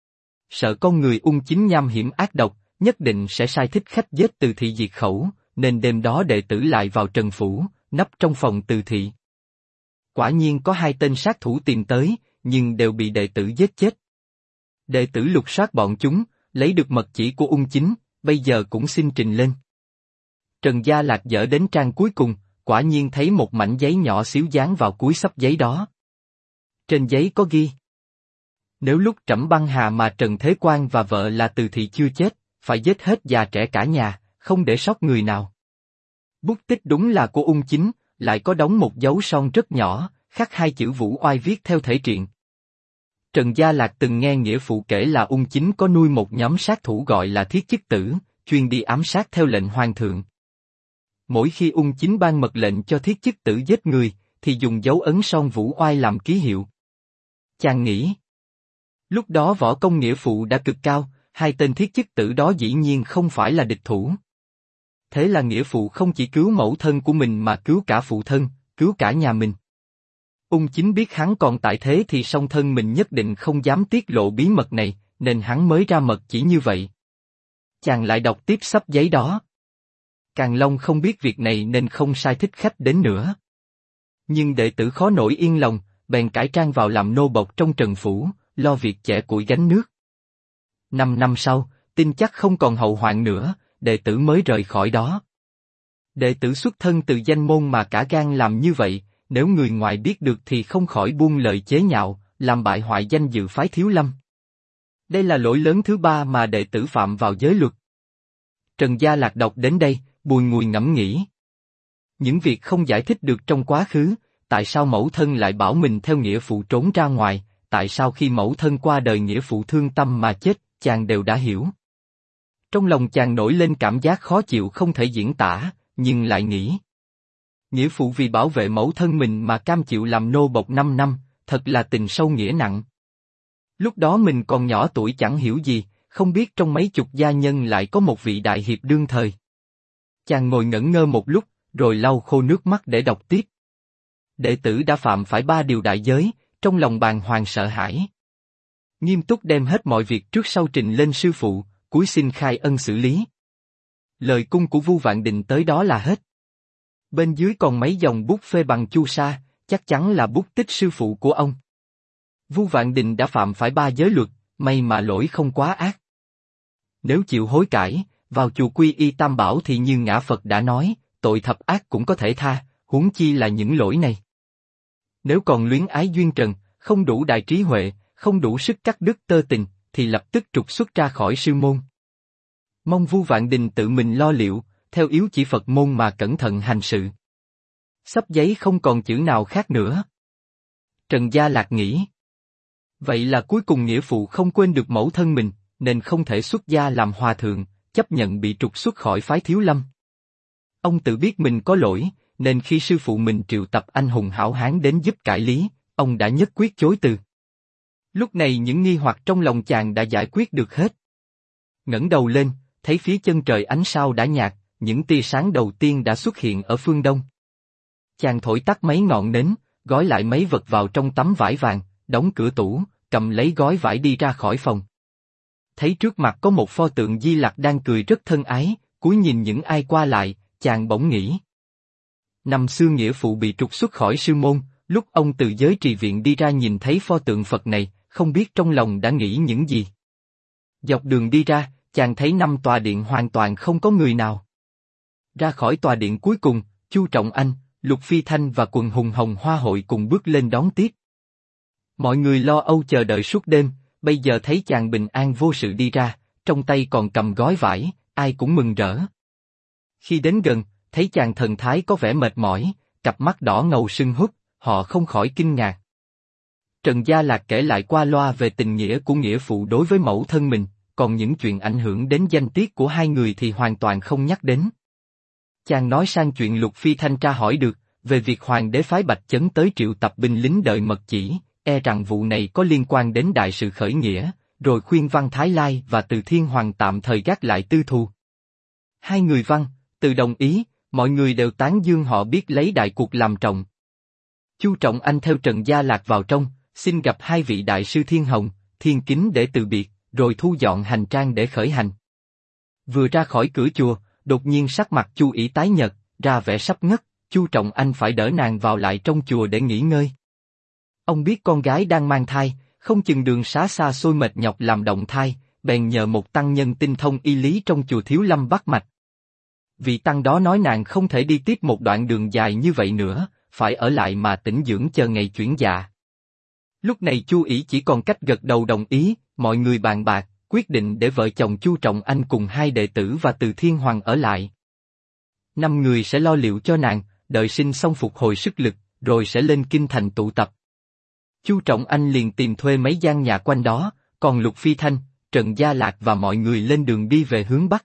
S1: Sợ con người Ung Chính nham hiểm ác độc, nhất định sẽ sai thích khách giết Từ Thị diệt khẩu, nên đêm đó đệ tử lại vào Trần Phủ, nấp trong phòng Từ Thị. Quả nhiên có 2 tên sát thủ tìm tới, nhưng đều bị đệ tử giết chết. Đệ tử lục soát bọn chúng, lấy được mật chỉ của Ung Chính, bây giờ cũng xin trình lên. Trần Gia Lạc dở đến trang cuối cùng, quả nhiên thấy một mảnh giấy nhỏ xíu dán vào cuối xấp giấy đó. Trên giấy có ghi: nếu lúc trẫm băng hà mà Trần Thế Quang và vợ là Từ Thị chưa chết, phải giết hết già trẻ cả nhà, không để sót người nào. Bút tích đúng là của Ung Chính, lại có đóng một dấu son rất nhỏ, khắc 2 chữ Vũ Oai viết theo thể truyện. Trần Gia Lạc từng nghe nghĩa phụ kể là Ung Chính có nuôi một nhóm sát thủ gọi là Thiết Chức Tử, chuyên đi ám sát theo lệnh hoàng thượng. Mỗi khi Ung Chính ban mật lệnh cho Thiết Chức Tử giết người, thì dùng dấu ấn son Vũ Oai làm ký hiệu. Chàng nghĩ, lúc đó võ công nghĩa phụ đã cực cao, 2 tên Thiết Chức Tử đó dĩ nhiên không phải là địch thủ. Thế là nghĩa phụ không chỉ cứu mẫu thân của mình mà cứu cả phụ thân, cứu cả nhà mình. Ung Chính biết hắn còn tại thế thì song thân mình nhất định không dám tiết lộ bí mật này, nên hắn mới ra mật chỉ như vậy. Chàng lại đọc tiếp xấp giấy đó. Càn Long không biết việc này nên không sai thích khách đến nữa. Nhưng đệ tử khó nổi yên lòng, bèn cải trang vào làm nô bộc trong Trần Phủ, lo việc chẻ củi gánh nước. 5 năm sau, tin chắc không còn hậu hoạn nữa, đệ tử mới rời khỏi đó. Đệ tử xuất thân từ danh môn mà cả gan làm như vậy, nếu người ngoài biết được thì không khỏi buông lời chế nhạo, làm bại hoại danh dự phái Thiếu Lâm. Đây là lỗi lớn thứ 3 mà đệ tử phạm vào giới luật. Trần Gia Lạc đọc đến đây, bùi ngùi ngẫm nghĩ. Những việc không giải thích được trong quá khứ, tại sao mẫu thân lại bảo mình theo nghĩa phụ trốn ra ngoài, tại sao khi mẫu thân qua đời nghĩa phụ thương tâm mà chết, chàng đều đã hiểu. Trong lòng chàng nổi lên cảm giác khó chịu không thể diễn tả, nhưng lại nghĩ. Nghĩa phụ vì bảo vệ mẫu thân mình mà cam chịu làm nô bộc 5 năm, thật là tình sâu nghĩa nặng. Lúc đó mình còn nhỏ tuổi chẳng hiểu gì, không biết trong mấy chục gia nhân lại có một vị đại hiệp đương thời. Chàng ngồi ngẩn ngơ một lúc, rồi lau khô nước mắt để đọc tiếp. Đệ tử đã phạm phải 3 điều đại giới, trong lòng bàng hoàng sợ hãi. Nghiêm túc đem hết mọi việc trước sau trình lên sư phụ, cúi xin khai ân xử lý. Lời cung của Vu Vạn Định tới đó là hết. Bên dưới còn mấy dòng bút phê bằng chu sa, chắc chắn là bút tích sư phụ của ông. Vu Vạn Đình đã phạm phải 3 giới luật, may mà lỗi không quá ác. Nếu chịu hối cải, vào chùa quy y tam bảo thì như ngã Phật đã nói, tội thập ác cũng có thể tha, huống chi là những lỗi này. Nếu còn luyến ái duyên trần, không đủ đại trí huệ, không đủ sức cắt đứt tơ tình, thì lập tức trục xuất ra khỏi sư môn. Mong Vu Vạn Đình tự mình lo liệu, theo yếu chỉ Phật môn mà cẩn thận hành sự. Xấp giấy không còn chữ nào khác nữa. Trần Gia Lạc nghĩ. Vậy là cuối cùng nghĩa phụ không quên được mẫu thân mình, nên không thể xuất gia làm hòa thượng, chấp nhận bị trục xuất khỏi phái Thiếu Lâm. Ông tự biết mình có lỗi, nên khi sư phụ mình triệu tập anh hùng hảo hán đến giúp cải lý, ông đã nhất quyết chối từ. Lúc này những nghi hoặc trong lòng chàng đã giải quyết được hết. Ngẩng đầu lên, thấy phía chân trời ánh sao đã nhạt, những tia sáng đầu tiên đã xuất hiện ở phương đông. Chàng thổi tắt mấy ngọn nến, gói lại mấy vật vào trong tấm vải vàng, đóng cửa tủ, cầm lấy gói vải đi ra khỏi phòng. Thấy trước mặt có một pho tượng Di Lặc đang cười rất thân ái, cúi nhìn những ai qua lại, chàng bỗng nghĩ. Năm xưa nghĩa phụ bị trục xuất khỏi sư môn, lúc ông từ giới trì viện đi ra nhìn thấy pho tượng Phật này, không biết trong lòng đã nghĩ những gì. Dọc đường đi ra, chàng thấy 5 tòa điện hoàn toàn không có người nào. Ra khỏi tòa điện cuối cùng, Chu Trọng Anh, Lục Phi Thanh và quần hùng Hồng Hoa hội cùng bước lên đón tiếp. Mọi người lo âu chờ đợi suốt đêm, bây giờ thấy chàng bình an vô sự đi ra, trong tay còn cầm gói vải, ai cũng mừng rỡ. Khi đến gần, thấy chàng thần thái có vẻ mệt mỏi, cặp mắt đỏ ngầu sưng húp, họ không khỏi kinh ngạc. Trần Gia Lạc kể lại qua loa về tình nghĩa của nghĩa phụ đối với mẫu thân mình, còn những chuyện ảnh hưởng đến danh tiết của hai người thì hoàn toàn không nhắc đến. Chàng nói sang chuyện Lục Phi Thanh tra hỏi được, về việc hoàng đế phái Bạch Chấn tới triệu tập binh lính đợi mật chỉ, e rằng vụ này có liên quan đến đại sự khởi nghĩa, rồi khuyên Văn Thái Lai và Từ Thiên Hoàng tạm thời gác lại tư thù. Hai người Văn, Từ đồng ý, mọi người đều tán dương họ biết lấy đại cuộc làm trọng. Chu Trọng Anh theo Trần Gia Lạc vào trong, xin gặp hai vị đại sư Thiên Hồng, Thiên Kính để từ biệt, rồi thu dọn hành trang để khởi hành. Vừa ra khỏi cửa chùa, đột nhiên sắc mặt Chu Ỷ tái nhợt, ra vẻ sắp ngất, Chu Trọng Anh phải đỡ nàng vào lại trong chùa để nghỉ ngơi. Ông biết con gái đang mang thai, không chừng đường xá xa xôi mệt nhọc làm động thai, bèn nhờ một tăng nhân tinh thông y lý trong chùa Thiếu Lâm bắt mạch. Vị tăng đó nói nàng không thể đi tiếp một đoạn đường dài như vậy nữa, phải ở lại mà tĩnh dưỡng chờ ngày chuyển dạ. Lúc này Chu Ỷ chỉ còn cách gật đầu đồng ý, mọi người bàn bạc, quyết định để vợ chồng Chu Trọng Anh cùng hai đệ tử và Từ Thiên Hoàng ở lại. 5 người sẽ lo liệu cho nàng, đợi sinh xong phục hồi sức lực, rồi sẽ lên kinh thành tụ tập. Chu Trọng Anh liền tìm thuê mấy gian nhà quanh đó, còn Lục Phi Thanh, Trần Gia Lạc và mọi người lên đường đi về hướng Bắc.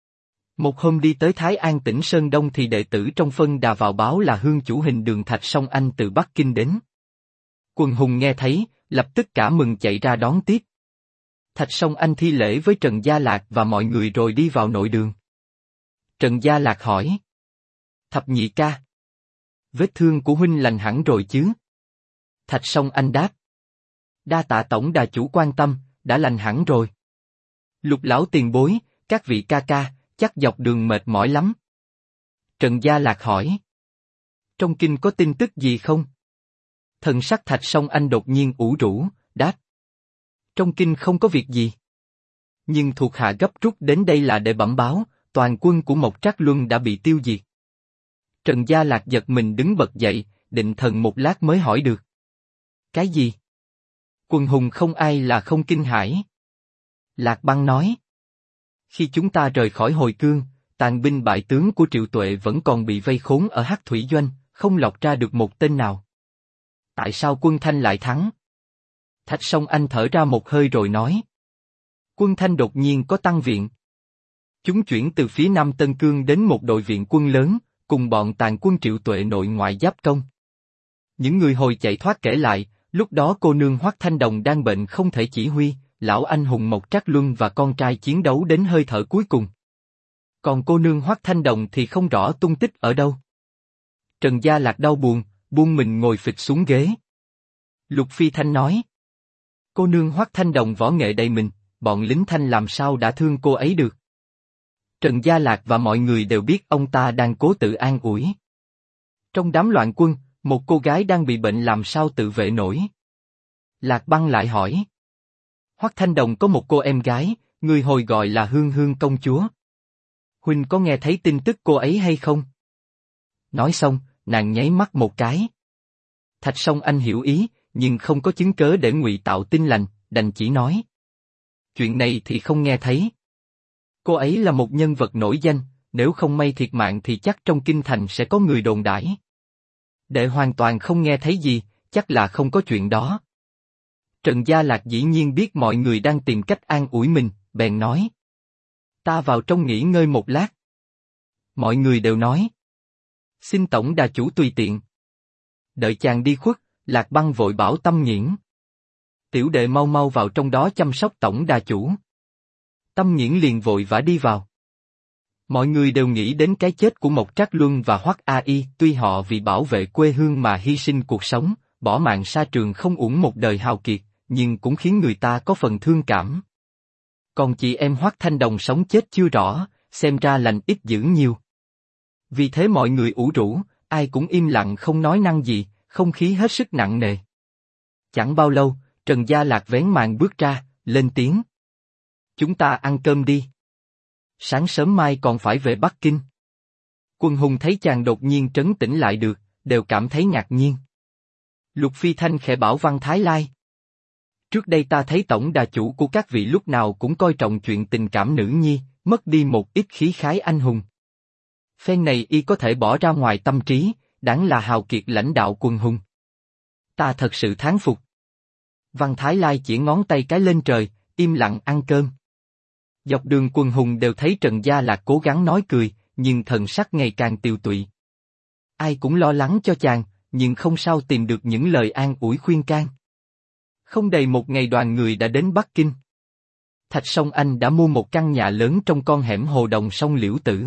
S1: Một hôm đi tới Thái An tỉnh Sơn Đông thì đệ tử trong phân đà vào báo là hương chủ hình đường Thạch Song Anh từ Bắc Kinh đến. Quần hùng nghe thấy, lập tức cả mừng chạy ra đón tiếp. Thạch Song Anh thi lễ với Trần Gia Lạc và mọi người rồi đi vào nội đường. Trần Gia Lạc hỏi. Thập nhị ca. Vết thương của huynh lành hẳn rồi chứ? Thạch Song Anh đáp. Đa tạ tổng đà chủ quan tâm, đã lành hẳn rồi. Lục lão tiền bối, các vị ca ca, chắc dọc đường mệt mỏi lắm. Trần Gia Lạc hỏi. Trong kinh có tin tức gì không? Thần sắc Thạch Song Anh đột nhiên ủ rũ, đáp. Trong kinh không có việc gì. Nhưng thuộc hạ gấp rút đến đây là để bẩm báo, toàn quân của Mộc Trác Luân đã bị tiêu diệt. Trần Gia Lạc giật mình đứng bật dậy, định thần một lát mới hỏi được. Cái gì? Quần hùng không ai là không kinh hãi. Lạc Băng nói. Khi chúng ta rời khỏi Hồi Cương, tàn binh bại tướng của Triệu Tuệ vẫn còn bị vây khốn ở Hắc Thủy Doanh, không lọt ra được một tên nào. Tại sao quân Thanh lại thắng? Thạch Song Anh thở ra một hơi rồi nói. Quân Thanh đột nhiên có tăng viện. Chúng chuyển từ phía Nam Tân Cương đến một đội viện quân lớn, cùng bọn tàn quân Triệu Tuệ nội ngoại giáp công. Những người hồi chạy thoát kể lại, lúc đó cô nương Hoắc Thanh Đồng đang bệnh không thể chỉ huy, lão anh hùng Mộc Trác Luân và con trai chiến đấu đến hơi thở cuối cùng. Còn cô nương Hoắc Thanh Đồng thì không rõ tung tích ở đâu. Trần Gia Lạc đau buồn, buông mình ngồi phịch xuống ghế. Lục Phi Thanh nói. Cô nương Hoắc Thanh Đồng võ nghệ đầy mình, bọn lính Thanh làm sao đã thương cô ấy được. Trần Gia Lạc và mọi người đều biết ông ta đang cố tự an ủi. Trong đám loạn quân, một cô gái đang bị bệnh làm sao tự vệ nổi. Lạc Băng lại hỏi. Hoắc Thanh Đồng có một cô em gái, người hồi gọi là Hương Hương công chúa. Huynh có nghe thấy tin tức cô ấy hay không? Nói xong, nàng nháy mắt một cái. Thạch Song Anh hiểu ý, nhưng không có chứng cớ để ngụy tạo tin lành, đành chỉ nói. Chuyện này thì không nghe thấy. Cô ấy là một nhân vật nổi danh, nếu không may thiệt mạng thì chắc trong kinh thành sẽ có người đồn đãi. Đệ hoàn toàn không nghe thấy gì, chắc là không có chuyện đó. Trần Gia Lạc dĩ nhiên biết mọi người đang tìm cách an ủi mình, bèn nói. Ta vào trong nghỉ ngơi một lát. Mọi người đều nói. Xin tổng đà chủ tùy tiện. Đợi chàng đi khuất, Lạc Băng vội bảo Tâm Nghiễn. Tiểu đệ mau mau vào trong đó chăm sóc tổng đà chủ. Tâm Nghiễn liền vội vã đi vào. Mọi người đều nghĩ đến cái chết của Mộc Trác Luân và Hoắc A Y, tuy họ vì bảo vệ quê hương mà hy sinh cuộc sống, bỏ mạng sa trường không uổng một đời hào kiệt, nhưng cũng khiến người ta có phần thương cảm. Còn chị em Hoắc Thanh Đồng sống chết chưa rõ, xem ra lành ít dữ nhiều. Vì thế mọi người ủ rũ, ai cũng im lặng không nói năng gì, không khí hết sức nặng nề. Chẳng bao lâu, Trần Gia Lạc vén màn bước ra, lên tiếng. Chúng ta ăn cơm đi. Sáng sớm mai còn phải về Bắc Kinh. Quân hùng thấy chàng đột nhiên trấn tĩnh lại được, đều cảm thấy ngạc nhiên. Lục Phi Thanh khẽ bảo Văn Thái Lai. Trước đây ta thấy tổng đà chủ của các vị lúc nào cũng coi trọng chuyện tình cảm nữ nhi, mất đi một ít khí khái anh hùng. Phen này y có thể bỏ ra ngoài tâm trí, đáng là hào kiệt lãnh đạo quân hùng. Ta thật sự thán phục. Văn Thái Lai chỉ ngón tay cái lên trời, im lặng ăn cơm. Dọc đường Quân hùng đều thấy Trần Gia Lạc cố gắng nói cười, nhưng thần sắc ngày càng tiều tụy. Ai cũng lo lắng cho chàng, nhưng không sao tìm được những lời an ủi khuyên can. Không đầy một ngày đoàn người đã đến Bắc Kinh. Thạch Song Anh đã mua một căn nhà lớn trong con hẻm Hồ Đồng sông Liễu Tử.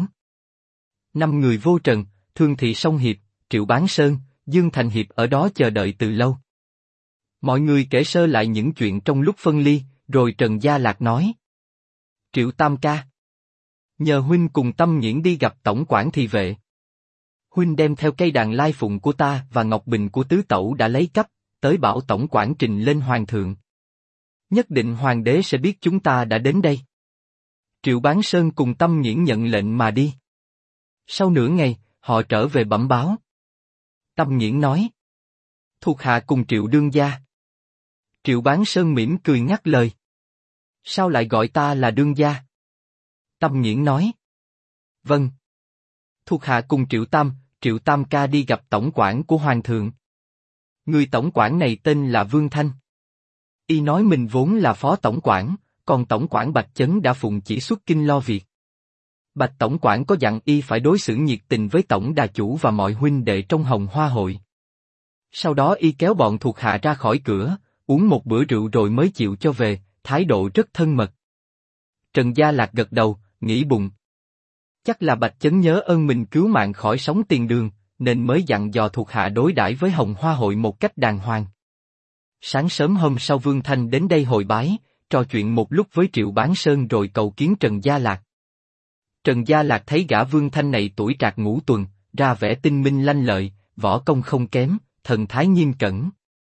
S1: 5 người vô trần, Thương Thị Song Hiệp, Triệu Bán Sơn, Dương Thành Hiệp ở đó chờ đợi từ lâu. Mọi người kể sơ lại những chuyện trong lúc phân ly, rồi Trần Gia Lạc nói. Triệu Tam ca. Nhờ huynh cùng Tâm Nghiễn đi gặp tổng quản thị vệ. Huynh đem theo cây đàn lai phụng của ta và ngọc bình của tứ tẩu đã lấy cắp, tới bảo tổng quản trình lên hoàng thượng. Nhất định hoàng đế sẽ biết chúng ta đã đến đây. Triệu Bán Sơn cùng Tâm Nghiễn nhận lệnh mà đi. Sau nửa ngày, họ trở về bẩm báo. Tâm Nghiễn nói. Thuộc hạ cùng Triệu đương gia. Triệu Bán Sơn mỉm cười ngắt lời. Sao lại gọi ta là đương gia? Tâm Nghiễn nói. Vâng. Thuộc hạ cùng Triệu Tam ca đi gặp tổng quản của hoàng thượng. Người tổng quản này tên là Vương Thanh. Y nói mình vốn là phó tổng quản, còn tổng quản Bạch Chấn đã phụng chỉ xuất kinh lo việc. Bạch tổng quản có dặn y phải đối xử nhiệt tình với tổng đà chủ và mọi huynh đệ trong Hồng Hoa hội. Sau đó y kéo bọn thuộc hạ ra khỏi cửa, uống một bữa rượu rồi mới chịu cho về, thái độ rất thân mật. Trần Gia Lạc gật đầu, nghĩ bụng. Chắc là Bạch Chấn nhớ ơn mình cứu mạng khỏi sóng tiền đường, nên mới dặn dò thuộc hạ đối đãi với Hồng Hoa hội một cách đàng hoàng. Sáng sớm hôm sau Vương Thanh đến đây hội bái, trò chuyện một lúc với Triệu Bán Sơn rồi cầu kiến Trần Gia Lạc. Trần Gia Lạc thấy gã Vương Thanh này tuổi trạc ngũ tuần, ra vẻ tinh minh lanh lợi, võ công không kém, thần thái nghiêm cẩn.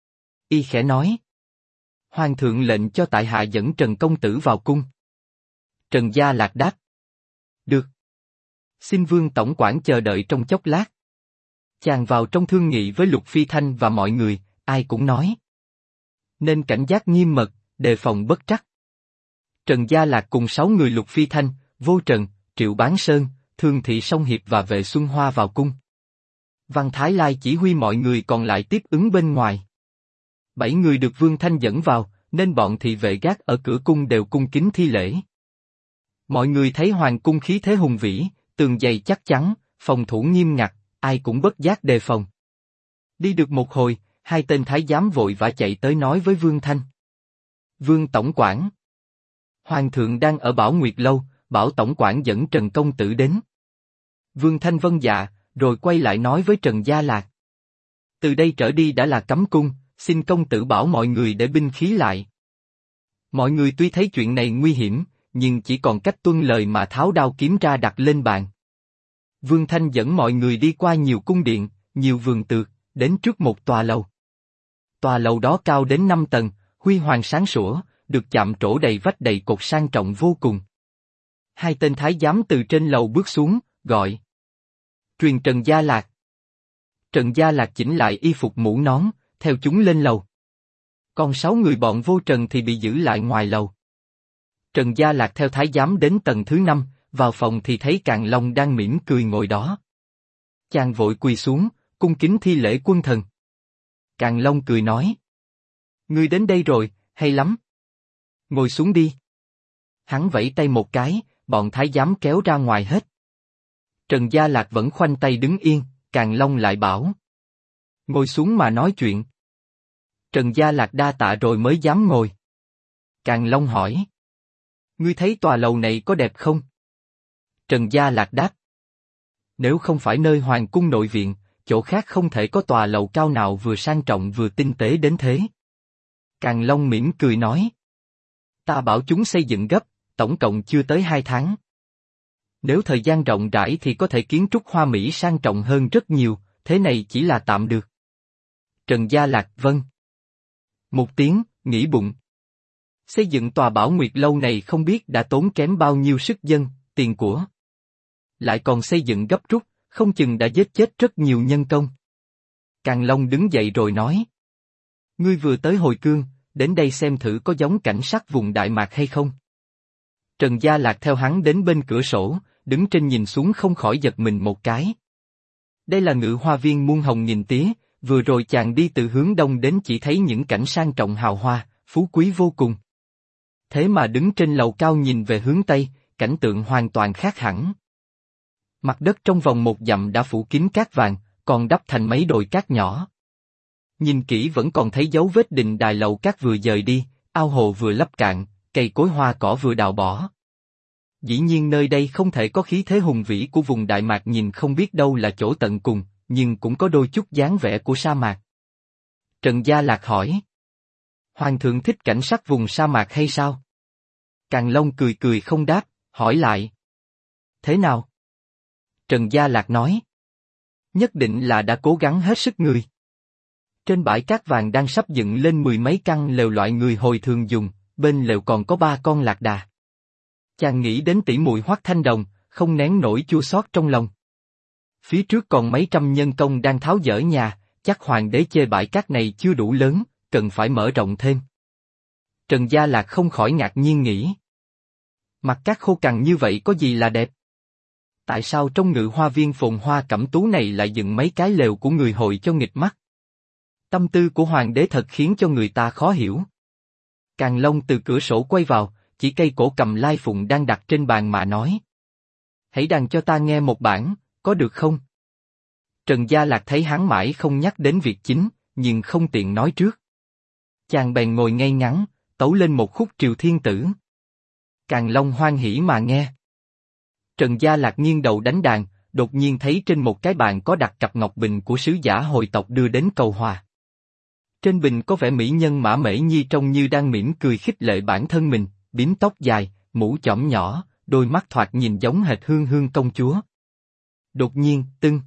S1: Y khẽ nói. Hoàng thượng lệnh cho tại hạ dẫn Trần công tử vào cung. Trần Gia Lạc đáp. Được. Xin Vương tổng quản chờ đợi trong chốc lát. Chàng vào trong thương nghị với Lục Phi Thanh và mọi người, ai cũng nói. Nên cảnh giác nghiêm mật, đề phòng bất trắc. Trần Gia Lạc cùng 6 người Lục Phi Thanh, Vô Trần, Triệu Bán Sơn, Thương Thị Song Hiệp và Vệ Xuân Hoa vào cung. Văn Thái Lai chỉ huy mọi người còn lại tiếp ứng bên ngoài. 7 người được Vương Thanh dẫn vào, nên bọn thị vệ gác ở cửa cung đều cung kính thi lễ. Mọi người thấy hoàng cung khí thế hùng vĩ, tường dày chắc chắn, phòng thủ nghiêm ngặt, ai cũng bất giác đề phòng. Đi được một hồi, 2 tên thái giám vội vã chạy tới nói với Vương Thanh. Vương tổng quản. Hoàng thượng đang ở Bảo Nguyệt Lâu, bảo tổng quản dẫn Trần công tử đến. Vương Thanh vâng dạ, rồi quay lại nói với Trần Gia Lạc. Từ đây trở đi đã là cấm cung, xin công tử bảo mọi người để binh khí lại. Mọi người tuy thấy chuyện này nguy hiểm, nhưng chỉ còn cách tuân lời mà tháo đao kiếm ra đặt lên bàn. Vương Thanh dẫn mọi người đi qua nhiều cung điện, nhiều vườn tược, đến trước một tòa lầu. Tòa lầu đó cao đến 5 tầng, huy hoàng sáng sủa, được chạm trổ đầy vách đầy cột sang trọng vô cùng. Hai tên thái giám từ trên lầu bước xuống, gọi. Truyền Trần Gia Lạc. Trần Gia Lạc chỉnh lại y phục mũ nón, theo chúng lên lầu. Còn 6 người bọn vô trần thì bị giữ lại ngoài lầu. Trần Gia Lạc theo thái giám đến tầng thứ 5, vào phòng thì thấy Càn Long đang mỉm cười ngồi đó. Chàng vội quỳ xuống, cung kính thi lễ quân thần. Càn Long cười nói. Ngươi đến đây rồi, hay lắm. Ngồi xuống đi. Hắn vẫy tay một cái, bọn thái giám kéo ra ngoài hết. Trần Gia Lạc vẫn khoanh tay đứng yên, Càn Long lại bảo. Ngồi xuống mà nói chuyện. Trần Gia Lạc đa tạ rồi mới dám ngồi. Càn Long hỏi. Ngươi thấy tòa lầu này có đẹp không? Trần Gia Lạc đáp. Nếu không phải nơi hoàng cung nội viện, chỗ khác không thể có tòa lầu cao nào vừa sang trọng vừa tinh tế đến thế. Càn Long mỉm cười nói. Ta bảo chúng xây dựng gấp, tổng cộng chưa tới 2 tháng. Nếu thời gian rộng rãi thì có thể kiến trúc hoa mỹ sang trọng hơn rất nhiều, thế này chỉ là tạm được. Trần Gia Lạc vâng. Một tiếng, nghĩ bụng. Xây dựng tòa Bảo Nguyệt lâu này không biết đã tốn kém bao nhiêu sức dân, tiền của. Lại còn xây dựng gấp rút, không chừng đã giết chết rất nhiều nhân công. Càn Long đứng dậy rồi nói. Ngươi vừa tới hồi cương, đến đây xem thử có giống cảnh sắc vùng Đại Mạc hay không. Trần Gia Lạc theo hắn đến bên cửa sổ, đứng trên nhìn xuống không khỏi giật mình một cái. Đây là Ngự Hoa Viên muôn hồng nghìn tía, vừa rồi chàng đi từ hướng đông đến chỉ thấy những cảnh sang trọng hào hoa, phú quý vô cùng. Thế mà đứng trên lầu cao nhìn về hướng tây, cảnh tượng hoàn toàn khác hẳn. Mặt đất trong vòng 1 dặm đã phủ kín cát vàng, còn đắp thành mấy đồi cát nhỏ. Nhìn kỹ vẫn còn thấy dấu vết đình đài lầu cát vừa dời đi, ao hồ vừa lấp cạn, cây cối hoa cỏ vừa đào bỏ. Dĩ nhiên nơi đây không thể có khí thế hùng vĩ của vùng Đại Mạc, nhìn không biết đâu là chỗ tận cùng, nhưng cũng có đôi chút dáng vẻ của sa mạc. Trần Gia Lạc hỏi. Hoàng thượng thích cảnh sắc vùng sa mạc hay sao? Càn Long cười cười không đáp, hỏi lại. Thế nào? Trần Gia Lạc nói. Nhất định là đã cố gắng hết sức người. Trên bãi cát vàng đang sắp dựng lên 10 mấy căn lều loại người hồi thường dùng, bên lều còn có 3 con lạc đà. Chàng nghĩ đến tỷ muội Hoắc Thanh Đồng, không nén nổi chua xót trong lòng. Phía trước còn mấy trăm nhân công đang tháo dỡ nhà, chắc hoàng đế chê bãi cát này chưa đủ lớn, cần phải mở rộng thêm. Trần Gia Lạc không khỏi ngạc nhiên nghĩ. Mặt cát khô cằn như vậy có gì là đẹp? Tại sao trong Ngự Hoa Viên phồn hoa cẩm tú này lại dựng mấy cái lều của người hồi cho nghịch mắt? Tâm tư của hoàng đế thật khiến cho người ta khó hiểu. Càn Long từ cửa sổ quay vào, chỉ cây cổ cầm lai phụng đang đặt trên bàn mà nói. Hãy đàn cho ta nghe một bản, có được không? Trần Gia Lạc thấy hắn mãi không nhắc đến việc chính, nhưng không tiện nói trước. Chàng bèn ngồi ngay ngắn, tấu lên một khúc Triều Thiên Tử. Càn Long hoan hỉ mà nghe. Trần Gia Lạc nghiêng đầu đánh đàn, đột nhiên thấy trên một cái bàn có đặt cặp ngọc bình của sứ giả hồi tộc đưa đến cầu hòa. Trên bình có vẻ mỹ nhân Mã Mễ Nhi trông như đang mỉm cười khích lệ bản thân mình, bím tóc dài, mũ chõm nhỏ, đôi mắt thoạt nhìn giống hệt Hương Hương công chúa. Đột nhiên, tưng.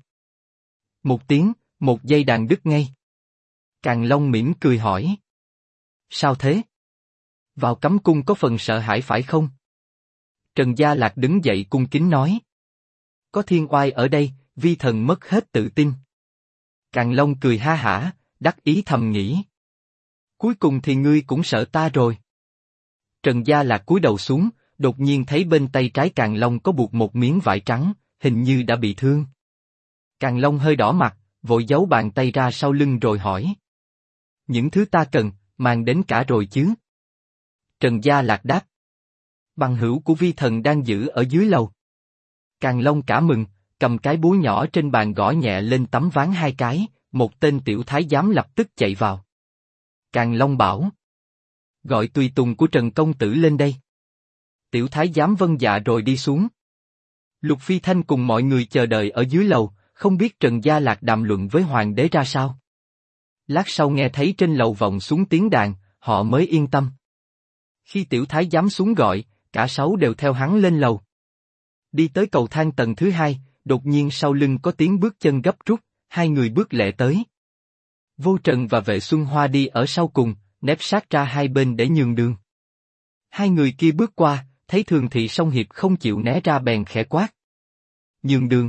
S1: Một tiếng, một dây đàn đứt ngay. Càn Long mỉm cười hỏi. Sao thế? Vào cấm cung có phần sợ hãi phải không? Trần Gia Lạc đứng dậy cung kính nói. Có thiên oai ở đây, vi thần mất hết tự tin. Càn Long cười ha hả, đắc ý thầm nghĩ. Cuối cùng thì ngươi cũng sợ ta rồi. Trần Gia Lạc cúi đầu xuống, đột nhiên thấy bên tay trái Càn Long có buộc một miếng vải trắng, hình như đã bị thương. Càn Long hơi đỏ mặt, vội giấu bàn tay ra sau lưng rồi hỏi. Những thứ ta cần, mang đến cả rồi chứ? Trần Gia Lạc đáp. Bằng hữu của vi thần đang giữ ở dưới lầu. Càn Long cả mừng, cầm cái búa nhỏ trên bàn gõ nhẹ lên tấm ván 2 cái, một tên tiểu thái giám lập tức chạy vào. Càn Long bảo. Gọi tùy tùng của Trần Công Tử lên đây. Tiểu thái giám vâng dạ rồi đi xuống. Lục Phi Thanh cùng mọi người chờ đợi ở dưới lầu, không biết Trần Gia Lạc đàm luận với hoàng đế ra sao. Lát sau nghe thấy trên lầu vọng xuống tiếng đàn, họ mới yên tâm. Khi tiểu thái giám xuống gọi, cả 6 đều theo hắn lên lầu. Đi tới cầu thang tầng thứ 2, đột nhiên sau lưng có tiếng bước chân gấp rút, 2 người bước lẹ tới. Vô Trần và Vệ Xuân Hoa đi ở sau cùng, nép sát ra hai bên để nhường đường. Hai người kia bước qua, thấy Thường Thị Song Hiệp không chịu né ra bèn khẽ quát. Nhường đường.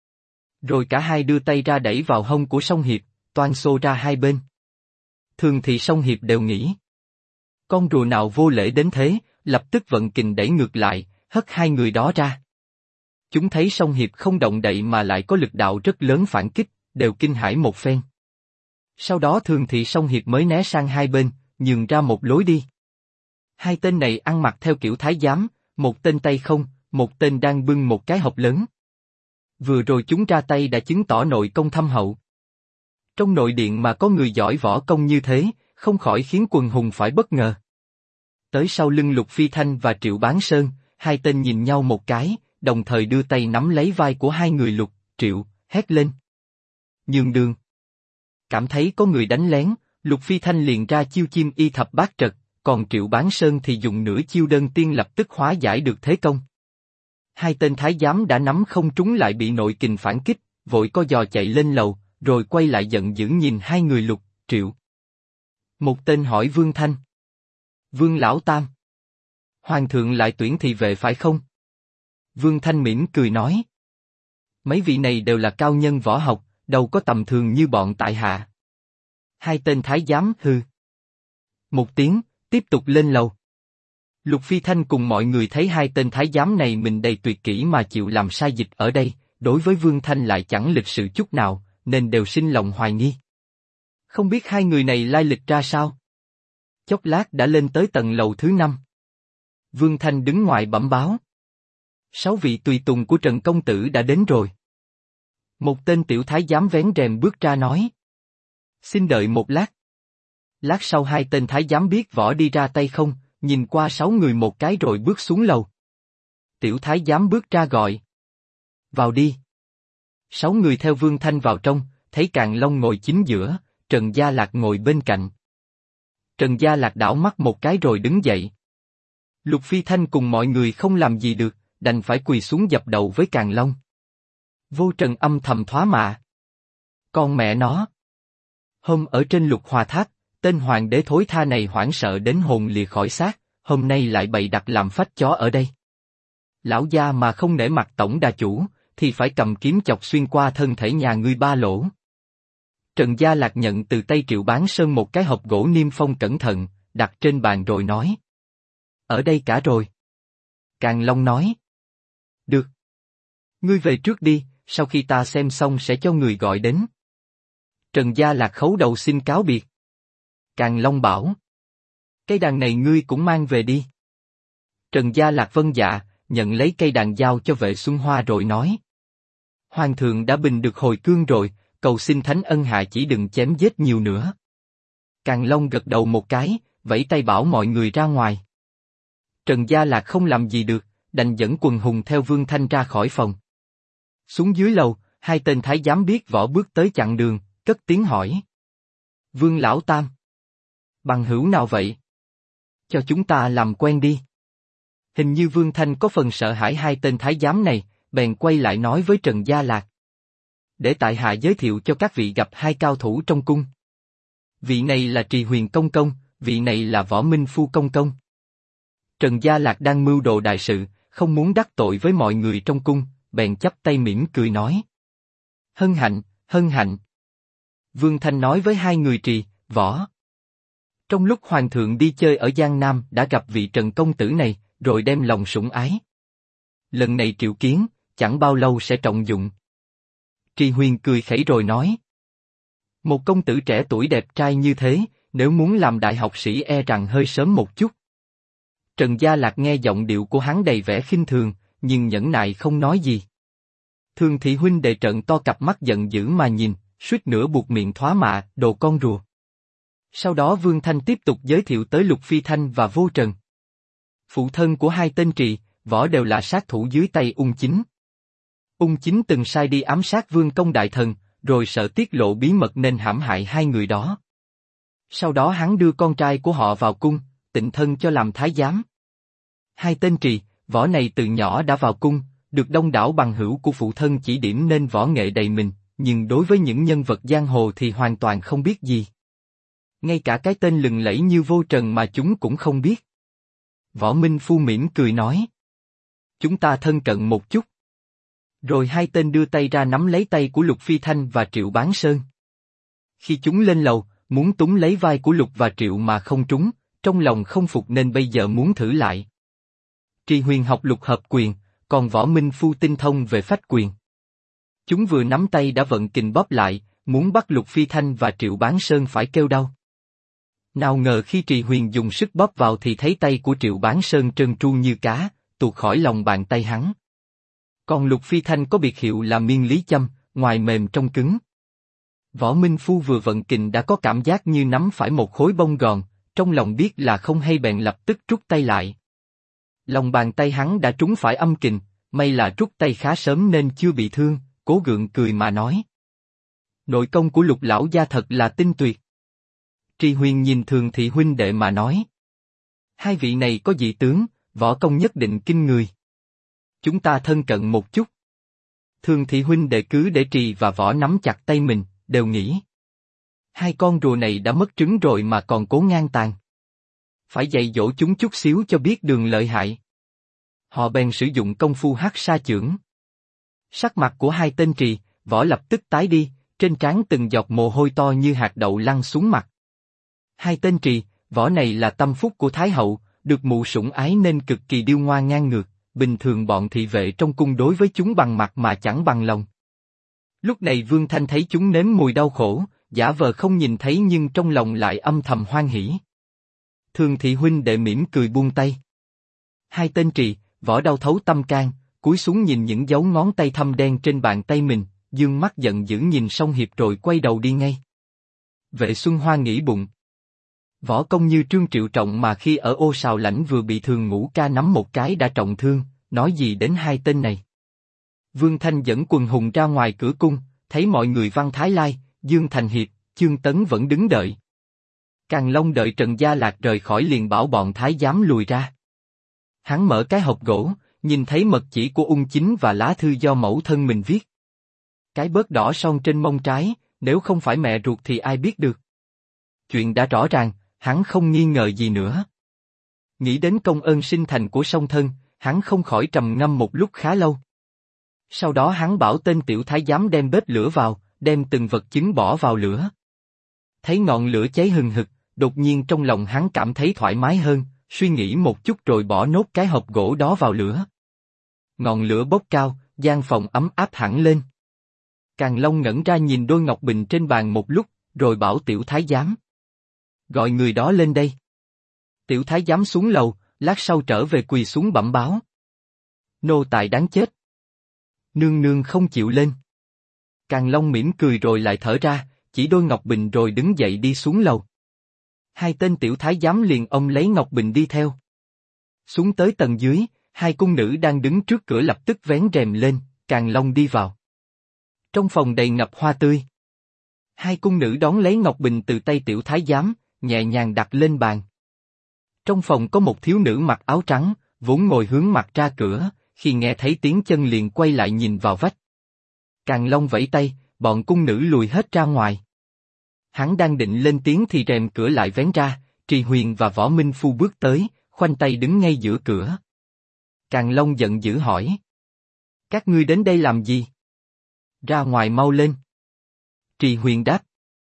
S1: Rồi cả hai đưa tay ra đẩy vào hông của Song Hiệp, toan xô ra hai bên. Thường Thị Song Hiệp đều nghĩ. Con rùa nào vô lễ đến thế, lập tức vận kình đẩy ngược lại, hất hai người đó ra. Chúng thấy Song Hiệp không động đậy mà lại có lực đạo rất lớn phản kích, đều kinh hãi một phen. Sau đó Thường Thị Song Hiệp mới né sang hai bên, nhường ra một lối đi. Hai tên này ăn mặc theo kiểu thái giám, một tên tay không, một tên đang bưng một cái hộp lớn. Vừa rồi chúng ra tay đã chứng tỏ nội công thâm hậu. Trong nội điện mà có người giỏi võ công như thế, không khỏi khiến quần hùng phải bất ngờ. Tới sau lưng Lục Phi Thanh và Triệu Bán Sơn, hai tên nhìn nhau một cái, đồng thời đưa tay nắm lấy vai của hai người Lục, Triệu, hét lên. Nhường đường. Cảm thấy có người đánh lén, Lục Phi Thanh liền ra chiêu chim y thập bát trật, còn Triệu Bán Sơn thì dùng nửa chiêu đơn tiên lập tức hóa giải được thế công. Hai tên thái giám đã nắm không trúng lại bị nội kình phản kích, vội co giò chạy lên lầu, rồi quay lại giận dữ nhìn hai người Lục, Triệu. Một tên hỏi Vương Thanh. Vương Lão Tam. Hoàng thượng lại tuyển thị vệ phải không? Vương Thanh mỉm cười nói. Mấy vị này đều là cao nhân võ học, đâu có tầm thường như bọn tại hạ. Hai tên thái giám hừ. Một tiếng, tiếp tục lên lầu. Lục Phi Thanh cùng mọi người thấy hai tên thái giám này mình đầy tuyệt kỹ mà chịu làm sai dịch ở đây, đối với Vương Thanh lại chẳng lịch sự chút nào, nên đều sinh lòng hoài nghi. Không biết hai người này lai lịch ra sao? Chốc lát đã lên tới tầng lầu thứ 5. Vương Thanh đứng ngoài bẩm báo. 6 vị tùy tùng của Trần Công Tử đã đến rồi. Một tên tiểu thái giám vén rèm bước ra nói. Xin đợi một lát. Lát sau hai tên thái giám biết võ đi ra tay không, nhìn qua 6 người một cái rồi bước xuống lầu. Tiểu thái giám bước ra gọi. Vào đi. 6 người theo Vương Thanh vào trong, thấy Càn Long ngồi chính giữa, Trần Gia Lạc ngồi bên cạnh. Trần Gia Lạc đảo mắt một cái rồi đứng dậy. Lục Phi Thanh cùng mọi người không làm gì được, đành phải quỳ xuống dập đầu với Càn Long. Vô Trần âm thầm thoá mạ. Con mẹ nó. Hôm ở trên Lục Hòa Tháp, tên hoàng đế thối tha này hoảng sợ đến hồn lìa khỏi xác, hôm nay lại bày đặt làm phách chó ở đây. Lão gia mà không nể mặt tổng đà chủ, thì phải cầm kiếm chọc xuyên qua thân thể nhà ngươi 3 lỗ. Trần Gia Lạc nhận từ tay Triệu Bán Sơn một cái hộp gỗ niêm phong cẩn thận, đặt trên bàn rồi nói. Ở đây cả rồi. Càn Long nói. Được. Ngươi về trước đi, sau khi ta xem xong sẽ cho người gọi đến. Trần Gia Lạc khấu đầu xin cáo biệt. Càn Long bảo. Cây đàn này ngươi cũng mang về đi. Trần Gia Lạc vâng dạ, nhận lấy cây đàn giao cho Vệ Xuân Hoa rồi nói. Hoàng thượng đã bình được hồi cương rồi, cầu xin thánh ân hạ chỉ đừng chém giết nhiều nữa. Càn Long gật đầu một cái, vẫy tay bảo mọi người ra ngoài. Trần Gia Lạc không làm gì được, đành dẫn quần hùng theo Vương Thanh ra khỏi phòng. Xuống dưới lầu, hai tên thái giám biết võ bước tới chặn đường, cất tiếng hỏi. Vương Lão Tam. Bằng hữu nào vậy? Cho chúng ta làm quen đi. Hình như Vương Thanh có phần sợ hãi hai tên thái giám này, bèn quay lại nói với Trần Gia Lạc. Để tại hạ giới thiệu cho các vị gặp hai cao thủ trong cung. Vị này là Trì Huyền Công Công, vị này là Võ Minh Phu Công Công. Trần Gia Lạc đang mưu đồ đại sự, không muốn đắc tội với mọi người trong cung, bèn chắp tay mỉm cười nói. Hân hạnh, hân hạnh. Vương Thanh nói với hai người Trì, Võ. Trong lúc Hoàng thượng đi chơi ở Giang Nam đã gặp vị Trần Công Tử này, rồi đem lòng sủng ái. Lần này triệu kiến, chẳng bao lâu sẽ trọng dụng. Trì Huyền cười khẩy rồi nói. Một công tử trẻ tuổi đẹp trai như thế, nếu muốn làm đại học sĩ e rằng hơi sớm một chút. Trần Gia Lạc nghe giọng điệu của hắn đầy vẻ khinh thường, nhưng nhẫn nại không nói gì. Thường Thị huynh đệ trợn to cặp mắt giận dữ mà nhìn, suýt nữa buộc miệng thoá mạ, đồ con rùa. Sau đó Vương Thanh tiếp tục giới thiệu tới Lục Phi Thanh và Vô Trần. Phụ thân của hai tên Trì, Võ đều là sát thủ dưới tay Ung Chính. Ung Chính từng sai đi ám sát Vương Công Đại Thần, rồi sợ tiết lộ bí mật nên hãm hại hai người đó. Sau đó hắn đưa con trai của họ vào cung, tịnh thân cho làm thái giám. Hai tên Trì, Võ này từ nhỏ đã vào cung, được đông đảo bằng hữu của phụ thân chỉ điểm nên võ nghệ đầy mình, nhưng đối với những nhân vật giang hồ thì hoàn toàn không biết gì. Ngay cả cái tên lừng lẫy như Vô Trần mà chúng cũng không biết. Võ Minh Phu mỉm cười nói. Chúng ta thân cận một chút. Rồi hai tên đưa tay ra nắm lấy tay của Lục Phi Thanh và Triệu Bán Sơn. Khi chúng lên lầu, muốn túm lấy vai của Lục và Triệu mà không trúng, trong lòng không phục nên bây giờ muốn thử lại. Trì Huyền học lục hợp quyền, còn Võ Minh Phu tinh thông về phách quyền. Chúng vừa nắm tay đã vận kình bóp lại, muốn bắt Lục Phi Thanh và Triệu Bán Sơn phải kêu đau. Nào ngờ khi Trì Huyền dùng sức bóp vào thì thấy tay của Triệu Bán Sơn trơn tru như cá, tuột khỏi lòng bàn tay hắn. Còn Lục Phi Thanh có biệt hiệu là miên lý châm, ngoài mềm trong cứng. Võ Minh Phu vừa vận kình đã có cảm giác như nắm phải một khối bông gòn, trong lòng biết là không hay bèn lập tức rút tay lại. Lòng bàn tay hắn đã trúng phải âm kình, may là rút tay khá sớm nên chưa bị thương, cố gượng cười mà nói. Nội công của Lục lão gia thật là tinh tuyệt. Trì Huyền nhìn Thường Thị huynh đệ mà nói. Hai vị này có dị tướng, võ công nhất định kinh người. Chúng ta thân cận một chút. Thường Thị huynh đệ cứ để Trì và Võ nắm chặt tay mình, đều nghĩ. Hai con rùa này đã mất trứng rồi mà còn cố ngang tàn. Phải dạy dỗ chúng chút xíu cho biết đường lợi hại. Họ bèn sử dụng công phu hắc sa chưởng. Sắc mặt của hai tên Trì, Võ lập tức tái đi, trên trán từng giọt mồ hôi to như hạt đậu lăn xuống mặt. Hai tên Trì, Võ này là tâm phúc của Thái hậu, được mụ sủng ái nên cực kỳ điêu ngoa ngang ngược, bình thường bọn thị vệ trong cung đối với chúng bằng mặt mà chẳng bằng lòng. Lúc này Vương Thanh thấy chúng nếm mùi đau khổ, giả vờ không nhìn thấy nhưng trong lòng lại âm thầm hoan hỉ. Thường Thị huynh đệ mỉm cười buông tay. Hai tên Trì, Võ đau thấu tâm can, cúi xuống nhìn những dấu ngón tay thâm đen trên bàn tay mình, dương mắt giận dữ nhìn xong hiệp rồi quay đầu đi ngay. Vệ Xuân Hoa nghĩ bụng. Võ công như Trương Triệu Trọng mà khi ở Ô Sào Lãnh vừa bị Thường Ngũ Ca nắm một cái đã trọng thương, nói gì đến hai tên này. Vương Thanh dẫn quần hùng ra ngoài cửa cung, thấy mọi người Văn Thái Lai, Dương Thành Hiệp, Chương Tấn vẫn đứng đợi. Càn Long đợi Trần Gia Lạc rời khỏi liền bảo bọn Thái giám lùi ra. Hắn mở cái hộp gỗ, nhìn thấy mật chỉ của Ung Chính và lá thư do mẫu thân mình viết. Cái bớt đỏ son trên mông trái, nếu không phải mẹ ruột thì ai biết được. Chuyện đã rõ ràng, hắn không nghi ngờ gì nữa. Nghĩ đến công ơn sinh thành của song thân, hắn không khỏi trầm ngâm một lúc khá lâu. Sau đó hắn bảo tên tiểu thái giám đem bếp lửa vào, đem từng vật chứng bỏ vào lửa. Thấy ngọn lửa cháy hừng hực, đột nhiên trong lòng hắn cảm thấy thoải mái hơn, suy nghĩ một chút rồi bỏ nốt cái hộp gỗ đó vào lửa. Ngọn lửa bốc cao, gian phòng ấm áp hẳn lên. Càn Long ngẩn ra nhìn đôi ngọc bình trên bàn một lúc, rồi bảo tiểu thái giám. Gọi người đó lên đây. Tiểu thái giám xuống lầu, lát sau trở về quỳ xuống bẩm báo. Nô tài đáng chết. Nương nương không chịu lên. Càn Long mỉm cười rồi lại thở ra, chỉ đôi ngọc bình rồi đứng dậy đi xuống lầu. Hai tên tiểu thái giám liền ông lấy ngọc bình đi theo. Xuống tới tầng dưới, hai cung nữ đang đứng trước cửa lập tức vén rèm lên, Càn Long đi vào. Trong phòng đầy ngập hoa tươi. Hai cung nữ đón lấy ngọc bình từ tay tiểu thái giám, nhẹ nhàng đặt lên bàn. Trong phòng có một thiếu nữ mặc áo trắng, vốn ngồi hướng mặt ra cửa, khi nghe thấy tiếng chân liền quay lại nhìn vào vách. Càn Long vẫy tay, bọn cung nữ lùi hết ra ngoài. Hắn đang định lên tiếng thì rèm cửa lại vén ra, Trì Huyền và Võ Minh Phu bước tới, khoanh tay đứng ngay giữa cửa. Càn Long giận dữ hỏi. Các ngươi đến đây làm gì? Ra ngoài mau lên. Trì Huyền đáp.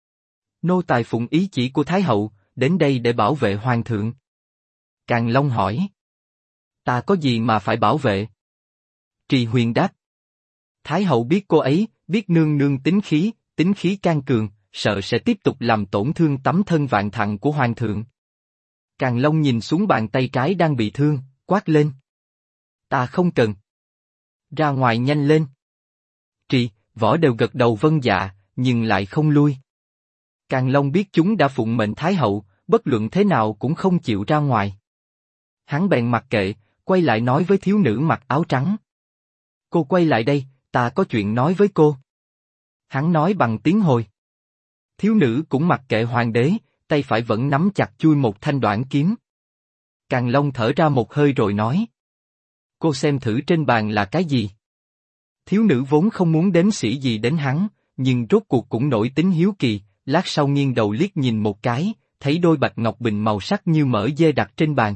S1: Nô tài phụng ý chỉ của Thái hậu, đến đây để bảo vệ hoàng thượng. Càn Long hỏi. Ta có gì mà phải bảo vệ? Trì Huyền đáp. Thái hậu biết cô ấy, biết nương nương tính khí can cường, sợ sẽ tiếp tục làm tổn thương tấm thân vạn thặng của hoàng thượng. Càn Long nhìn xuống bàn tay trái đang bị thương, quát lên. Ta không cần. Ra ngoài nhanh lên. Trì, Võ đều gật đầu vâng dạ, nhưng lại không lui. Càn Long biết chúng đã phụng mệnh Thái hậu, bất luận thế nào cũng không chịu ra ngoài. Hắn bèn mặc kệ, quay lại nói với thiếu nữ mặc áo trắng. Cô quay lại đây, ta có chuyện nói với cô. Hắn nói bằng tiếng Hồi. Thiếu nữ cũng mặc kệ hoàng đế, tay phải vẫn nắm chặt chuôi một thanh đoản kiếm. Càn Long thở ra một hơi rồi nói. Cô xem thử trên bàn là cái gì? Thiếu nữ vốn không muốn đếm xỉa gì đến hắn, nhưng rốt cuộc cũng nổi tính hiếu kỳ, lát sau nghiêng đầu liếc nhìn một cái, thấy đôi bạch ngọc bình màu sắc như mỡ dê đặt trên bàn.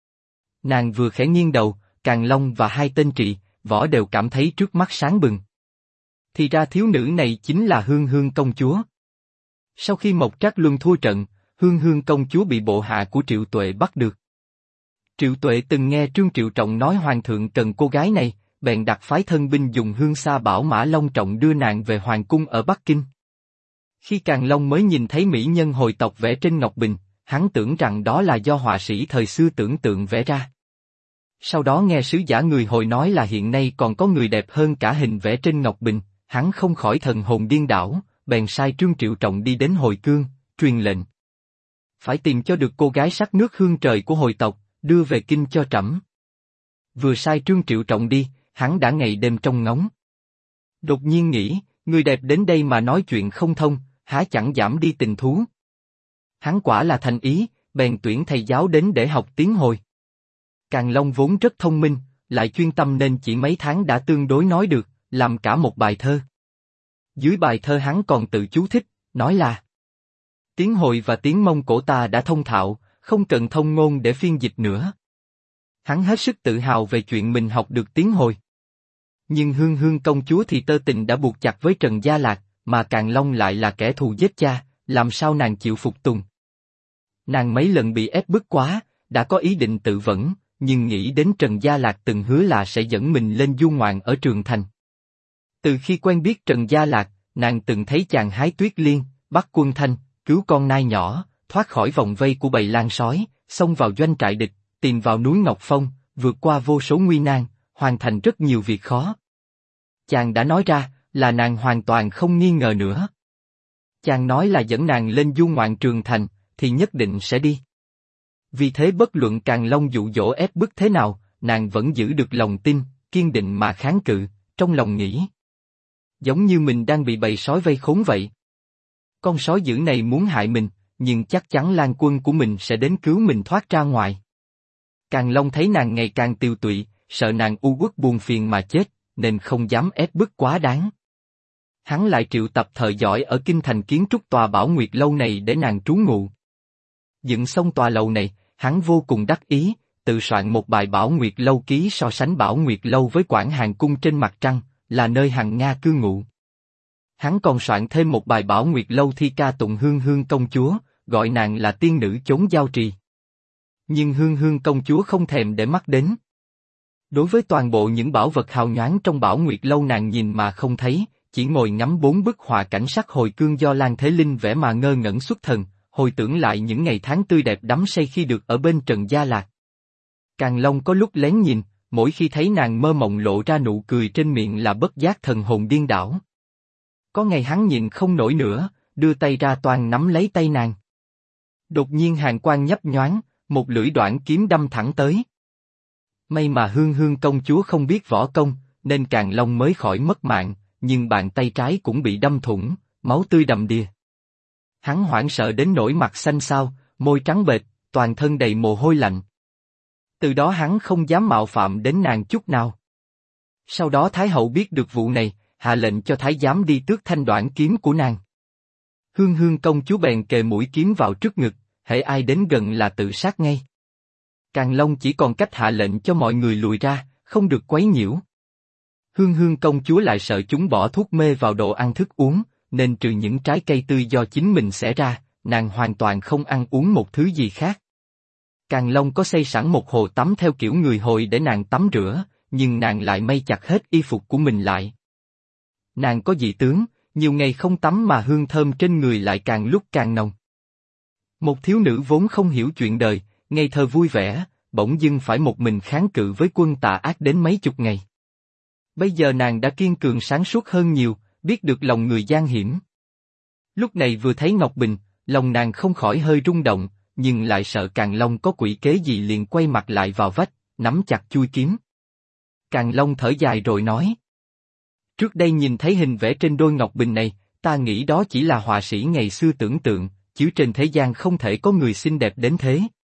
S1: Nàng vừa khẽ nghiêng đầu, Càn Long và hai tên Trị, Võ đều cảm thấy trước mắt sáng bừng. Thì ra thiếu nữ này chính là Hương Hương công chúa. Sau khi Mộc Trác Luân thua trận, Hương Hương công chúa bị bộ hạ của Triệu Tuệ bắt được. Triệu Tuệ từng nghe Trương Triệu Trọng nói hoàng thượng cần cô gái này, bèn đặt phái thân binh dùng hương xa bảo mã long trọng đưa nàng về hoàng cung ở Bắc Kinh. Khi Càn Long mới nhìn thấy mỹ nhân hồi tộc vẽ trên ngọc bình, hắn tưởng rằng đó là do họa sĩ thời xưa tưởng tượng vẽ ra. Sau đó nghe sứ giả người hồi nói là hiện nay còn có người đẹp hơn cả hình vẽ trên ngọc bình, hắn không khỏi thần hồn điên đảo, bèn sai Trương Triệu Trọng đi đến Hồi Cương, truyền lệnh. Phải tìm cho được cô gái sắc nước hương trời của hồi tộc, đưa về kinh cho trẫm. Vừa sai Trương Triệu Trọng đi, hắn đã ngày đêm trông ngóng. Đột nhiên nghĩ, người đẹp đến đây mà nói chuyện không thông, há chẳng giảm đi tình thú. Hắn quả là thành ý, bèn tuyển thầy giáo đến để học tiếng Hồi. Càn Long vốn rất thông minh, lại chuyên tâm nên chỉ mấy tháng đã tương đối nói được, làm cả một bài thơ. Dưới bài thơ hắn còn tự chú thích, nói là: tiếng Hồi và tiếng Mông Cổ ta đã thông thạo, không cần thông ngôn để phiên dịch nữa. Hắn hết sức tự hào về chuyện mình học được tiếng Hồi. Nhưng Hương Hương công chúa thì tơ tình đã buộc chặt với Trần Gia Lạc, mà Càn Long lại là kẻ thù giết cha, làm sao nàng chịu phục tùng. Nàng mấy lần bị ép bức quá, đã có ý định tự vẫn, nhưng nghĩ đến Trần Gia Lạc từng hứa là sẽ dẫn mình lên du ngoạn ở Trường Thành. Từ khi quen biết Trần Gia Lạc, nàng từng thấy chàng hái tuyết liên, bắt quân thanh, cứu con nai nhỏ, thoát khỏi vòng vây của bầy lang sói, xông vào doanh trại địch, tìm vào núi Ngọc Phong, vượt qua vô số nguy nan, hoàn thành rất nhiều việc khó. Chàng đã nói ra, là nàng hoàn toàn không nghi ngờ nữa. Chàng nói là dẫn nàng lên du ngoạn Trường Thành, thì nhất định sẽ đi. Vì thế bất luận Càn Long dụ dỗ ép bức thế nào, nàng vẫn giữ được lòng tin, kiên định mà kháng cự, trong lòng nghĩ. Giống như mình đang bị bầy sói vây khốn vậy. Con sói dữ này muốn hại mình, nhưng chắc chắn lang quân của mình sẽ đến cứu mình thoát ra ngoài. Càn Long thấy nàng ngày càng tiêu tụy, sợ nàng u uất buồn phiền mà chết, nên không dám ép bức quá đáng. Hắn lại triệu tập thợ giỏi ở kinh thành kiến trúc tòa Bảo Nguyệt lâu này để nàng trú ngụ. Dựng xong tòa lầu này, hắn vô cùng đắc ý, tự soạn một bài Bảo Nguyệt lâu ký so sánh Bảo Nguyệt lâu với Quảng Hàn cung trên mặt trăng, là nơi Hằng Nga cư ngụ. Hắn còn soạn thêm một bài Bảo Nguyệt lâu thi ca tụng Hương Hương công chúa, gọi nàng là tiên nữ chốn giao trì. Nhưng Hương Hương công chúa không thèm để mắt đến. Đối với toàn bộ những bảo vật hào nhoáng trong Bảo Nguyệt lâu nàng nhìn mà không thấy, chỉ ngồi ngắm 4 bức họa cảnh sắc Hồi Cương do Lan Thế Linh vẽ mà ngơ ngẩn xuất thần, hồi tưởng lại những ngày tháng tươi đẹp đắm say khi được ở bên Trần Gia Lạc. Càn Long có lúc lén nhìn, mỗi khi thấy nàng mơ mộng lộ ra nụ cười trên miệng là bất giác thần hồn điên đảo. Có ngày hắn nhìn không nổi nữa, đưa tay ra toàn nắm lấy tay nàng. Đột nhiên hàn quang nhấp nhoáng, một lưỡi đoạn kiếm đâm thẳng tới. May mà Hương Hương công chúa không biết võ công, nên Càn Long mới khỏi mất mạng, nhưng bàn tay trái cũng bị đâm thủng, máu tươi đầm đìa. Hắn hoảng sợ đến nỗi mặt xanh xao, môi trắng bệch, toàn thân đầy mồ hôi lạnh. Từ đó hắn không dám mạo phạm đến nàng chút nào. Sau đó Thái hậu biết được vụ này, hạ lệnh cho Thái giám đi tước thanh đoạn kiếm của nàng. Hương Hương công chúa bèn kề mũi kiếm vào trước ngực, hễ ai đến gần là tự sát ngay. Càn Long chỉ còn cách hạ lệnh cho mọi người lùi ra, không được quấy nhiễu. Hương Hương công chúa lại sợ chúng bỏ thuốc mê vào đồ ăn thức uống, nên trừ những trái cây tươi do chính mình xẻ ra, nàng hoàn toàn không ăn uống một thứ gì khác. Càn Long có xây sẵn một hồ tắm theo kiểu người Hồi để nàng tắm rửa, nhưng nàng lại may chặt hết y phục của mình lại. Nàng có dị tướng, nhiều ngày không tắm mà hương thơm trên người lại càng lúc càng nồng. Một thiếu nữ vốn không hiểu chuyện đời, ngây thơ vui vẻ, bỗng dưng phải một mình kháng cự với quân tà ác đến mấy chục ngày. Bây giờ nàng đã kiên cường sáng suốt hơn nhiều, biết được lòng người gian hiểm. Lúc này vừa thấy Ngọc Bình, lòng nàng không khỏi hơi rung động, nhưng lại sợ Càn Long có quỷ kế gì liền quay mặt lại vào vách, nắm chặt chuôi kiếm. Càn Long thở dài rồi nói: trước đây nhìn thấy hình vẽ trên đôi Ngọc Bình này, ta nghĩ đó chỉ là họa sĩ ngày xưa tưởng tượng, chứ trên thế gian không thể có người xinh đẹp đến thế.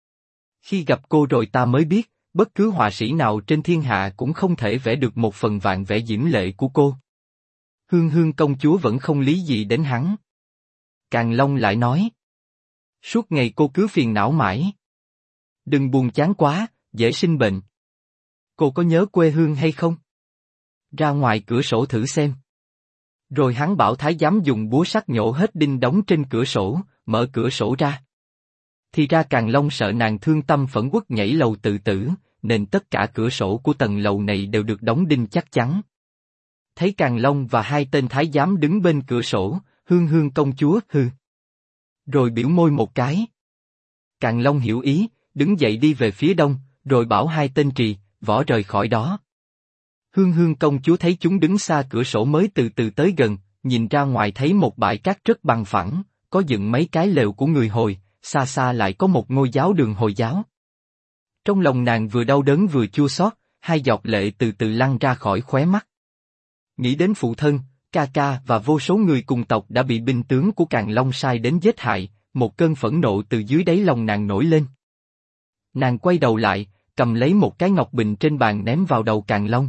S1: Khi gặp cô rồi ta mới biết, bất cứ họa sĩ nào trên thiên hạ cũng không thể vẽ được một phần vạn vẻ diễm lệ của cô. Hương Hương công chúa vẫn không lý gì đến hắn. Càn Long lại nói. Suốt ngày cô cứ phiền não mãi. Đừng buồn chán quá, dễ sinh bệnh. Cô có nhớ quê hương hay không? Ra ngoài cửa sổ thử xem. Rồi hắn bảo thái giám dùng búa sắt nhổ hết đinh đóng trên cửa sổ, mở cửa sổ ra. Thì ra Càn Long sợ nàng thương tâm phẫn uất nhảy lầu tự tử, nên tất cả cửa sổ của tầng lầu này đều được đóng đinh chắc chắn. Thấy Càn Long và hai tên thái giám đứng bên cửa sổ, Hương Hương công chúa hừ. Rồi biểu môi một cái. Càn Long hiểu ý, đứng dậy đi về phía đông, rồi bảo hai tên Trì, Võ rời khỏi đó. Hương Hương công chúa thấy chúng đứng xa cửa sổ mới từ từ tới gần, nhìn ra ngoài thấy một bãi cát rất bằng phẳng, có dựng mấy cái lều của người Hồi, xa xa lại có một ngôi giáo đường Hồi giáo. Trong lòng nàng vừa đau đớn vừa chua xót, hai giọt lệ từ từ lăn ra khỏi khóe mắt. Nghĩ đến phụ thân, ca ca và vô số người cùng tộc đã bị binh tướng của Càn Long sai đến giết hại, một cơn phẫn nộ từ dưới đáy lòng nàng nổi lên. Nàng quay đầu lại, cầm lấy một cái ngọc bình trên bàn ném vào đầu Càn Long.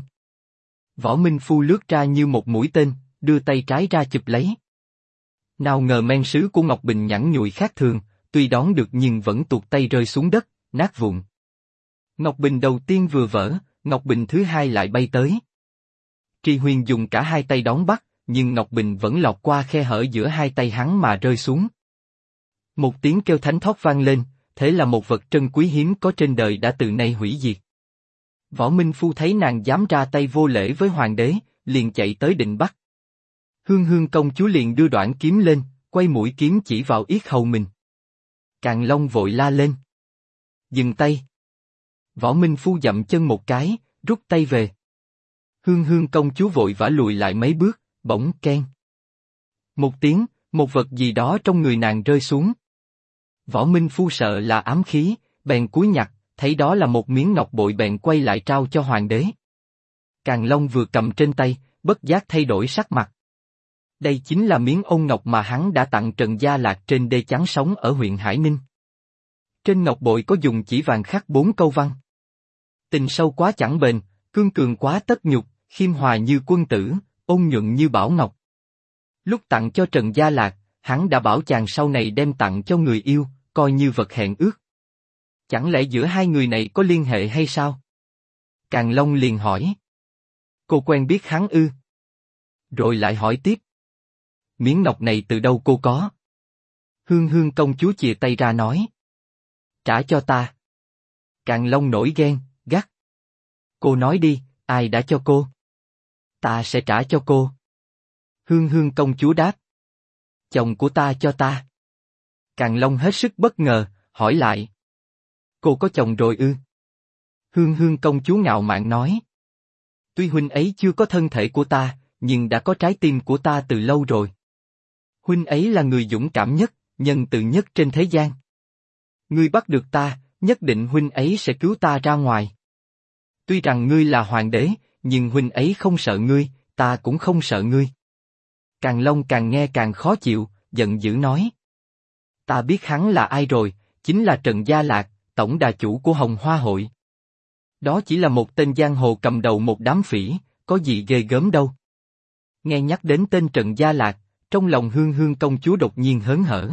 S1: Võ Minh Phu lướt ra như một mũi tên, đưa tay trái ra chụp lấy. Nào ngờ men sứ của ngọc bình nhẵn nhụi khác thường, tuy đón được nhưng vẫn tuột tay rơi xuống đất, nát vụn. Ngọc bình đầu tiên vừa vỡ, ngọc bình thứ hai lại bay tới. Tri Huyền dùng cả hai tay đón bắt, nhưng ngọc bình vẫn lọt qua khe hở giữa hai tay hắn mà rơi xuống. Một tiếng kêu thánh thót vang lên, thế là một vật trân quý hiếm có trên đời đã từ nay hủy diệt. Võ Minh Phu thấy nàng dám ra tay vô lễ với hoàng đế, liền chạy tới định bắt. Hương Hương công chúa liền đưa đoạn kiếm lên, quay mũi kiếm chỉ vào yết hầu mình. Càn Long vội la lên. Dừng tay. Võ Minh Phu dậm chân một cái, rút tay về. Hương Hương công chúa vội vã lùi lại mấy bước, bỗng keng. Một tiếng, một vật gì đó trong người nàng rơi xuống. Võ Minh Phu sợ là ám khí, bèn cúi nhặt, thấy đó là một miếng ngọc bội bèn quay lại trao cho hoàng đế. Càn Long vừa cầm trên tay, bất giác thay đổi sắc mặt. Đây chính là miếng ôn ngọc mà hắn đã tặng Trần Gia Lạc trên đê chắn sóng ở huyện Hải Ninh. Trên ngọc bội có dùng chỉ vàng khắc 4 câu văn. Tình sâu quá chẳng bền, cương cường quá tất nhục, khiêm hòa như quân tử, ôn nhuận như bảo ngọc. Lúc tặng cho Trần Gia Lạc, hắn đã bảo chàng sau này đem tặng cho người yêu, coi như vật hẹn ước. Chẳng lẽ giữa hai người này có liên hệ hay sao? Càn Long liền hỏi. Cô quen biết hắn ư? Rồi lại hỏi tiếp. Miếng ngọc này từ đâu cô có? Hương Hương công chúa chìa tay ra nói. Trả cho ta. Càn Long nổi ghen, gắt. Cô nói đi, ai đã cho cô? Ta sẽ trả cho cô. Hương Hương công chúa đáp. Chồng của ta cho ta. Càn Long hết sức bất ngờ, hỏi lại. Cô có chồng rồi ư? Hương Hương công chúa ngạo mạn nói. Tuy huynh ấy chưa có thân thể của ta, nhưng đã có trái tim của ta từ lâu rồi. Huynh ấy là người dũng cảm nhất, nhân từ nhất trên thế gian. Ngươi bắt được ta, nhất định huynh ấy sẽ cứu ta ra ngoài. Tuy rằng ngươi là hoàng đế, nhưng huynh ấy không sợ ngươi, ta cũng không sợ ngươi. Càn Long càng nghe càng khó chịu, giận dữ nói. Ta biết hắn là ai rồi, chính là Trần Gia Lạc, tổng đà chủ của Hồng Hoa Hội. Đó chỉ là một tên giang hồ cầm đầu một đám phỉ, có gì ghê gớm đâu. Nghe nhắc đến tên Trần Gia Lạc, trong lòng Hương Hương công chúa đột nhiên hớn hở.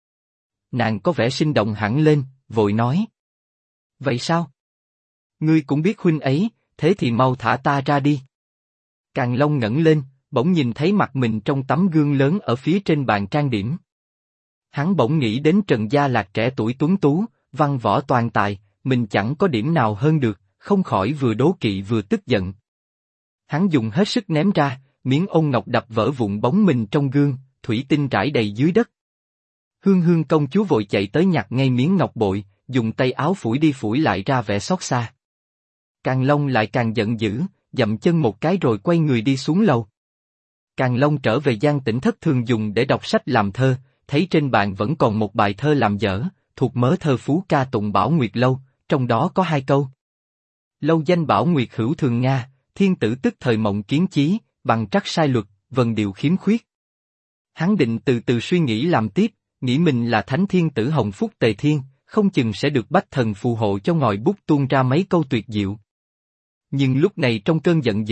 S1: Nàng có vẻ sinh động hẳn lên, vội nói. Vậy sao? Ngươi cũng biết huynh ấy, thế thì mau thả ta ra đi. Càn Long ngẩng lên, bỗng nhìn thấy mặt mình trong tấm gương lớn ở phía trên bàn trang điểm. Hắn bỗng nghĩ đến Trần Gia Lạc trẻ tuổi tuấn tú, văn võ toàn tài, mình chẳng có điểm nào hơn được, không khỏi vừa đố kỵ vừa tức giận. Hắn dùng hết sức ném ra, miếng ôn ngọc đập vỡ vụn bóng mình trong gương, thủy tinh rải đầy dưới đất. Hương Hương công chúa vội chạy tới nhặt ngay miếng ngọc bội, dùng tay áo phủi đi phủi lại ra vẻ xót xa. Càn Long lại càng giận dữ, dậm chân một cái rồi quay người đi xuống lầu. Càn Long trở về gian tĩnh thất thường dùng để đọc sách làm thơ, thấy trên bàn vẫn còn một bài thơ làm dở, thuộc mớ thơ phú ca tụng Bảo Nguyệt Lâu, trong đó có 2 câu. Lâu danh Bảo Nguyệt hữu thường Nga, thiên tử tức thời mộng kiến chí, bằng trắc sai luật, vần điệu khiếm khuyết. Hắn định từ từ suy nghĩ làm tiếp, nghĩ mình là thánh thiên tử hồng phúc tề thiên, không chừng sẽ được bách thần phù hộ cho ngòi bút tuôn ra mấy câu tuyệt diệu. Nhưng lúc này trong cơn giận dữ,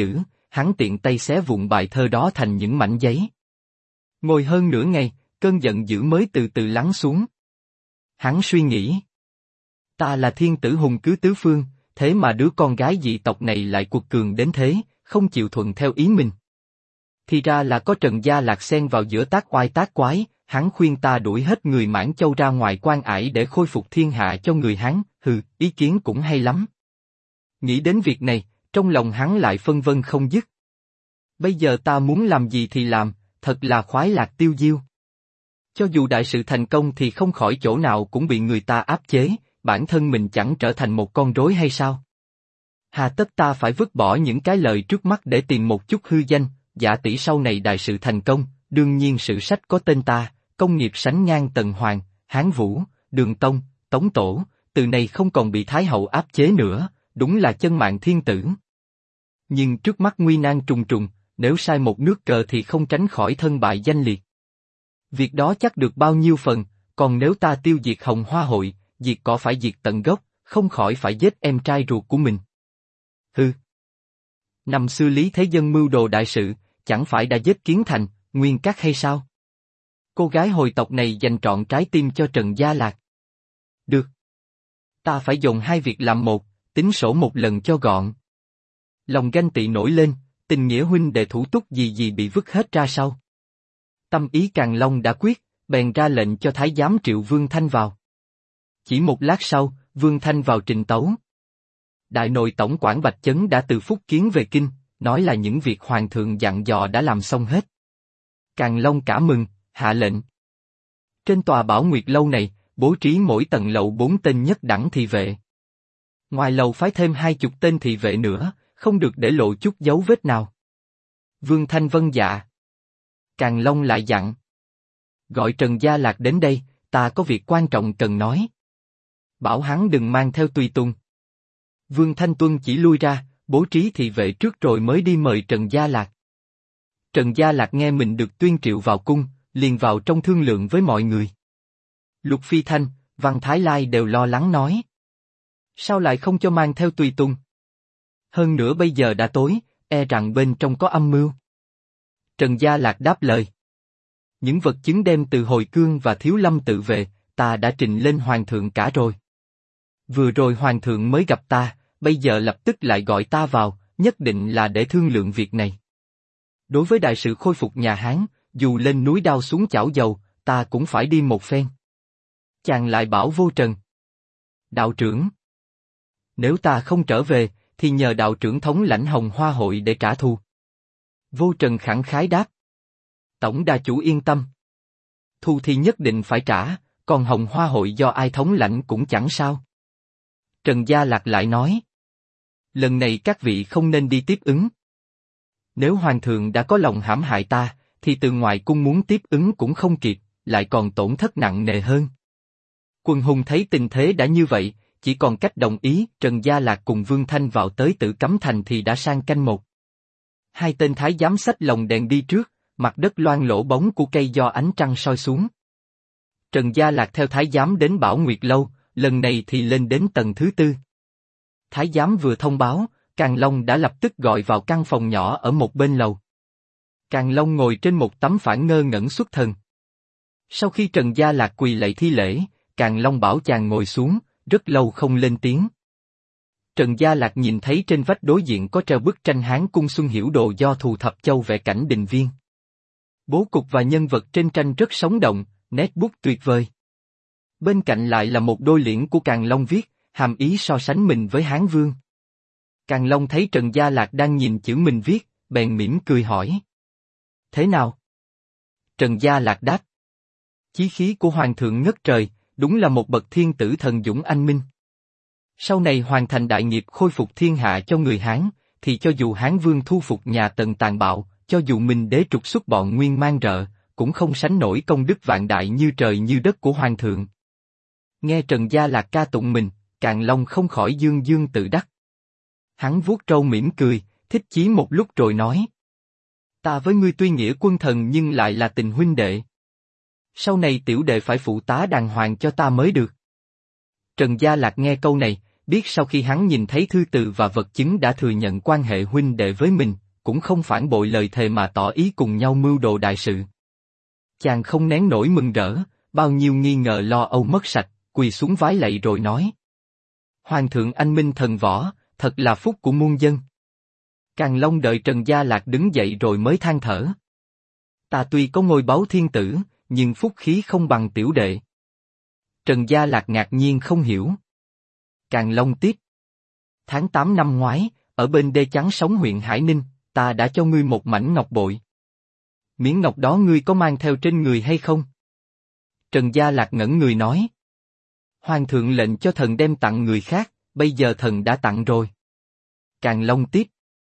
S1: hắn tiện tay xé vụn bài thơ đó thành những mảnh giấy. Ngồi hơn nửa ngày, cơn giận dữ mới từ từ lắng xuống. Hắn suy nghĩ. Ta là thiên tử hùng cứ tứ phương, thế mà đứa con gái dị tộc này lại cuột cường đến thế, không chịu thuận theo ý mình. Thì ra là có Trần Gia Lạc xen vào giữa tác oai tác quái, hắn khuyên ta đuổi hết người Mãn Châu ra ngoài Quan Ải để khôi phục thiên hạ cho người Hán, ý kiến cũng hay lắm. Nghĩ đến việc này, trong lòng hắn lại phân vân không dứt. Bây giờ ta muốn làm gì thì làm, thật là khoái lạc tiêu diêu. Cho dù đại sự thành công thì không khỏi chỗ nào cũng bị người ta áp chế, bản thân mình chẳng trở thành một con rối hay sao? Hà tất ta phải vứt bỏ những cái lợi trước mắt để tìm một chút hư danh, giả tỷ sau này đại sự thành công, đương nhiên sử sách có tên ta, công nghiệp sánh ngang Tần Hoàng, Hán Vũ, Đường Tông, Tống Tổ, từ này không còn bị Thái Hậu áp chế nữa, đúng là chân mạng thiên tử. Nhưng trước mắt nguy nan trùng trùng, nếu sai một nước cờ thì không tránh khỏi thân bại danh liệt. Việc đó chắc được bao nhiêu phần, còn nếu ta tiêu diệt Hồng Hoa Hội, diệt cỏ phải diệt tận gốc, không khỏi phải giết em trai ruột của mình. Năm xưa Lý Thế Dân mưu đồ đại sự, chẳng phải đã giết Kiến Thành, Nguyên Các hay sao? Cô gái hồi tộc này dành trọn trái tim cho Trần Gia Lạc. Được. Ta phải dồn hai việc làm một, tính sổ một lần cho gọn. Lòng ganh tị nổi lên, tình nghĩa huynh đệ thủ túc gì bị vứt hết ra sau. Tâm ý Càn Long đã quyết, bèn ra lệnh cho Thái giám triệu Vương Thanh vào. Chỉ một lát sau, Vương Thanh vào trình tấu. Đại nội tổng quản Bạch Chấn đã từ Phúc Kiến về kinh, nói là những việc hoàng thượng dặn dò đã làm xong hết. Càn Long cả mừng, hạ lệnh. Trên tòa Bảo Nguyệt lâu này, bố trí mỗi tầng lầu 4 tên nhất đẳng thị vệ. Ngoài lầu phái thêm 20 tên thị vệ nữa, không được để lộ chút dấu vết nào. Vương Thanh vâng dạ. Càn Long lại dặn. Gọi Trần Gia Lạc đến đây, ta có việc quan trọng cần nói. Bảo hắn đừng mang theo tùy tùng. Vương Thanh tuân chỉ lui ra, bố trí thị vệ trước rồi mới đi mời Trần Gia Lạc. Trần Gia Lạc nghe mình được tuyên triệu vào cung, liền vào trong thương lượng với mọi người. Lục Phi Thanh, Văn Thái Lai đều lo lắng nói. Sao lại không cho mang theo tùy tùng? Hơn nữa bây giờ đã tối, e rằng bên trong có âm mưu. Trần Gia Lạc đáp lời. Những vật chứng đem từ Hồi Cương và Thiếu Lâm tự về, ta đã trình lên Hoàng thượng cả rồi. Vừa rồi Hoàng thượng mới gặp ta, bây giờ lập tức lại gọi ta vào, nhất định là để thương lượng việc này. Đối với đại sự khôi phục nhà Hán, dù lên núi đao xuống chảo dầu, ta cũng phải đi một phen. Chàng lại bảo Vô Trần. Đạo trưởng. Nếu ta không trở về, thì nhờ đạo trưởng thống lãnh Hồng Hoa Hội để trả thù. Vô Trần khẳng khái đáp. Tổng đà chủ yên tâm. Thù thì nhất định phải trả, còn Hồng Hoa Hội do ai thống lãnh cũng chẳng sao. Trần Gia Lạc lại nói. Lần này các vị không nên đi tiếp ứng. Nếu Hoàng thượng đã có lòng hãm hại ta, thì từ ngoài cung muốn tiếp ứng cũng không kịp, lại còn tổn thất nặng nề hơn. Quần hùng thấy tình thế đã như vậy, chỉ còn cách đồng ý. Trần Gia Lạc cùng Vương Thanh vào tới Tử Cấm Thành thì đã sang canh một. Hai tên thái giám xách lồng đèn đi trước, mặt đất loang lỗ bóng của cây do ánh trăng soi xuống. Trần Gia Lạc theo thái giám đến Bảo Nguyệt lâu, lần này thì lên đến tầng thứ 4. Thái giám vừa thông báo, Càn Long đã lập tức gọi vào căn phòng nhỏ ở một bên lầu. Càn Long ngồi trên một tấm phản ngơ ngẩn xuất thần. Sau khi Trần Gia Lạc quỳ lạy thi lễ, Càn Long bảo chàng ngồi xuống, rất lâu không lên tiếng. Trần Gia Lạc nhìn thấy trên vách đối diện có treo bức tranh Hán cung Xuân Hiểu Đồ do Thù Thập Châu vẽ cảnh đình viên. Bố cục và nhân vật trên tranh rất sống động, nét bút tuyệt vời. Bên cạnh lại là một đôi liễn của Càn Long viết, hàm ý so sánh mình với Hán Vương. Càn Long thấy Trần Gia Lạc đang nhìn chữ mình viết, bèn mỉm cười hỏi. Thế nào? Trần Gia Lạc đáp. Chí khí của Hoàng thượng ngất trời, đúng là một bậc thiên tử thần dũng anh minh. Sau này hoàn thành đại nghiệp khôi phục thiên hạ cho người Hán, thì cho dù Hán Vương thu phục nhà Tần tàn bạo, cho dù Minh đế trục xuất bọn Nguyên mang rợ, cũng không sánh nổi công đức vạn đại như trời như đất của Hoàng thượng. Nghe Trần Gia Lạc ca tụng mình, Càn Long không khỏi dương dương tự đắc. Hắn vuốt râu mỉm cười, thích chí một lúc rồi nói. Ta với ngươi tuy nghĩa quân thần nhưng lại là tình huynh đệ. Sau này tiểu đệ phải phụ tá đàng hoàng cho ta mới được. Trần Gia Lạc nghe câu này, biết sau khi hắn nhìn thấy thư từ và vật chứng đã thừa nhận quan hệ huynh đệ với mình, cũng không phản bội lời thề mà tỏ ý cùng nhau mưu đồ đại sự. Chàng không nén nổi mừng rỡ, bao nhiêu nghi ngờ lo âu mất sạch, quỳ xuống vái lạy rồi nói. Hoàng thượng anh minh thần võ, thật là phúc của muôn dân. Càn Long đợi Trần Gia Lạc đứng dậy rồi mới than thở. Ta tuy có ngôi báu thiên tử, nhưng phúc khí không bằng tiểu đệ. Trần Gia Lạc ngạc nhiên không hiểu. Càn Long tiếp. Tháng 8 năm ngoái, ở bên đê chắn sóng huyện Hải Ninh, ta đã cho ngươi một mảnh ngọc bội. Miếng ngọc đó ngươi có mang theo trên người hay không? Trần Gia Lạc ngẩn người nói. Hoàng thượng lệnh cho thần đem tặng người khác, bây giờ thần đã tặng rồi. Càn Long tiếp.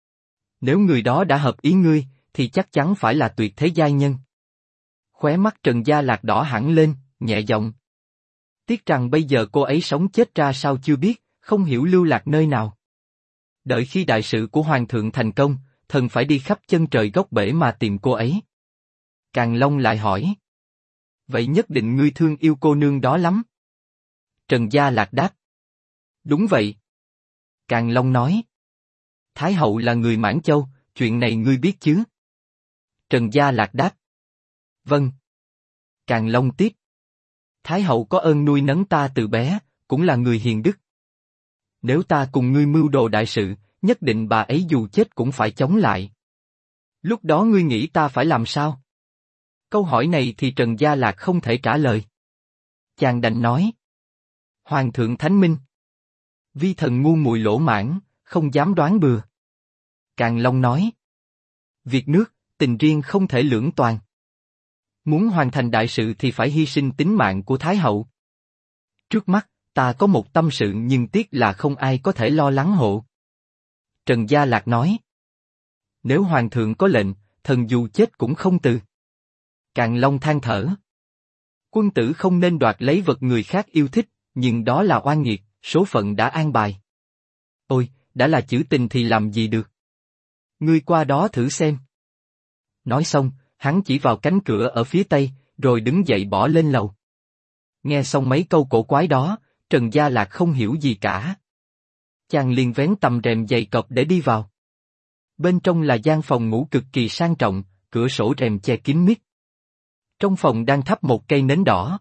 S1: Nếu người đó đã hợp ý ngươi, thì chắc chắn phải là tuyệt thế giai nhân. Khóe mắt Trần Gia Lạc đỏ hẳn lên, nhẹ giọng. Tiếc rằng bây giờ cô ấy sống chết ra sao chưa biết, không hiểu lưu lạc nơi nào. Đợi khi đại sự của Hoàng thượng thành công, thần phải đi khắp chân trời góc bể mà tìm cô ấy. Càn Long lại hỏi. Vậy nhất định ngươi thương yêu cô nương đó lắm. Trần Gia Lạc đáp. Đúng vậy. Càn Long nói. Thái hậu là người Mãn Châu, chuyện này ngươi biết chứ? Trần Gia Lạc đáp. Vâng. Càn Long tiếp. Thái hậu có ơn nuôi nấng ta từ bé, cũng là người hiền đức. Nếu ta cùng ngươi mưu đồ đại sự, nhất định bà ấy dù chết cũng phải chống lại. Lúc đó ngươi nghĩ ta phải làm sao? Câu hỏi này thì Trần Gia Lạc không thể trả lời. Chàng đành nói. Hoàng thượng thánh minh. Vi thần ngu muội lỗ mãn, không dám đoán bừa. Càn Long nói. Việc nước, tình riêng không thể lưỡng toàn. Muốn hoàn thành đại sự thì phải hy sinh tính mạng của Thái hậu. Trước mắt, ta có một tâm sự nhưng tiếc là không ai có thể lo lắng hộ. Trần Gia Lạc nói. Nếu Hoàng thượng có lệnh, thần dù chết cũng không từ. Càn Long than thở. Quân tử không nên đoạt lấy vật người khác yêu thích, nhưng đó là oan nghiệt, số phận đã an bài. Ôi, đã là chữ tình thì làm gì được. Ngươi qua đó thử xem. Nói xong, hắn chỉ vào cánh cửa ở phía tây, rồi đứng dậy bỏ lên lầu. Nghe xong mấy câu cổ quái đó, Trần Gia Lạc không hiểu gì cả. Chàng liền vén tầm rèm dày cộp để đi vào. Bên trong là gian phòng ngủ cực kỳ sang trọng, cửa sổ rèm che kín mít. Trong phòng đang thắp một cây nến đỏ.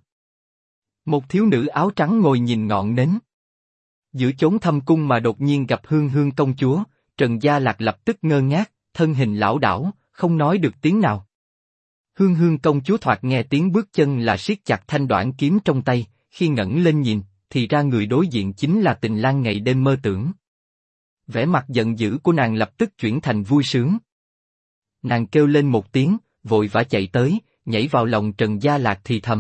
S1: Một thiếu nữ áo trắng ngồi nhìn ngọn nến. Giữa chốn thâm cung mà đột nhiên gặp Hương Hương công chúa, Trần Gia Lạc lập tức ngơ ngác, thân hình lảo đảo, không nói được tiếng nào. Hương Hương công chúa thoạt nghe tiếng bước chân là siết chặt thanh đoản kiếm trong tay, khi ngẩng lên nhìn, thì ra người đối diện chính là Tình Lang ngày đêm mơ tưởng. Vẻ mặt giận dữ của nàng lập tức chuyển thành vui sướng. Nàng kêu lên một tiếng, vội vã chạy tới, nhảy vào lòng Trần Gia Lạc thì thầm.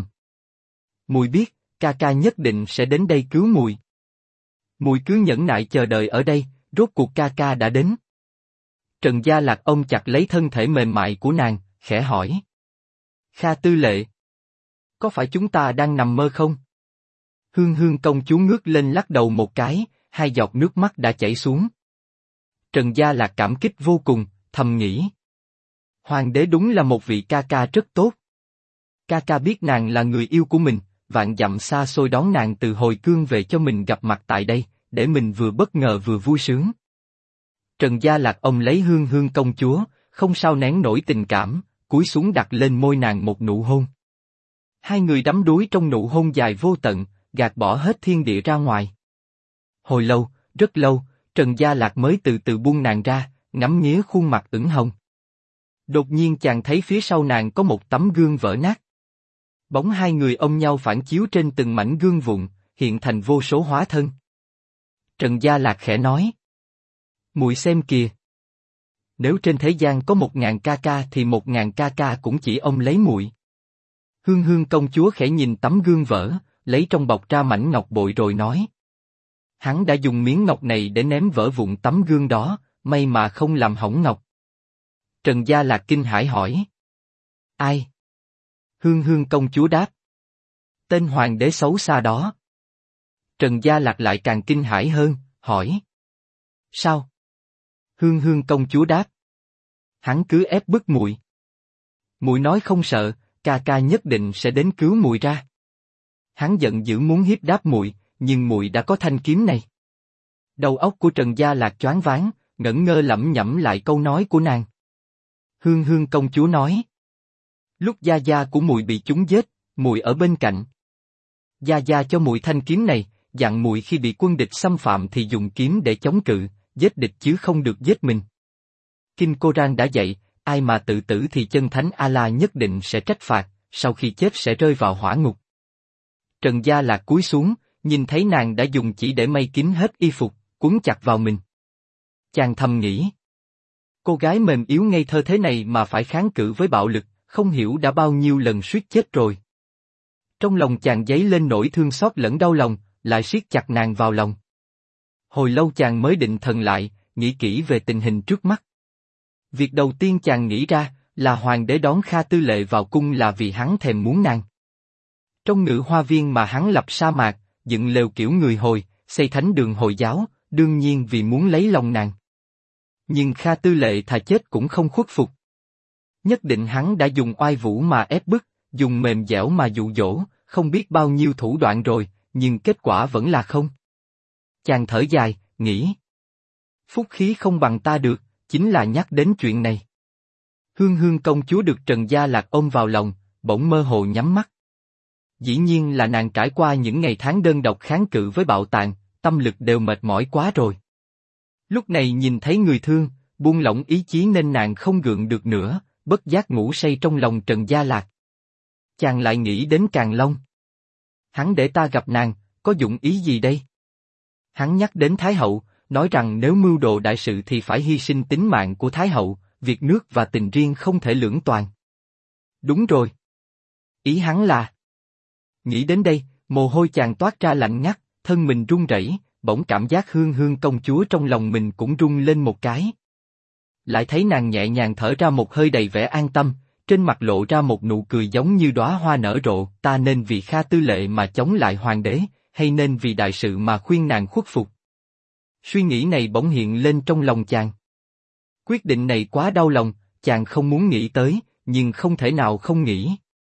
S1: Mùi biết, ca ca nhất định sẽ đến đây cứu mùi. Mùi cứ nhẫn nại chờ đợi ở đây, rốt cuộc ca ca đã đến. Trần Gia Lạc ôm chặt lấy thân thể mềm mại của nàng, khẽ hỏi. Kha tư lệ. Có phải chúng ta đang nằm mơ không? Hương Hương công chúa ngước lên lắc đầu một cái, hai giọt nước mắt đã chảy xuống. Trần Gia Lạc cảm kích vô cùng, thầm nghĩ. Hoàng đế đúng là một vị ca ca rất tốt. Ca ca biết nàng là người yêu của mình, vạn dặm xa xôi đón nàng từ hồi cương về cho mình gặp mặt tại đây, để mình vừa bất ngờ vừa vui sướng. Trần Gia Lạc ôm lấy Hương Hương công chúa, không sao nén nổi tình cảm, cúi xuống đặt lên môi nàng một nụ hôn. Hai người đắm đuối trong nụ hôn dài vô tận, gạt bỏ hết thiên địa ra ngoài. Hồi lâu, rất lâu, Trần Gia Lạc mới từ từ buông nàng ra, ngắm nghía khuôn mặt ửng hồng. Đột nhiên chàng thấy phía sau nàng có một tấm gương vỡ nát. Bóng hai người ôm nhau phản chiếu trên từng mảnh gương vụn, hiện thành vô số hóa thân. Trần Gia Lạc khẽ nói. Muội xem kìa. Nếu trên thế gian có 1000 ca ca thì 1000 ca ca cũng chỉ ôm lấy muội. Hương Hương công chúa khẽ nhìn tấm gương vỡ, lấy trong bọc ra mảnh ngọc bội rồi nói. Hắn đã dùng miếng ngọc này để ném vỡ vụn tấm gương đó, may mà không làm hỏng ngọc. Trần Gia Lạc kinh hãi hỏi. Ai? Hương Hương công chúa đáp. Tên hoàng đế xấu xa đó. Trần Gia Lạc lại càng kinh hãi hơn, hỏi. Sao? Hương Hương công chúa đáp. Hắn cứ ép bức muội. Muội nói không sợ, ca ca nhất định sẽ đến cứu muội ra. Hắn giận dữ muốn hiếp đáp muội, nhưng muội đã có thanh kiếm này. Đầu óc của Trần Gia Lạc choáng váng, ngẩn ngơ lẩm nhẩm lại câu nói của nàng. Hương Hương công chúa nói. Lúc gia gia của muội bị chúng giết, muội ở bên cạnh. Gia gia cho muội thanh kiếm này, dặn muội khi bị quân địch xâm phạm thì dùng kiếm để chống cự, giết địch chứ không được giết mình. Kinh Koran đã dạy, ai mà tự tử thì chân thánh Allah nhất định sẽ trách phạt, sau khi chết sẽ rơi vào hỏa ngục. Trần Gia Lạc cúi xuống, nhìn thấy nàng đã dùng chỉ để may kín hết y phục, quấn chặt vào mình. Chàng thầm nghĩ. Cô gái mềm yếu ngây thơ thế này mà phải kháng cự với bạo lực, không hiểu đã bao nhiêu lần suýt chết rồi. Trong lòng chàng dấy lên nỗi thương xót lẫn đau lòng, lại siết chặt nàng vào lòng. Hồi lâu chàng mới định thần lại, nghĩ kỹ về tình hình trước mắt. Việc đầu tiên chàng nghĩ ra, là hoàng đế đón Kha Tư Lệ vào cung là vì hắn thèm muốn nàng. Trong Ngự Hoa Viên mà hắn lập sa mạc, dựng lều kiểu người Hồi, xây thánh đường Hồi giáo, đương nhiên vì muốn lấy lòng nàng. Nhưng Kha Tư Lệ thà chết cũng không khuất phục. Nhất định hắn đã dùng oai vũ mà ép bức, dùng mềm dẻo mà dụ dỗ, không biết bao nhiêu thủ đoạn rồi, nhưng kết quả vẫn là không. Chàng thở dài, nghĩ. Phúc khí không bằng ta được, chính là nhắc đến chuyện này. Hương Hương công chúa được Trần Gia Lạc ôm vào lòng, bỗng mơ hồ nhắm mắt. Dĩ nhiên là nàng trải qua những ngày tháng đơn độc kháng cự với bạo tàn, tâm lực đều mệt mỏi quá rồi. Lúc này nhìn thấy người thương, buông lỏng ý chí nên nàng không gượng được nữa, bất giác ngủ say trong lòng Trần Gia Lạc. Chàng lại nghĩ đến Càn Long. Hắn để ta gặp nàng, có dụng ý gì đây? Hắn nhắc đến Thái Hậu, nói rằng nếu mưu đồ đại sự thì phải hy sinh tính mạng của Thái Hậu, việc nước và tình riêng không thể lưỡng toàn. Đúng rồi. Ý hắn là... Nghĩ đến đây, mồ hôi chàng toát ra lạnh ngắt, thân mình run rẩy, bỗng cảm giác Hương Hương công chúa trong lòng mình cũng rung lên một cái. Lại thấy nàng nhẹ nhàng thở ra một hơi đầy vẻ an tâm, trên mặt lộ ra một nụ cười giống như đóa hoa nở rộ. Ta nên vì Kha Tư Lệ mà chống lại hoàng đế, hay nên vì đại sự mà khuyên nàng khuất phục? Suy nghĩ này bỗng hiện lên trong lòng chàng. Quyết định này quá đau lòng, chàng không muốn nghĩ tới, nhưng không thể nào không nghĩ.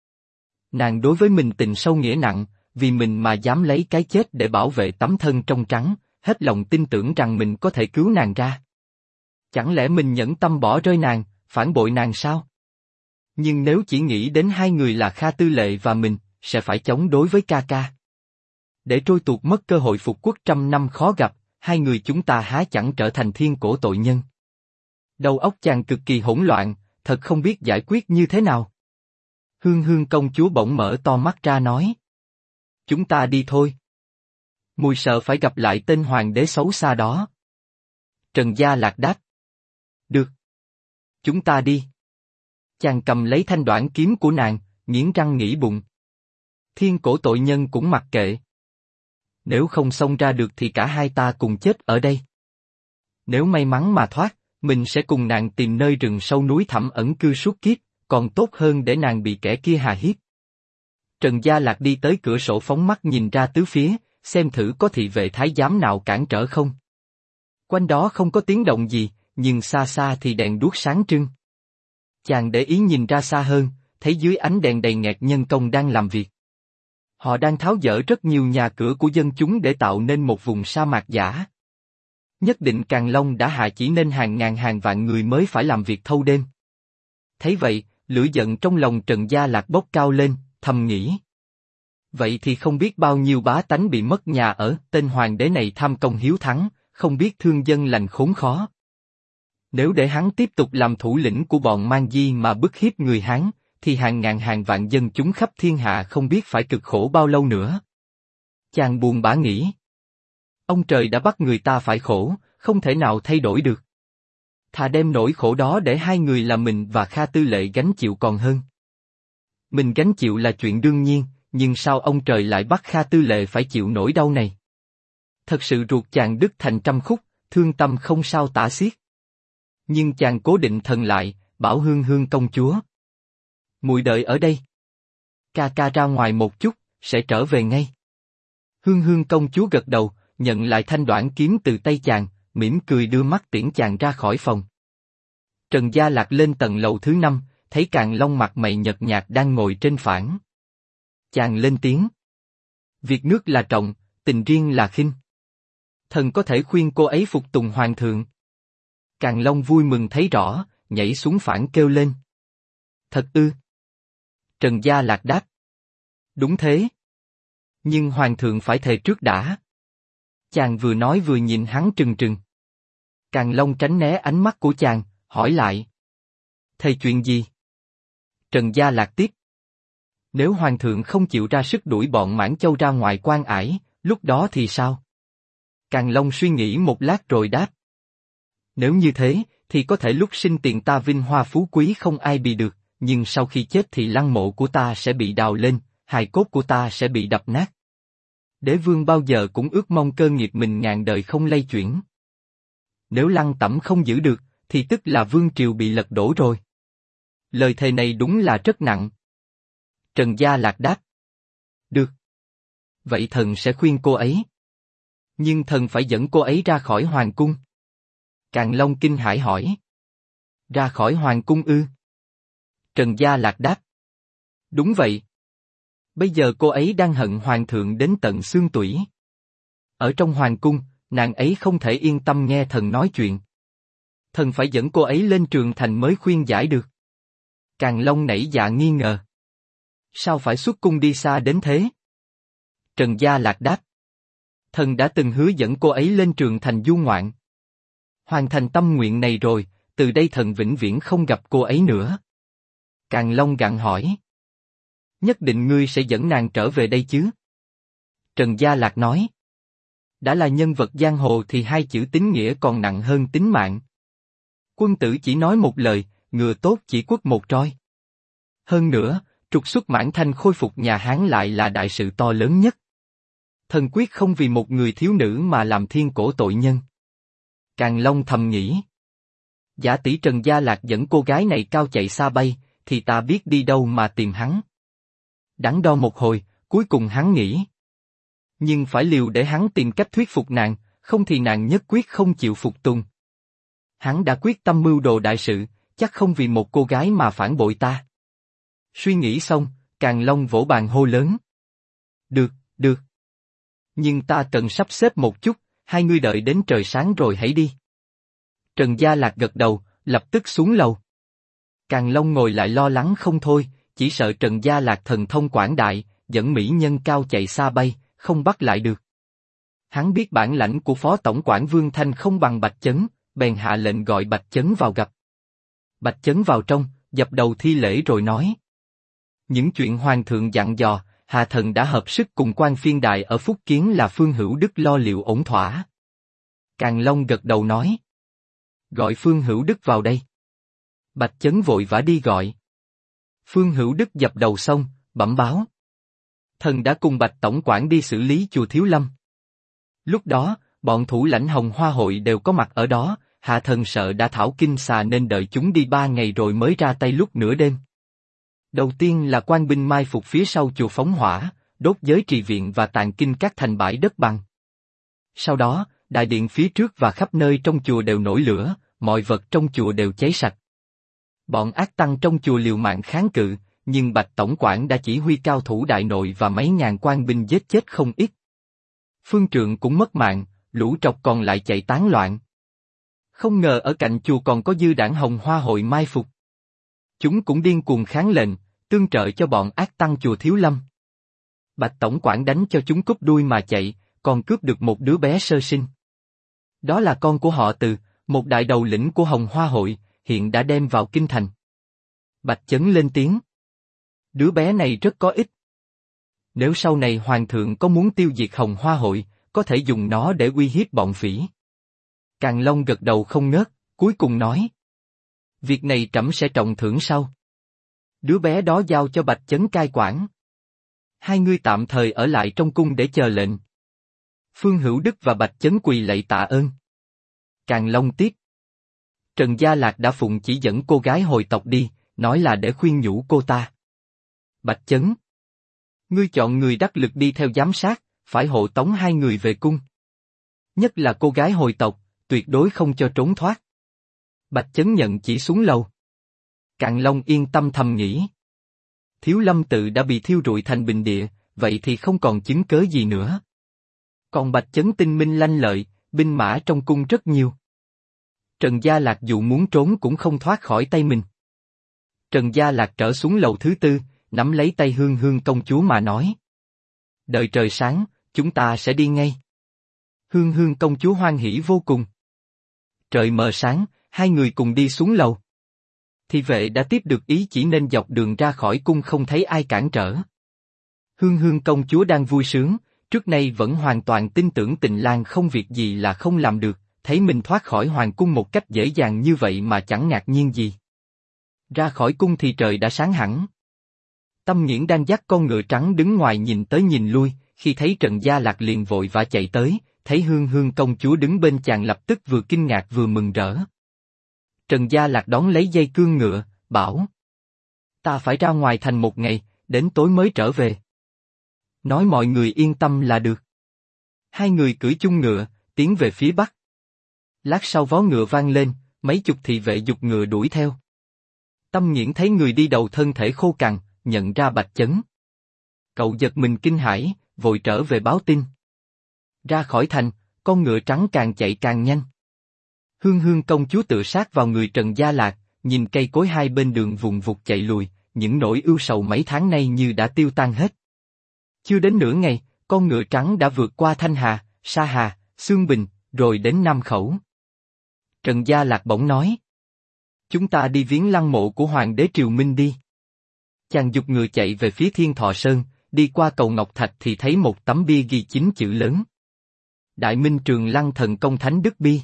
S1: Nàng đối với mình tình sâu nghĩa nặng, vì mình mà dám lấy cái chết để bảo vệ tấm thân trong trắng, hết lòng tin tưởng rằng mình có thể cứu nàng ra. Chẳng lẽ mình nhẫn tâm bỏ rơi nàng, phản bội nàng sao? Nhưng nếu chỉ nghĩ đến hai người là Kha Tư Lệ và mình, sẽ phải chống đối với ca ca. Để trôi tuột mất cơ hội phục quốc trăm năm khó gặp, hai người chúng ta há chẳng trở thành thiên cổ tội nhân. Đầu óc chàng cực kỳ hỗn loạn, thật không biết giải quyết như thế nào. Hương Hương công chúa bỗng mở to mắt ra nói. Chúng ta đi thôi. Mùi sợ phải gặp lại tên hoàng đế xấu xa đó. Trần Gia Lạc đáp. Được. Chúng ta đi. Chàng cầm lấy thanh đoản kiếm của nàng, nghiến răng nghĩ bụng. Thiên cổ tội nhân cũng mặc kệ. Nếu không xông ra được thì cả hai ta cùng chết ở đây. Nếu may mắn mà thoát, mình sẽ cùng nàng tìm nơi rừng sâu núi thẳm ẩn cư suốt kiếp, còn tốt hơn để nàng bị kẻ kia hà hiếp. Trần Gia Lạc đi tới cửa sổ phóng mắt nhìn ra tứ phía, xem thử có thị vệ thái giám nào cản trở không. Quanh đó không có tiếng động gì, nhưng xa xa thì đèn đuốc sáng trưng. Chàng để ý nhìn ra xa hơn, thấy dưới ánh đèn đầy nghẹt nhân công đang làm việc. Họ đang tháo dỡ rất nhiều nhà cửa của dân chúng để tạo nên một vùng sa mạc giả. Nhất định Càn Long đã hạ chỉ nên hàng ngàn hàng vạn người mới phải làm việc thâu đêm. Thấy vậy, lửa giận trong lòng Trần Gia Lạc bốc cao lên, thầm nghĩ. Vậy thì không biết bao nhiêu bá tánh bị mất nhà ở, tên hoàng đế này tham công hiếu thắng, không biết thương dân lành khốn khó. Nếu để hắn tiếp tục làm thủ lĩnh của bọn Man Di mà bức hiếp người Hán, thì hàng ngàn hàng vạn dân chúng khắp thiên hạ không biết phải cực khổ bao lâu nữa. Chàng buồn bã nghĩ. Ông trời đã bắt người ta phải khổ, không thể nào thay đổi được. Thà đem nỗi khổ đó để hai người là mình và Kha Tư Lệ gánh chịu còn hơn. Mình gánh chịu là chuyện đương nhiên, nhưng sao ông trời lại bắt Kha Tư Lệ phải chịu nỗi đau này? Thật sự ruột chàng đứt thành trăm khúc, thương tâm không sao tả xiết. Nhưng chàng cố định thần lại, bảo Hương Hương công chúa. Muội đợi ở đây. Ca ca ra ngoài một chút, sẽ trở về ngay. Hương Hương công chúa gật đầu, nhận lại thanh đoản kiếm từ tay chàng, mỉm cười đưa mắt tiễn chàng ra khỏi phòng. Trần Gia Lạc lên tầng lầu thứ 5, thấy Càn Long mặt mày nhợt nhạt đang ngồi trên phản. Chàng lên tiếng. Việc nước là trọng, tình riêng là khinh. Thần có thể khuyên cô ấy phục tùng hoàng thượng. Càn Long vui mừng thấy rõ, nhảy xuống phản kêu lên. Thật ư? Trần Gia Lạc đáp. Đúng thế. Nhưng hoàng thượng phải thề trước đã. Chàng vừa nói vừa nhìn hắn trừng trừng. Càn Long tránh né ánh mắt của chàng, hỏi lại. Thề chuyện gì? Trần Gia Lạc tiếp. Nếu hoàng thượng không chịu ra sức đuổi bọn Mãn Châu ra ngoài quan ải, lúc đó thì sao? Càn Long suy nghĩ một lát rồi đáp. Nếu như thế, thì có thể lúc sinh tiền ta vinh hoa phú quý không ai bì được, nhưng sau khi chết thì lăng mộ của ta sẽ bị đào lên, hài cốt của ta sẽ bị đập nát. Đế vương bao giờ cũng ước mong cơ nghiệp mình ngàn đời không lay chuyển. Nếu Lăng Tẩm không giữ được, thì tức là vương triều bị lật đổ rồi. Lời thề này đúng là rất nặng. Trần Gia Lạc đáp. Được. Vậy thần sẽ khuyên cô ấy. Nhưng thần phải dẫn cô ấy ra khỏi hoàng cung. Càn Long kinh hãi hỏi. Ra khỏi hoàng cung ư? Trần Gia Lạc đáp. Đúng vậy. Bây giờ cô ấy đang hận hoàng thượng đến tận xương tủy. Ở trong hoàng cung, nàng ấy không thể yên tâm nghe thần nói chuyện. Thần phải dẫn cô ấy lên trường thành mới khuyên giải được. Càn Long nảy dạ nghi ngờ. Sao phải xuất cung đi xa đến thế? Trần Gia Lạc đáp. Thần đã từng hứa dẫn cô ấy lên trường thành du ngoạn. Hoàn thành tâm nguyện này rồi, từ đây thần vĩnh viễn không gặp cô ấy nữa. Càn Long gặng hỏi. Nhất định ngươi sẽ dẫn nàng trở về đây chứ? Trần Gia Lạc nói. Đã là nhân vật giang hồ thì hai chữ tín nghĩa còn nặng hơn tính mạng. Quân tử chỉ nói một lời, ngựa tốt chỉ quất một roi. Hơn nữa, trục xuất Mãn Thanh khôi phục nhà Hán lại là đại sự to lớn nhất. Thần quyết không vì một người thiếu nữ mà làm thiên cổ tội nhân. Càn Long thầm nghĩ. Giả tỷ Trần Gia Lạc dẫn cô gái này cao chạy xa bay, thì ta biết đi đâu mà tìm hắn. Đắn đo một hồi, cuối cùng hắn nghĩ. Nhưng phải liều để hắn tìm cách thuyết phục nàng, không thì nàng nhất quyết không chịu phục tùng. Hắn đã quyết tâm mưu đồ đại sự, chắc không vì một cô gái mà phản bội ta. Suy nghĩ xong, Càn Long vỗ bàn hô lớn. Được, được. Nhưng ta cần sắp xếp một chút, hai ngươi đợi đến trời sáng rồi hãy đi. Trần Gia Lạc gật đầu, lập tức xuống lầu. Càn Long ngồi lại lo lắng không thôi, chỉ sợ Trần Gia Lạc thần thông quảng đại, dẫn mỹ nhân cao chạy xa bay, không bắt lại được. Hắn biết bản lãnh của Phó Tổng quản Vương Thanh không bằng Bạch Chấn, bèn hạ lệnh gọi Bạch Chấn vào gặp. Bạch Chấn vào trong, dập đầu thi lễ rồi nói. Những chuyện hoàng thượng dặn dò, Hà thần đã hợp sức cùng quan phiên đại ở Phúc Kiến là Phương Hữu Đức lo liệu ổn thỏa. Càn Long gật đầu nói. Gọi Phương Hữu Đức vào đây. Bạch Chấn vội vã đi gọi. Phương Hữu Đức dập đầu xong, bẩm báo. Thần đã cùng Bạch Tổng quản đi xử lý chùa Thiếu Lâm. Lúc đó, bọn thủ lãnh Hồng Hoa hội đều có mặt ở đó, hạ thần sợ đã thảo kinh xà nên đợi chúng đi 3 ngày rồi mới ra tay lúc nửa đêm. Đầu tiên là quan binh mai phục phía sau chùa phóng hỏa, đốt giới trì viện và tàn kinh các thành bãi đất bằng. Sau đó, đại điện phía trước và khắp nơi trong chùa đều nổi lửa, mọi vật trong chùa đều cháy sạch. Bọn ác tăng trong chùa liều mạng kháng cự, nhưng Bạch Tổng quản đã chỉ huy cao thủ đại nội và mấy ngàn quan binh giết chết không ít. Phương Trượng cũng mất mạng, lũ trọc còn lại chạy tán loạn. Không ngờ ở cạnh chùa còn có dư đảng Hồng Hoa hội mai phục. Chúng cũng điên cuồng kháng lệnh, tương trợ cho bọn ác tăng chùa Thiếu Lâm. Bạch Tổng quản đánh cho chúng cúp đuôi mà chạy, còn cướp được một đứa bé sơ sinh. Đó là con của họ Từ, một đại đầu lĩnh của Hồng Hoa hội, hiện đã đem vào kinh thành. Bạch Chấn lên tiếng. Đứa bé này rất có ích. Nếu sau này hoàng thượng có muốn tiêu diệt Hồng Hoa hội, có thể dùng nó để uy hiếp bọn phỉ. Càn Long gật đầu không ngớt, cuối cùng nói. Việc này trẫm sẽ trọng thưởng sau. Đứa bé đó giao cho Bạch Chấn cai quản. Hai ngươi tạm thời ở lại trong cung để chờ lệnh. Phương Hữu Đức và Bạch Chấn quỳ lạy tạ ơn. Càn Long tiếp. Trần Gia Lạc đã phụng chỉ dẫn cô gái hồi tộc đi, nói là để khuyên nhủ cô ta. Bạch Chấn. Ngươi chọn người đắc lực đi theo giám sát, phải hộ tống hai người về cung. Nhất là cô gái hồi tộc, tuyệt đối không cho trốn thoát. Bạch Chấn nhận chỉ xuống lầu. Càn Long yên tâm thầm nghĩ. Thiếu Lâm tự đã bị thiêu rụi thành bình địa, vậy thì không còn chứng cớ gì nữa. Còn Bạch Chấn tinh minh lanh lợi, binh mã trong cung rất nhiều. Trần Gia Lạc dù muốn trốn cũng không thoát khỏi tay mình. Trần Gia Lạc trở xuống lầu thứ tư, nắm lấy tay Hương Hương công chúa mà nói. Đợi trời sáng, chúng ta sẽ đi ngay. Hương Hương công chúa hoan hỉ vô cùng. Trời mờ sáng, hai người cùng đi xuống lầu. Thị vệ đã tiếp được ý chỉ nên dọc đường ra khỏi cung không thấy ai cản trở. Hương Hương công chúa đang vui sướng, trước nay vẫn hoàn toàn tin tưởng Tịnh Lang không việc gì là không làm được, thấy mình thoát khỏi hoàng cung một cách dễ dàng như vậy mà chẳng ngạc nhiên gì. Ra khỏi cung thì trời đã sáng hẳn. Tâm Nghiễn đang dắt con ngựa trắng đứng ngoài nhìn tới nhìn lui, khi thấy Trần Gia Lạc liền vội vã chạy tới, thấy Hương Hương công chúa đứng bên chàng lập tức vừa kinh ngạc vừa mừng rỡ. Trần Gia Lạc đón lấy dây cương ngựa, bảo. Ta phải ra ngoài thành một ngày, đến tối mới trở về. Nói mọi người yên tâm là được. Hai người cưỡi chung ngựa, tiến về phía bắc. Lát sau vó ngựa vang lên, mấy chục thị vệ giục ngựa đuổi theo. Tâm Nghiễn thấy người đi đầu thân thể khô cằn, nhận ra Bạch Chấn. Cậu giật mình kinh hãi, vội trở về báo tin. Ra khỏi thành, con ngựa trắng càng chạy càng nhanh. Hương Hương công chúa tựa sát vào người Trần Gia Lạc, nhìn cây cối hai bên đường vùng vụt chạy lùi, những nỗi ưu sầu mấy tháng nay như đã tiêu tan hết. Chưa đến nửa ngày, con ngựa trắng đã vượt qua Thanh Hà, Sa Hà, Xương Bình, rồi đến Nam Khẩu. Trần Gia Lạc bỗng nói. Chúng ta đi viếng lăng mộ của Hoàng đế Triều Minh đi. Chàng giục ngựa chạy về phía Thiên Thọ Sơn, đi qua cầu Ngọc Thạch thì thấy một tấm bia ghi 9 chữ lớn. Đại Minh Trường Lăng Thần Công Thánh Đức Bia.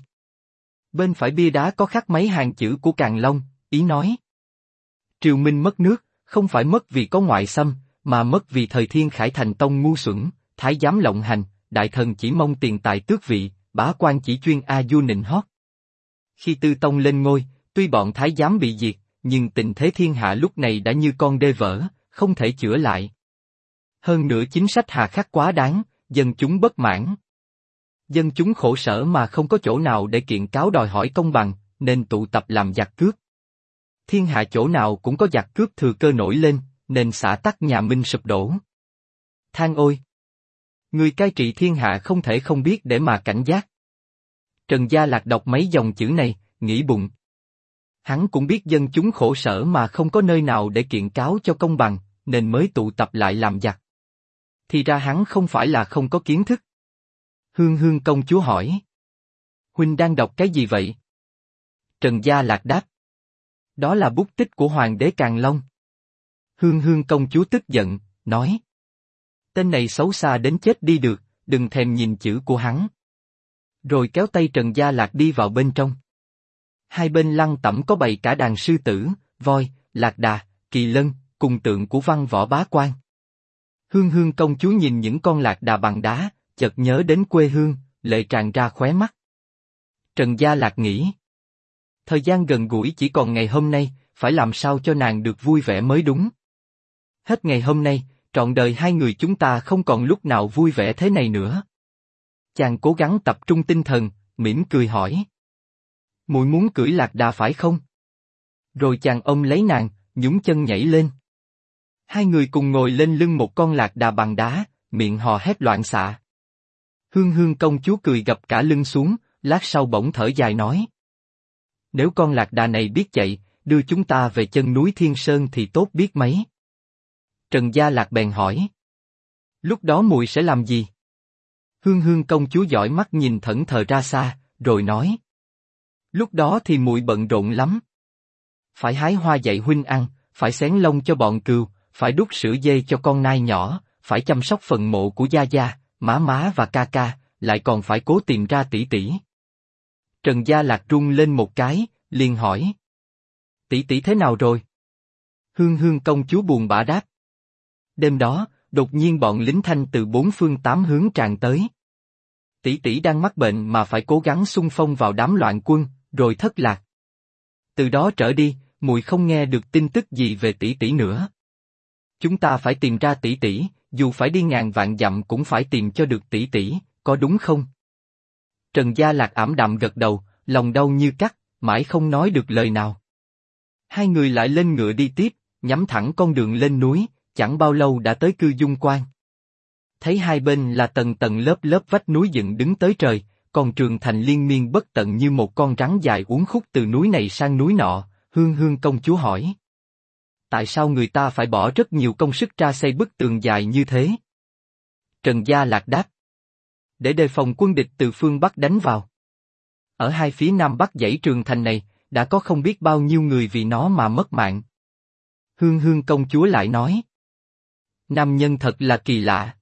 S1: Bên phải bia đá có khắc mấy hàng chữ của Càn Long, ý nói. Triều Minh mất nước, không phải mất vì có ngoại xâm, mà mất vì thời Thiên Khải Thành Tông ngu xuẩn, thái giám lộng hành, đại thần chỉ mong tiền tài tước vị, bá quan chỉ chuyên a du nịnh hót. Khi Tư Tông lên ngôi, tuy bọn thái giám bị diệt, nhưng tình thế thiên hạ lúc này đã như con đê vỡ, không thể chữa lại. Hơn nữa chính sách hà khắc quá đáng, dân chúng bất mãn. Dân chúng khổ sở mà không có chỗ nào để kiện cáo đòi hỏi công bằng, nên tụ tập làm giặc cướp. Thiên hạ chỗ nào cũng có giặc cướp thừa cơ nổi lên, nên xã tắc nhà Minh sụp đổ. Than ôi! Người cai trị thiên hạ không thể không biết để mà cảnh giác. Trần Gia Lạc đọc mấy dòng chữ này, nghĩ bụng. Hắn cũng biết dân chúng khổ sở mà không có nơi nào để kiện cáo cho công bằng, nên mới tụ tập lại làm giặc. Thì ra hắn không phải là không có kiến thức. Hương Hương công chúa hỏi. Huynh đang đọc cái gì vậy? Trần Gia Lạc đáp. Đó là bút tích của Hoàng đế Càn Long. Hương Hương công chúa tức giận, nói. Tên này xấu xa đến chết đi được, đừng thèm nhìn chữ của hắn. Rồi kéo tay Trần Gia Lạc đi vào bên trong. Hai bên lăng tẩm có bày cả đàn sư tử, voi, lạc đà, kỳ lân, cùng tượng của văn võ bá quan. Hương Hương công chúa nhìn những con lạc đà bằng đá, chợt nhớ đến quê hương, lệ tràn ra khóe mắt. Trần Gia Lạc nghĩ. Thời gian gần gũi chỉ còn ngày hôm nay, phải làm sao cho nàng được vui vẻ mới đúng. Hết ngày hôm nay, trọn đời hai người chúng ta không còn lúc nào vui vẻ thế này nữa. Chàng cố gắng tập trung tinh thần, mỉm cười hỏi. Muội muốn cưỡi lạc đà phải không? Rồi chàng ôm lấy nàng, nhún chân nhảy lên. Hai người cùng ngồi lên lưng một con lạc đà bằng đá, miệng hò hét loạn xạ. Hương Hương công chúa cười gập cả lưng xuống, lát sau bỗng thở dài nói. Nếu con lạc đà này biết chạy, đưa chúng ta về chân núi Thiên Sơn thì tốt biết mấy. Trần Gia Lạc bèn hỏi. Lúc đó muội sẽ làm gì? Hương Hương công chúa dõi mắt nhìn thẫn thờ ra xa, rồi nói. Lúc đó thì muội bận rộn lắm. Phải hái hoa dạy huynh ăn, phải xén lông cho bọn cừu, phải đút sữa dê cho con nai nhỏ, phải chăm sóc phần mộ của gia gia, má má và ca ca, lại còn phải cố tìm ra tỷ tỷ. Trần Gia Lạc rung lên một cái, liền hỏi. Tỷ tỷ thế nào rồi? Hương Hương công chúa buồn bã đáp. Đêm đó, đột nhiên bọn lính Thanh từ bốn phương tám hướng tràn tới. Tỷ tỷ đang mắc bệnh mà phải cố gắng xung phong vào đám loạn quân, rồi thất lạc. Từ đó trở đi, muội không nghe được tin tức gì về tỷ tỷ nữa. Chúng ta phải tìm ra tỷ tỷ, dù phải đi ngàn vạn dặm cũng phải tìm cho được tỷ tỷ, có đúng không? Trần Gia Lạc ảm đạm gật đầu, lòng đau như cắt, mãi không nói được lời nào. Hai người lại lên ngựa đi tiếp, nhắm thẳng con đường lên núi, chẳng bao lâu đã tới Cư Dung Quan. Thấy hai bên là tầng tầng lớp lớp vách núi dựng đứng tới trời, con trường thành liên miên bất tận như một con rắn dài uốn khúc từ núi này sang núi nọ, Hương Hương công chúa hỏi. Tại sao người ta phải bỏ rất nhiều công sức ra xây bức tường dài như thế? Trần Gia Lạc đáp. Để đề phòng quân địch từ phương Bắc đánh vào. Ở hai phía Nam Bắc dãy trường thành này, đã có không biết bao nhiêu người vì nó mà mất mạng. Hương Hương công chúa lại nói. Nam nhân thật là kỳ lạ.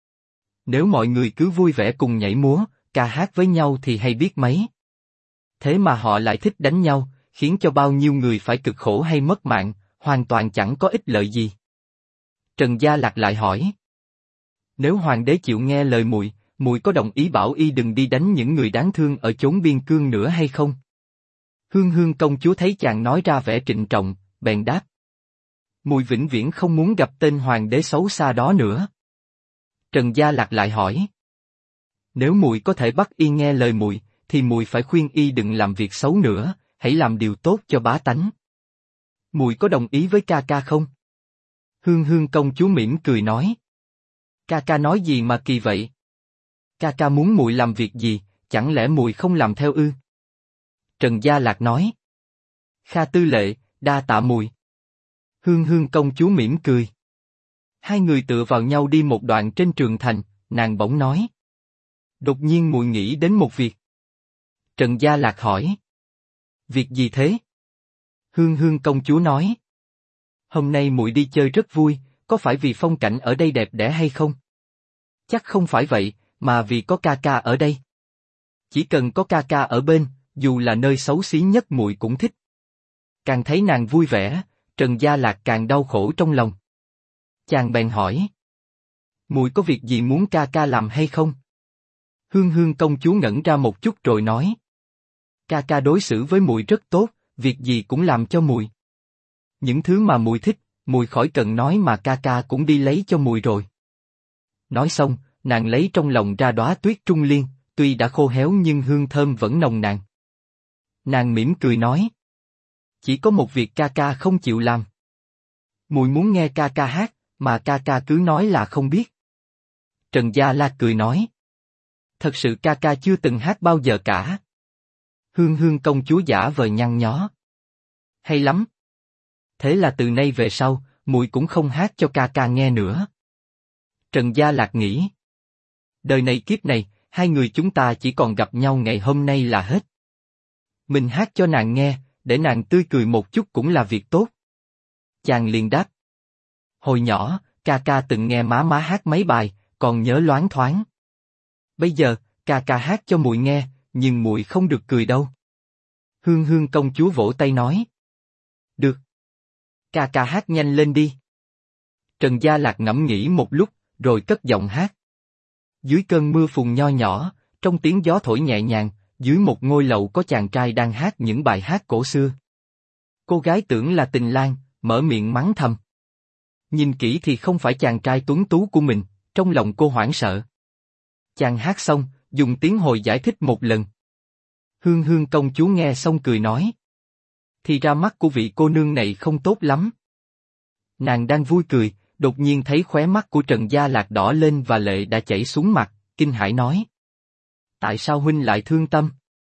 S1: Nếu mọi người cứ vui vẻ cùng nhảy múa, ca hát với nhau thì hay biết mấy. Thế mà họ lại thích đánh nhau, khiến cho bao nhiêu người phải cực khổ hay mất mạng, hoàn toàn chẳng có ích lợi gì. Trần Gia Lạc lại hỏi. Nếu hoàng đế chịu nghe lời muội, muội có đồng ý bảo y đừng đi đánh những người đáng thương ở chốn biên cương nữa hay không? Hương Hương công chúa thấy chàng nói ra vẻ trịnh trọng, bèn đáp. Muội vĩnh viễn không muốn gặp tên hoàng đế xấu xa đó nữa. Trần Gia Lạc lại hỏi. Nếu muội có thể bắt y nghe lời muội, thì muội phải khuyên y đừng làm việc xấu nữa, hãy làm điều tốt cho bá tánh. Muội có đồng ý với ca ca không? Hương Hương công chúa mỉm cười nói. Ca ca nói gì mà kỳ vậy? Ca ca muốn muội làm việc gì, chẳng lẽ muội không làm theo ư? Trần Gia Lạc nói. Kha tư lệ, đa tạ muội. Hương Hương công chúa mỉm cười. Hai người tựa vào nhau đi một đoạn trên trường thành, nàng bỗng nói. Đột nhiên muội nghĩ đến một việc. Trần Gia Lạc hỏi. Việc gì thế? Hương Hương công chúa nói. Hôm nay muội đi chơi rất vui, có phải vì phong cảnh ở đây đẹp đẽ hay không? Chắc không phải vậy, mà vì có ca ca ở đây. Chỉ cần có ca ca ở bên, dù là nơi xấu xí nhất muội cũng thích. Càng thấy nàng vui vẻ, Trần Gia Lạc càng đau khổ trong lòng. Chàng bèn hỏi. Muội có việc gì muốn ca ca làm hay không? Hương Hương công chúa ngẩn ra một chút rồi nói. Ca ca đối xử với muội rất tốt, việc gì cũng làm cho muội. Những thứ mà muội thích, muội khỏi cần nói mà ca ca cũng đi lấy cho muội rồi. Nói xong, nàng lấy trong lòng ra đóa tuyết trung liên, tuy đã khô héo nhưng hương thơm vẫn nồng nàn. Nàng mỉm cười nói. Chỉ có một việc ca ca không chịu làm. Muội muốn nghe ca ca hát, mà ca ca cứ nói là không biết. Trần Gia Lạc cười nói. Thật sự ca ca chưa từng hát bao giờ cả. Hương Hương công chúa giả vờ nhăn nhó. Hay lắm. Thế là từ nay về sau, muội cũng không hát cho ca ca nghe nữa. Trần Gia Lạc nghĩ. Đời này kiếp này, hai người chúng ta chỉ còn gặp nhau ngày hôm nay là hết. Mình hát cho nàng nghe, để nàng tươi cười một chút cũng là việc tốt. Chàng liền đáp. Hồi nhỏ, ca ca từng nghe má má hát mấy bài, còn nhớ loáng thoáng. Bây giờ, ca ca hát cho muội nghe, nhưng muội không được cười đâu. Hương Hương công chúa vỗ tay nói. Được. Ca ca hát nhanh lên đi. Trần Gia Lạc ngẫm nghĩ một lúc, rồi cất giọng hát. Dưới cơn mưa phùn nho nhỏ, trong tiếng gió thổi nhẹ nhàng, dưới một ngôi lầu có chàng trai đang hát những bài hát cổ xưa. Cô gái tưởng là Tình Lang, mở miệng mắng thầm. Nhìn kỹ thì không phải chàng trai tuấn tú của mình, trong lòng cô hoảng sợ. Chàng hát xong, dùng tiếng Hồi giải thích một lần. Hương Hương công chúa nghe xong cười nói. Thì ra mắt của vị cô nương này không tốt lắm. Nàng đang vui cười, đột nhiên thấy khóe mắt của Trần Gia Lạc đỏ lên và lệ đã chảy xuống mặt, kinh hãi nói. Tại sao huynh lại thương tâm?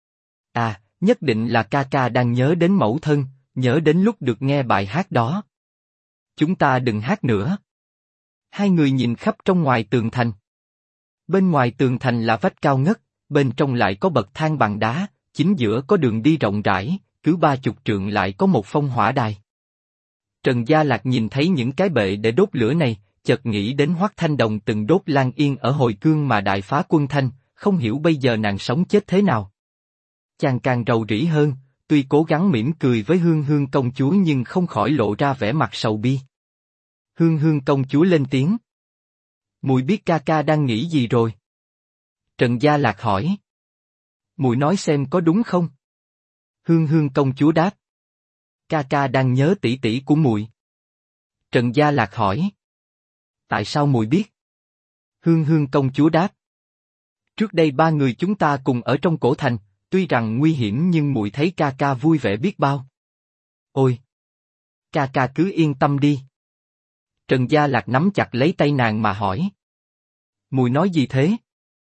S1: À, nhất định là ca ca đang nhớ đến mẫu thân, nhớ đến lúc được nghe bài hát đó. Chúng ta đừng hát nữa. Hai người nhìn khắp trong ngoài tường thành. Bên ngoài tường thành là vách cao ngất, bên trong lại có bậc thang bằng đá, chính giữa có đường đi rộng rãi, cứ 30 trượng lại có một phong hỏa đài. Trần Gia Lạc nhìn thấy những cái bệ để đốt lửa này, chợt nghĩ đến Hoắc Thanh Đồng từng đốt Lan Yên ở Hồi Cương mà đại phá quân Thanh, không hiểu bây giờ nàng sống chết thế nào. Chàng càng rầu rĩ hơn, tuy cố gắng mỉm cười với Hương Hương công chúa nhưng không khỏi lộ ra vẻ mặt sầu bi. Hương Hương công chúa lên tiếng. Muội biết ca ca đang nghĩ gì rồi? Trần Gia Lạc hỏi. Muội nói xem có đúng không? Hương Hương công chúa đáp. Ca ca đang nhớ tỷ tỷ của muội. Trần Gia Lạc hỏi. Tại sao muội biết? Hương Hương công chúa đáp. Trước đây ba người chúng ta cùng ở trong cổ thành, tuy rằng nguy hiểm nhưng muội thấy ca ca vui vẻ biết bao. Ôi! Ca ca cứ yên tâm đi. Trần Gia Lạc nắm chặt lấy tay nàng mà hỏi. Muội nói gì thế?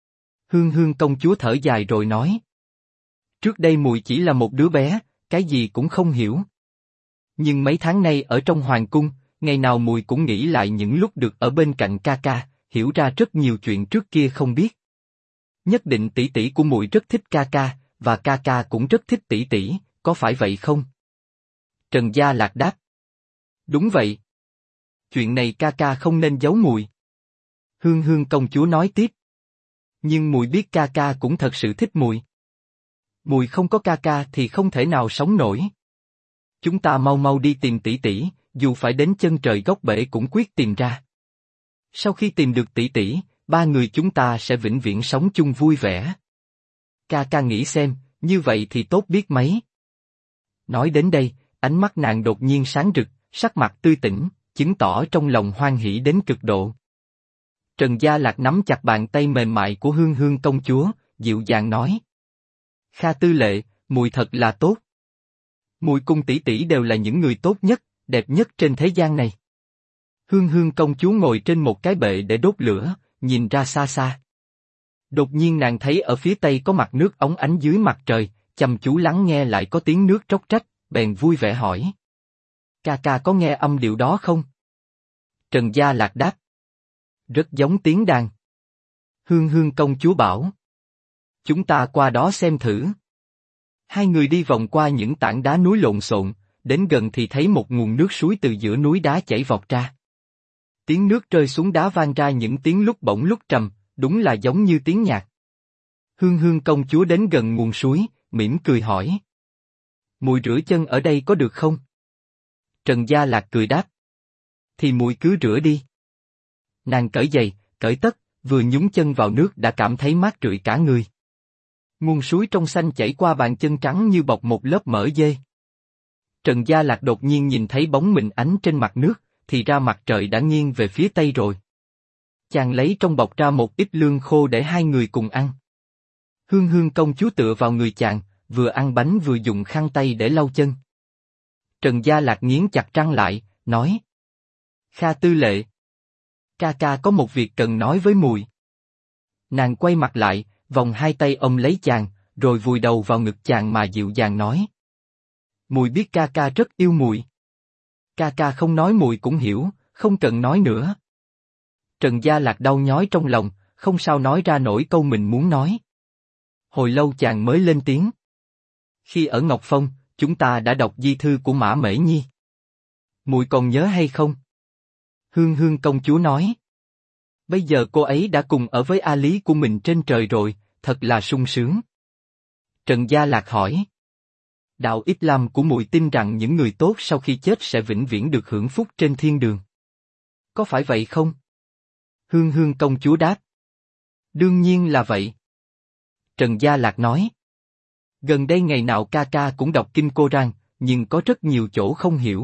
S1: Hương Hương công chúa thở dài rồi nói. Trước đây muội chỉ là một đứa bé, cái gì cũng không hiểu. Nhưng mấy tháng nay ở trong hoàng cung, ngày nào muội cũng nghĩ lại những lúc được ở bên cạnh ca ca, hiểu ra rất nhiều chuyện trước kia không biết. Nhất định tỷ tỷ của muội rất thích ca ca, và ca ca cũng rất thích tỷ tỷ, có phải vậy không? Trần Gia Lạc đáp. Đúng vậy. Chuyện này ca ca không nên giấu muội. Hương Hương công chúa nói tiếp. Nhưng muội biết ca ca cũng thật sự thích muội. Muội không có ca ca thì không thể nào sống nổi. Chúng ta mau mau đi tìm tỷ tỷ, dù phải đến chân trời góc bể cũng quyết tìm ra. Sau khi tìm được tỷ tỷ, ba người chúng ta sẽ vĩnh viễn sống chung vui vẻ. Ca ca nghĩ xem, như vậy thì tốt biết mấy. Nói đến đây, ánh mắt nàng đột nhiên sáng rực, sắc mặt tươi tỉnh, chứng tỏ trong lòng hoan hỉ đến cực độ. Trần Gia Lạc nắm chặt bàn tay mềm mại của Hương Hương công chúa, dịu dàng nói. Kha Tư Lệ, muội thật là tốt. Muội cùng tỷ tỷ đều là những người tốt nhất, đẹp nhất trên thế gian này. Hương Hương công chúa ngồi trên một cái bệ để đốt lửa, nhìn ra xa xa. Đột nhiên nàng thấy ở phía tây có mặt nước óng ánh dưới mặt trời, chăm chú lắng nghe lại có tiếng nước róc rách, bèn vui vẻ hỏi. Ca ca có nghe âm điệu đó không? Trần Gia Lạc đáp. Rất giống tiếng đàn. Hương Hương công chúa bảo. Chúng ta qua đó xem thử. Hai người đi vòng qua những tảng đá núi lộn xộn, đến gần thì thấy một nguồn nước suối từ giữa núi đá chảy vọt ra. Tiếng nước rơi xuống đá vang ra những tiếng lúc bổng lúc trầm, đúng là giống như tiếng nhạc. Hương Hương công chúa đến gần nguồn suối, mỉm cười hỏi. Muội rửa chân ở đây có được không? Trần Gia Lạc cười đáp. Thì muội cứ rửa đi. Nàng cởi giày, cởi tất, vừa nhúng chân vào nước đã cảm thấy mát rượi cả người. Nguồn suối trong xanh chảy qua bàn chân trắng như bọc một lớp mỡ dê. Trần Gia Lạc đột nhiên nhìn thấy bóng mình ánh trên mặt nước, thì ra mặt trời đã nghiêng về phía tây rồi. Chàng lấy trong bọc ra một ít lương khô để hai người cùng ăn. Hương Hương công chúa tựa vào người chàng, vừa ăn bánh vừa dùng khăn tay để lau chân. Trần Gia Lạc nghiến chặt răng lại, nói. Kha Tư Lệ. Ca ca có một việc cần nói với muội. Nàng quay mặt lại, vòng hai tay ôm lấy chàng, rồi vùi đầu vào ngực chàng mà dịu dàng nói. Muội biết ca ca rất yêu muội. Ca ca không nói muội cũng hiểu, không cần nói nữa. Trần Gia Lạc đau nhói trong lòng, không sao nói ra nổi câu mình muốn nói. Hồi lâu chàng mới lên tiếng. Khi ở Ngọc Phong, chúng ta đã đọc di thư của Mã Mễ Nhi. Muội còn nhớ hay không? Hương Hương công chúa nói. Bây giờ cô ấy đã cùng ở với A Lý của mình trên trời rồi, thật là sung sướng. Trần Gia Lạc hỏi. Đạo Islam của muội tin rằng những người tốt sau khi chết sẽ vĩnh viễn được hưởng phúc trên thiên đường. Có phải vậy không? Hương Hương công chúa đáp. Đương nhiên là vậy. Trần Gia Lạc nói. Gần đây ngày nào ca ca cũng đọc kinh Cô-ran, nhưng có rất nhiều chỗ không hiểu.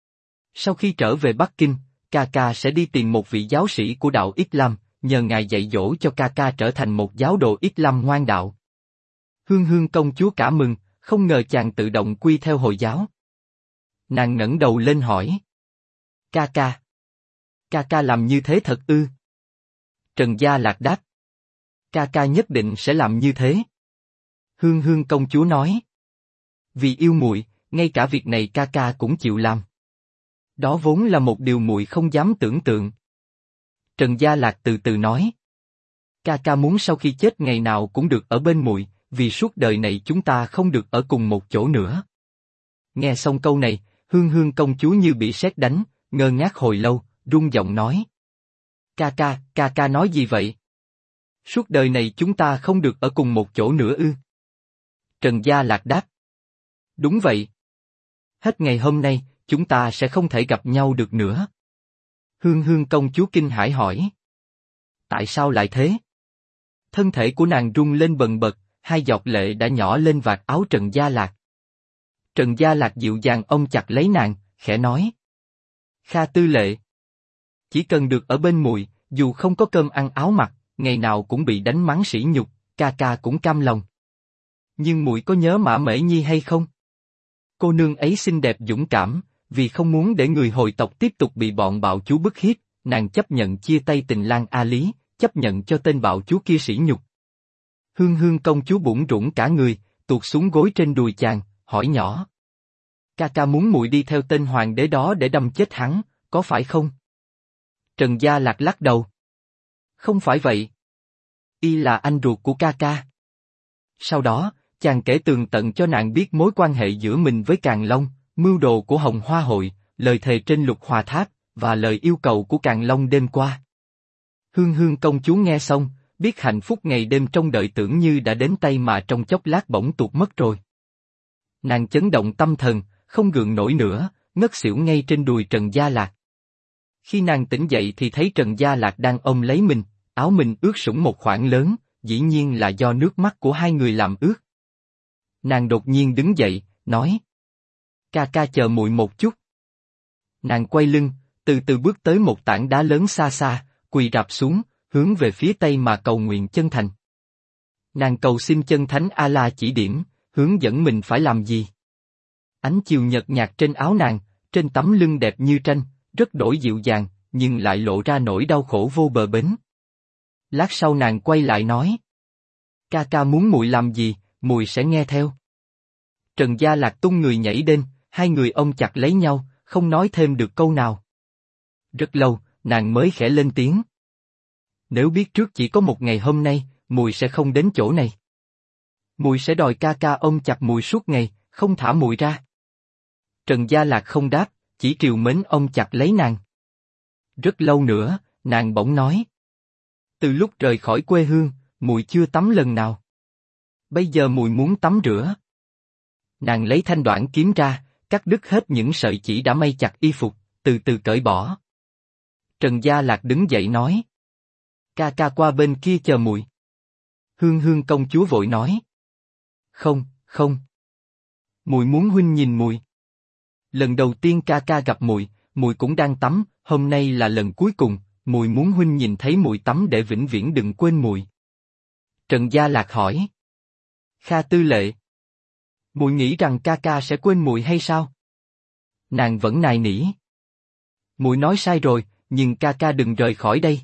S1: Sau khi trở về Bắc Kinh, ca ca sẽ đi tìm một vị giáo sĩ của đạo Islam, nhờ ngài dạy dỗ cho ca ca trở thành một giáo đồ Islam ngoan đạo. Hương Hương công chúa cả mừng, không ngờ chàng tự động quy theo Hồi giáo. Nàng ngẩng đầu lên hỏi. Ca ca. Ca ca làm như thế thật ư? Trần Gia Lạc đáp. Ca ca nhất định sẽ làm như thế. Hương Hương công chúa nói. Vì yêu muội, ngay cả việc này ca ca cũng chịu làm. Đó vốn là một điều muội không dám tưởng tượng. Trần Gia Lạc từ từ nói. Ca ca muốn sau khi chết ngày nào cũng được ở bên muội, vì suốt đời này chúng ta không được ở cùng một chỗ nữa. Nghe xong câu này, Hương Hương công chúa như bị sét đánh, ngơ ngác hồi lâu, run giọng nói. Ca ca nói gì vậy? Suốt đời này chúng ta không được ở cùng một chỗ nữa ư? Trần Gia Lạc đáp. Đúng vậy. Hết ngày hôm nay, chúng ta sẽ không thể gặp nhau được nữa. Hương Hương công chúa kinh hãi hỏi. Tại sao lại thế? Thân thể của nàng rung lên bần bật, hai giọt lệ đã nhỏ lên vạt áo Trần Gia Lạc. Trần Gia Lạc dịu dàng ôm chặt lấy nàng, khẽ nói. Kha Tư Lệ. Chỉ cần được ở bên muội, dù không có cơm ăn áo mặc, ngày nào cũng bị đánh mắng sỉ nhục, ca ca cũng cam lòng. Nhưng muội có nhớ Mã Mễ Nhi hay không? Cô nương ấy xinh đẹp dũng cảm, vì không muốn để người Hồi tộc tiếp tục bị bọn bạo chúa bức hiếp, nàng chấp nhận chia tay tình lang A Lý, chấp nhận cho tên bạo chúa kia sỉ nhục. Hương Hương công chúa bủn rủn cả người, tuột xuống gối trên đùi chàng, hỏi nhỏ. Ca ca muốn muội đi theo tên hoàng đế đó để đâm chết hắn, có phải không? Trần Gia Lạc lắc đầu. Không phải vậy. Y là anh ruột của ca ca. Sau đó, chàng kể tường tận cho nàng biết mối quan hệ giữa mình với Càn Long, mưu đồ của Hồng Hoa Hội, lời thề trên Lục Hòa Tháp, và lời yêu cầu của Càn Long đêm qua. Hương Hương công chúa nghe xong, biết hạnh phúc ngày đêm trông đợi tưởng như đã đến tay mà trong chốc lát bỗng tuột mất rồi. Nàng chấn động tâm thần, không gượng nổi nữa, ngất xỉu ngay trên đùi Trần Gia Lạc. Khi nàng tỉnh dậy thì thấy Trần Gia Lạc đang ôm lấy mình, áo mình ướt sũng một khoảng lớn, dĩ nhiên là do nước mắt của hai người làm ướt. Nàng đột nhiên đứng dậy, nói. Ca ca chờ muội một chút. Nàng quay lưng, từ từ bước tới một tảng đá lớn xa xa, quỳ rạp xuống, hướng về phía tây mà cầu nguyện chân thành. Nàng cầu xin chân thánh A-la chỉ điểm, hướng dẫn mình phải làm gì. Ánh chiều nhợt nhạt trên áo nàng, trên tấm lưng đẹp như tranh, rất đổi dịu dàng, nhưng lại lộ ra nỗi đau khổ vô bờ bến. Lát sau nàng quay lại nói. Ca ca muốn muội làm gì, muội sẽ nghe theo. Trần Gia Lạc tung người nhảy lên, hai người ôm chặt lấy nhau, không nói thêm được câu nào. Rất lâu, nàng mới khẽ lên tiếng. Nếu biết trước chỉ có một ngày hôm nay, muội sẽ không đến chỗ này. Muội sẽ đòi ca ca ôm chặt muội suốt ngày, không thả muội ra. Trần Gia Lạc không đáp, chỉ trìu mến ôm chặt lấy nàng. Rất lâu nữa, nàng bỗng nói. Từ lúc rời khỏi quê hương, muội chưa tắm lần nào. Bây giờ muội muốn tắm rửa. Nàng lấy thanh đoản kiếm ra, cắt đứt hết những sợi chỉ đã may chặt y phục, từ từ cởi bỏ. Trần Gia Lạc đứng dậy nói. Ca ca qua bên kia chờ muội. Hương Hương công chúa vội nói. Không, không. Muội muốn huynh nhìn muội. Lần đầu tiên ca ca gặp muội, muội cũng đang tắm, hôm nay là lần cuối cùng, muội muốn huynh nhìn thấy muội tắm để vĩnh viễn đừng quên muội. Trần Gia Lạc hỏi. Kha Tư Lệ. Muội nghĩ rằng ca ca sẽ quên muội hay sao? Nàng vẫn nài nỉ. Muội nói sai rồi, nhưng ca ca đừng rời khỏi đây.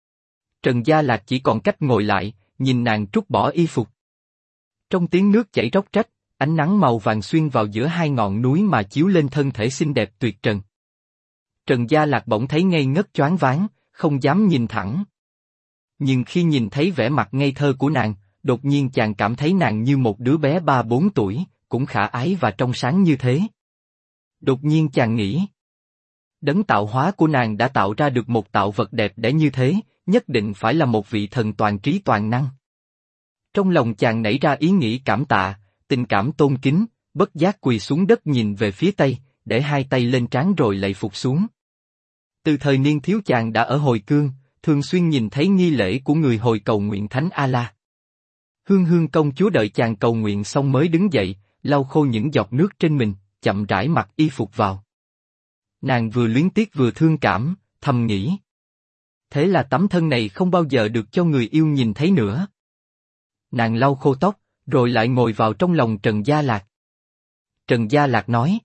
S1: Trần Gia Lạc chỉ còn cách ngồi lại, nhìn nàng trút bỏ y phục. Trong tiếng nước chảy róc rách, ánh nắng màu vàng xuyên vào giữa hai ngọn núi mà chiếu lên thân thể xinh đẹp tuyệt trần. Trần Gia Lạc bỗng thấy ngây ngất choáng váng, không dám nhìn thẳng. Nhưng khi nhìn thấy vẻ mặt ngây thơ của nàng, đột nhiên chàng cảm thấy nàng như một đứa bé 3-4 tuổi, cũng khả ái và trong sáng như thế. Đột nhiên chàng nghĩ. Đấng tạo hóa của nàng đã tạo ra được một tạo vật đẹp đẽ như thế, nhất định phải là một vị thần toàn trí toàn năng. Trong lòng chàng nảy ra ý nghĩ cảm tạ, tình cảm tôn kính, bất giác quỳ xuống đất nhìn về phía tây, để hai tay lên trán rồi lạy phục xuống. Từ thời niên thiếu chàng đã ở Hồi Cương, thường xuyên nhìn thấy nghi lễ của người Hồi cầu nguyện Thánh A-la. Hương Hương công chúa đợi chàng cầu nguyện xong mới đứng dậy, lau khô những giọt nước trên mình, chậm rãi mặc y phục vào. Nàng vừa luyến tiếc vừa thương cảm, thầm nghĩ. Thế là tấm thân này không bao giờ được cho người yêu nhìn thấy nữa. Nàng lau khô tóc, rồi lại ngồi vào trong lòng Trần Gia Lạc. Trần Gia Lạc nói.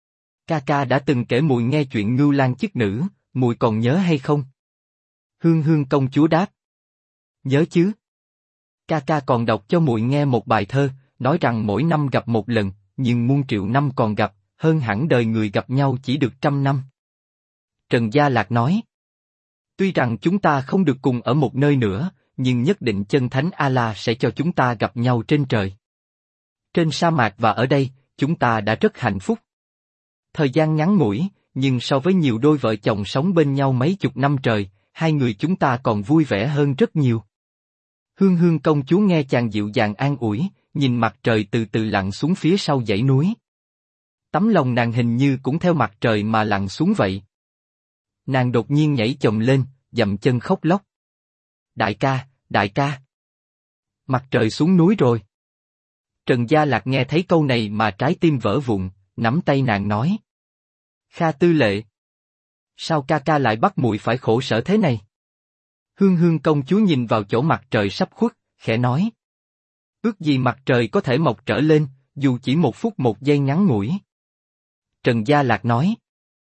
S1: Ca ca đã từng kể muội nghe chuyện Ngưu Lang chức nữ, muội còn nhớ hay không? Hương Hương công chúa đáp. Nhớ chứ. Ca ca còn đọc cho muội nghe một bài thơ, nói rằng mỗi năm gặp một lần, nhưng muôn triệu năm còn gặp, hơn hẳn đời người gặp nhau chỉ được 100 năm. Trần Gia Lạc nói. Tuy rằng chúng ta không được cùng ở một nơi nữa, nhưng nhất định chân thánh A-la sẽ cho chúng ta gặp nhau trên trời. Trên sa mạc và ở đây, chúng ta đã rất hạnh phúc. Thời gian ngắn ngủi, nhưng so với nhiều đôi vợ chồng sống bên nhau mấy chục năm trời, hai người chúng ta còn vui vẻ hơn rất nhiều. Hương Hương công chúa nghe chàng dịu dàng an ủi, nhìn mặt trời từ từ lặn xuống phía sau dãy núi. Tấm lòng nàng hình như cũng theo mặt trời mà lặn xuống vậy. Nàng đột nhiên nhảy chồm lên, dậm chân khóc lóc. Đại ca, đại ca. Mặt trời xuống núi rồi. Trần Gia Lạc nghe thấy câu này mà trái tim vỡ vụn, nắm tay nàng nói. Kha Tư Lệ. Sao ca ca lại bắt muội phải khổ sở thế này? Hương Hương công chúa nhìn vào chỗ mặt trời sắp khuất, khẽ nói. Ước gì mặt trời có thể mọc trở lên, dù chỉ 1 phút 1 giây ngắn ngủi. Trần Gia Lạc nói.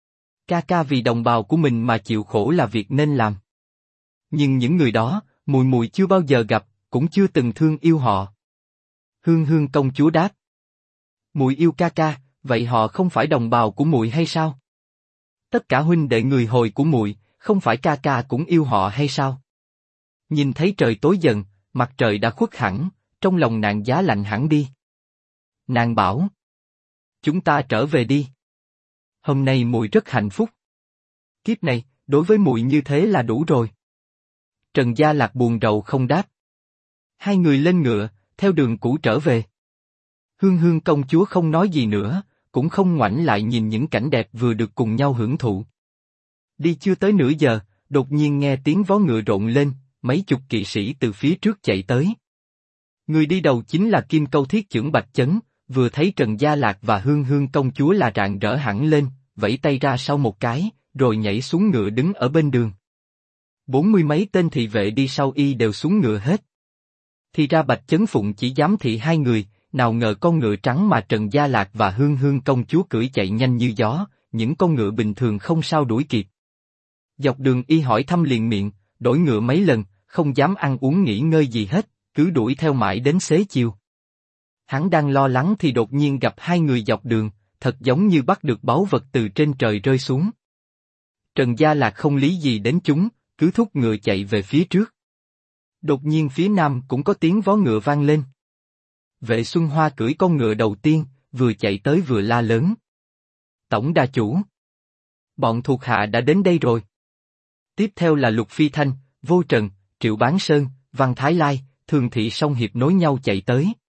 S1: Ca ca vì đồng bào của mình mà chịu khổ là việc nên làm. Nhưng những người đó, muội chưa bao giờ gặp, cũng chưa từng thương yêu họ. Hương Hương công chúa đáp. Muội yêu ca ca, vậy họ không phải đồng bào của muội hay sao? Tất cả huynh đệ người Hồi của muội, không phải ca ca cũng yêu họ hay sao? Nhìn thấy trời tối dần, mặt trời đã khuất hẳn, trong lòng nàng giá lạnh hẳn đi. Nàng bảo. Chúng ta trở về đi. Hôm nay muội rất hạnh phúc. Kiếp này, đối với muội như thế là đủ rồi. Trần Gia Lạc buồn rầu không đáp. Hai người lên ngựa, theo đường cũ trở về. Hương Hương công chúa không nói gì nữa, cũng không ngoảnh lại nhìn những cảnh đẹp vừa được cùng nhau hưởng thụ. Đi chưa tới nửa giờ, đột nhiên nghe tiếng vó ngựa rộn lên, mấy chục kỵ sĩ từ phía trước chạy tới. Người đi đầu chính là Kim Câu Thiết Chưởng Bạch Chấn, vừa thấy Trần Gia Lạc và Hương Hương công chúa là rạng rỡ hẳn lên, vẫy tay ra sau một cái, rồi nhảy xuống ngựa đứng ở bên đường. 40 mấy tên thị vệ đi sau y đều xuống ngựa hết. Thì ra Bạch Chấn Phụng chỉ giám thị hai người, nào ngờ con ngựa trắng mà Trần Gia Lạc và Hương Hương công chúa cưỡi chạy nhanh như gió, những con ngựa bình thường không sao đuổi kịp. Dọc đường y hỏi thăm liền miệng, đổi ngựa mấy lần, không dám ăn uống nghỉ ngơi gì hết, cứ đuổi theo mãi đến xế chiều. Hắn đang lo lắng thì đột nhiên gặp hai người dọc đường, thật giống như bắt được báu vật từ trên trời rơi xuống. Trần Gia Lạc không lý gì đến chúng, cứ thúc ngựa chạy về phía trước. Đột nhiên phía nam cũng có tiếng vó ngựa vang lên. Vệ Xuân Hoa cưỡi con ngựa đầu tiên, vừa chạy tới vừa la lớn. Tổng đà chủ! Bọn thuộc hạ đã đến đây rồi. Tiếp theo là Lục Phi Thanh, Vô Trần, Triệu Bán Sơn, Văn Thái Lai, Thường Thị Song Hiệp nối nhau chạy tới.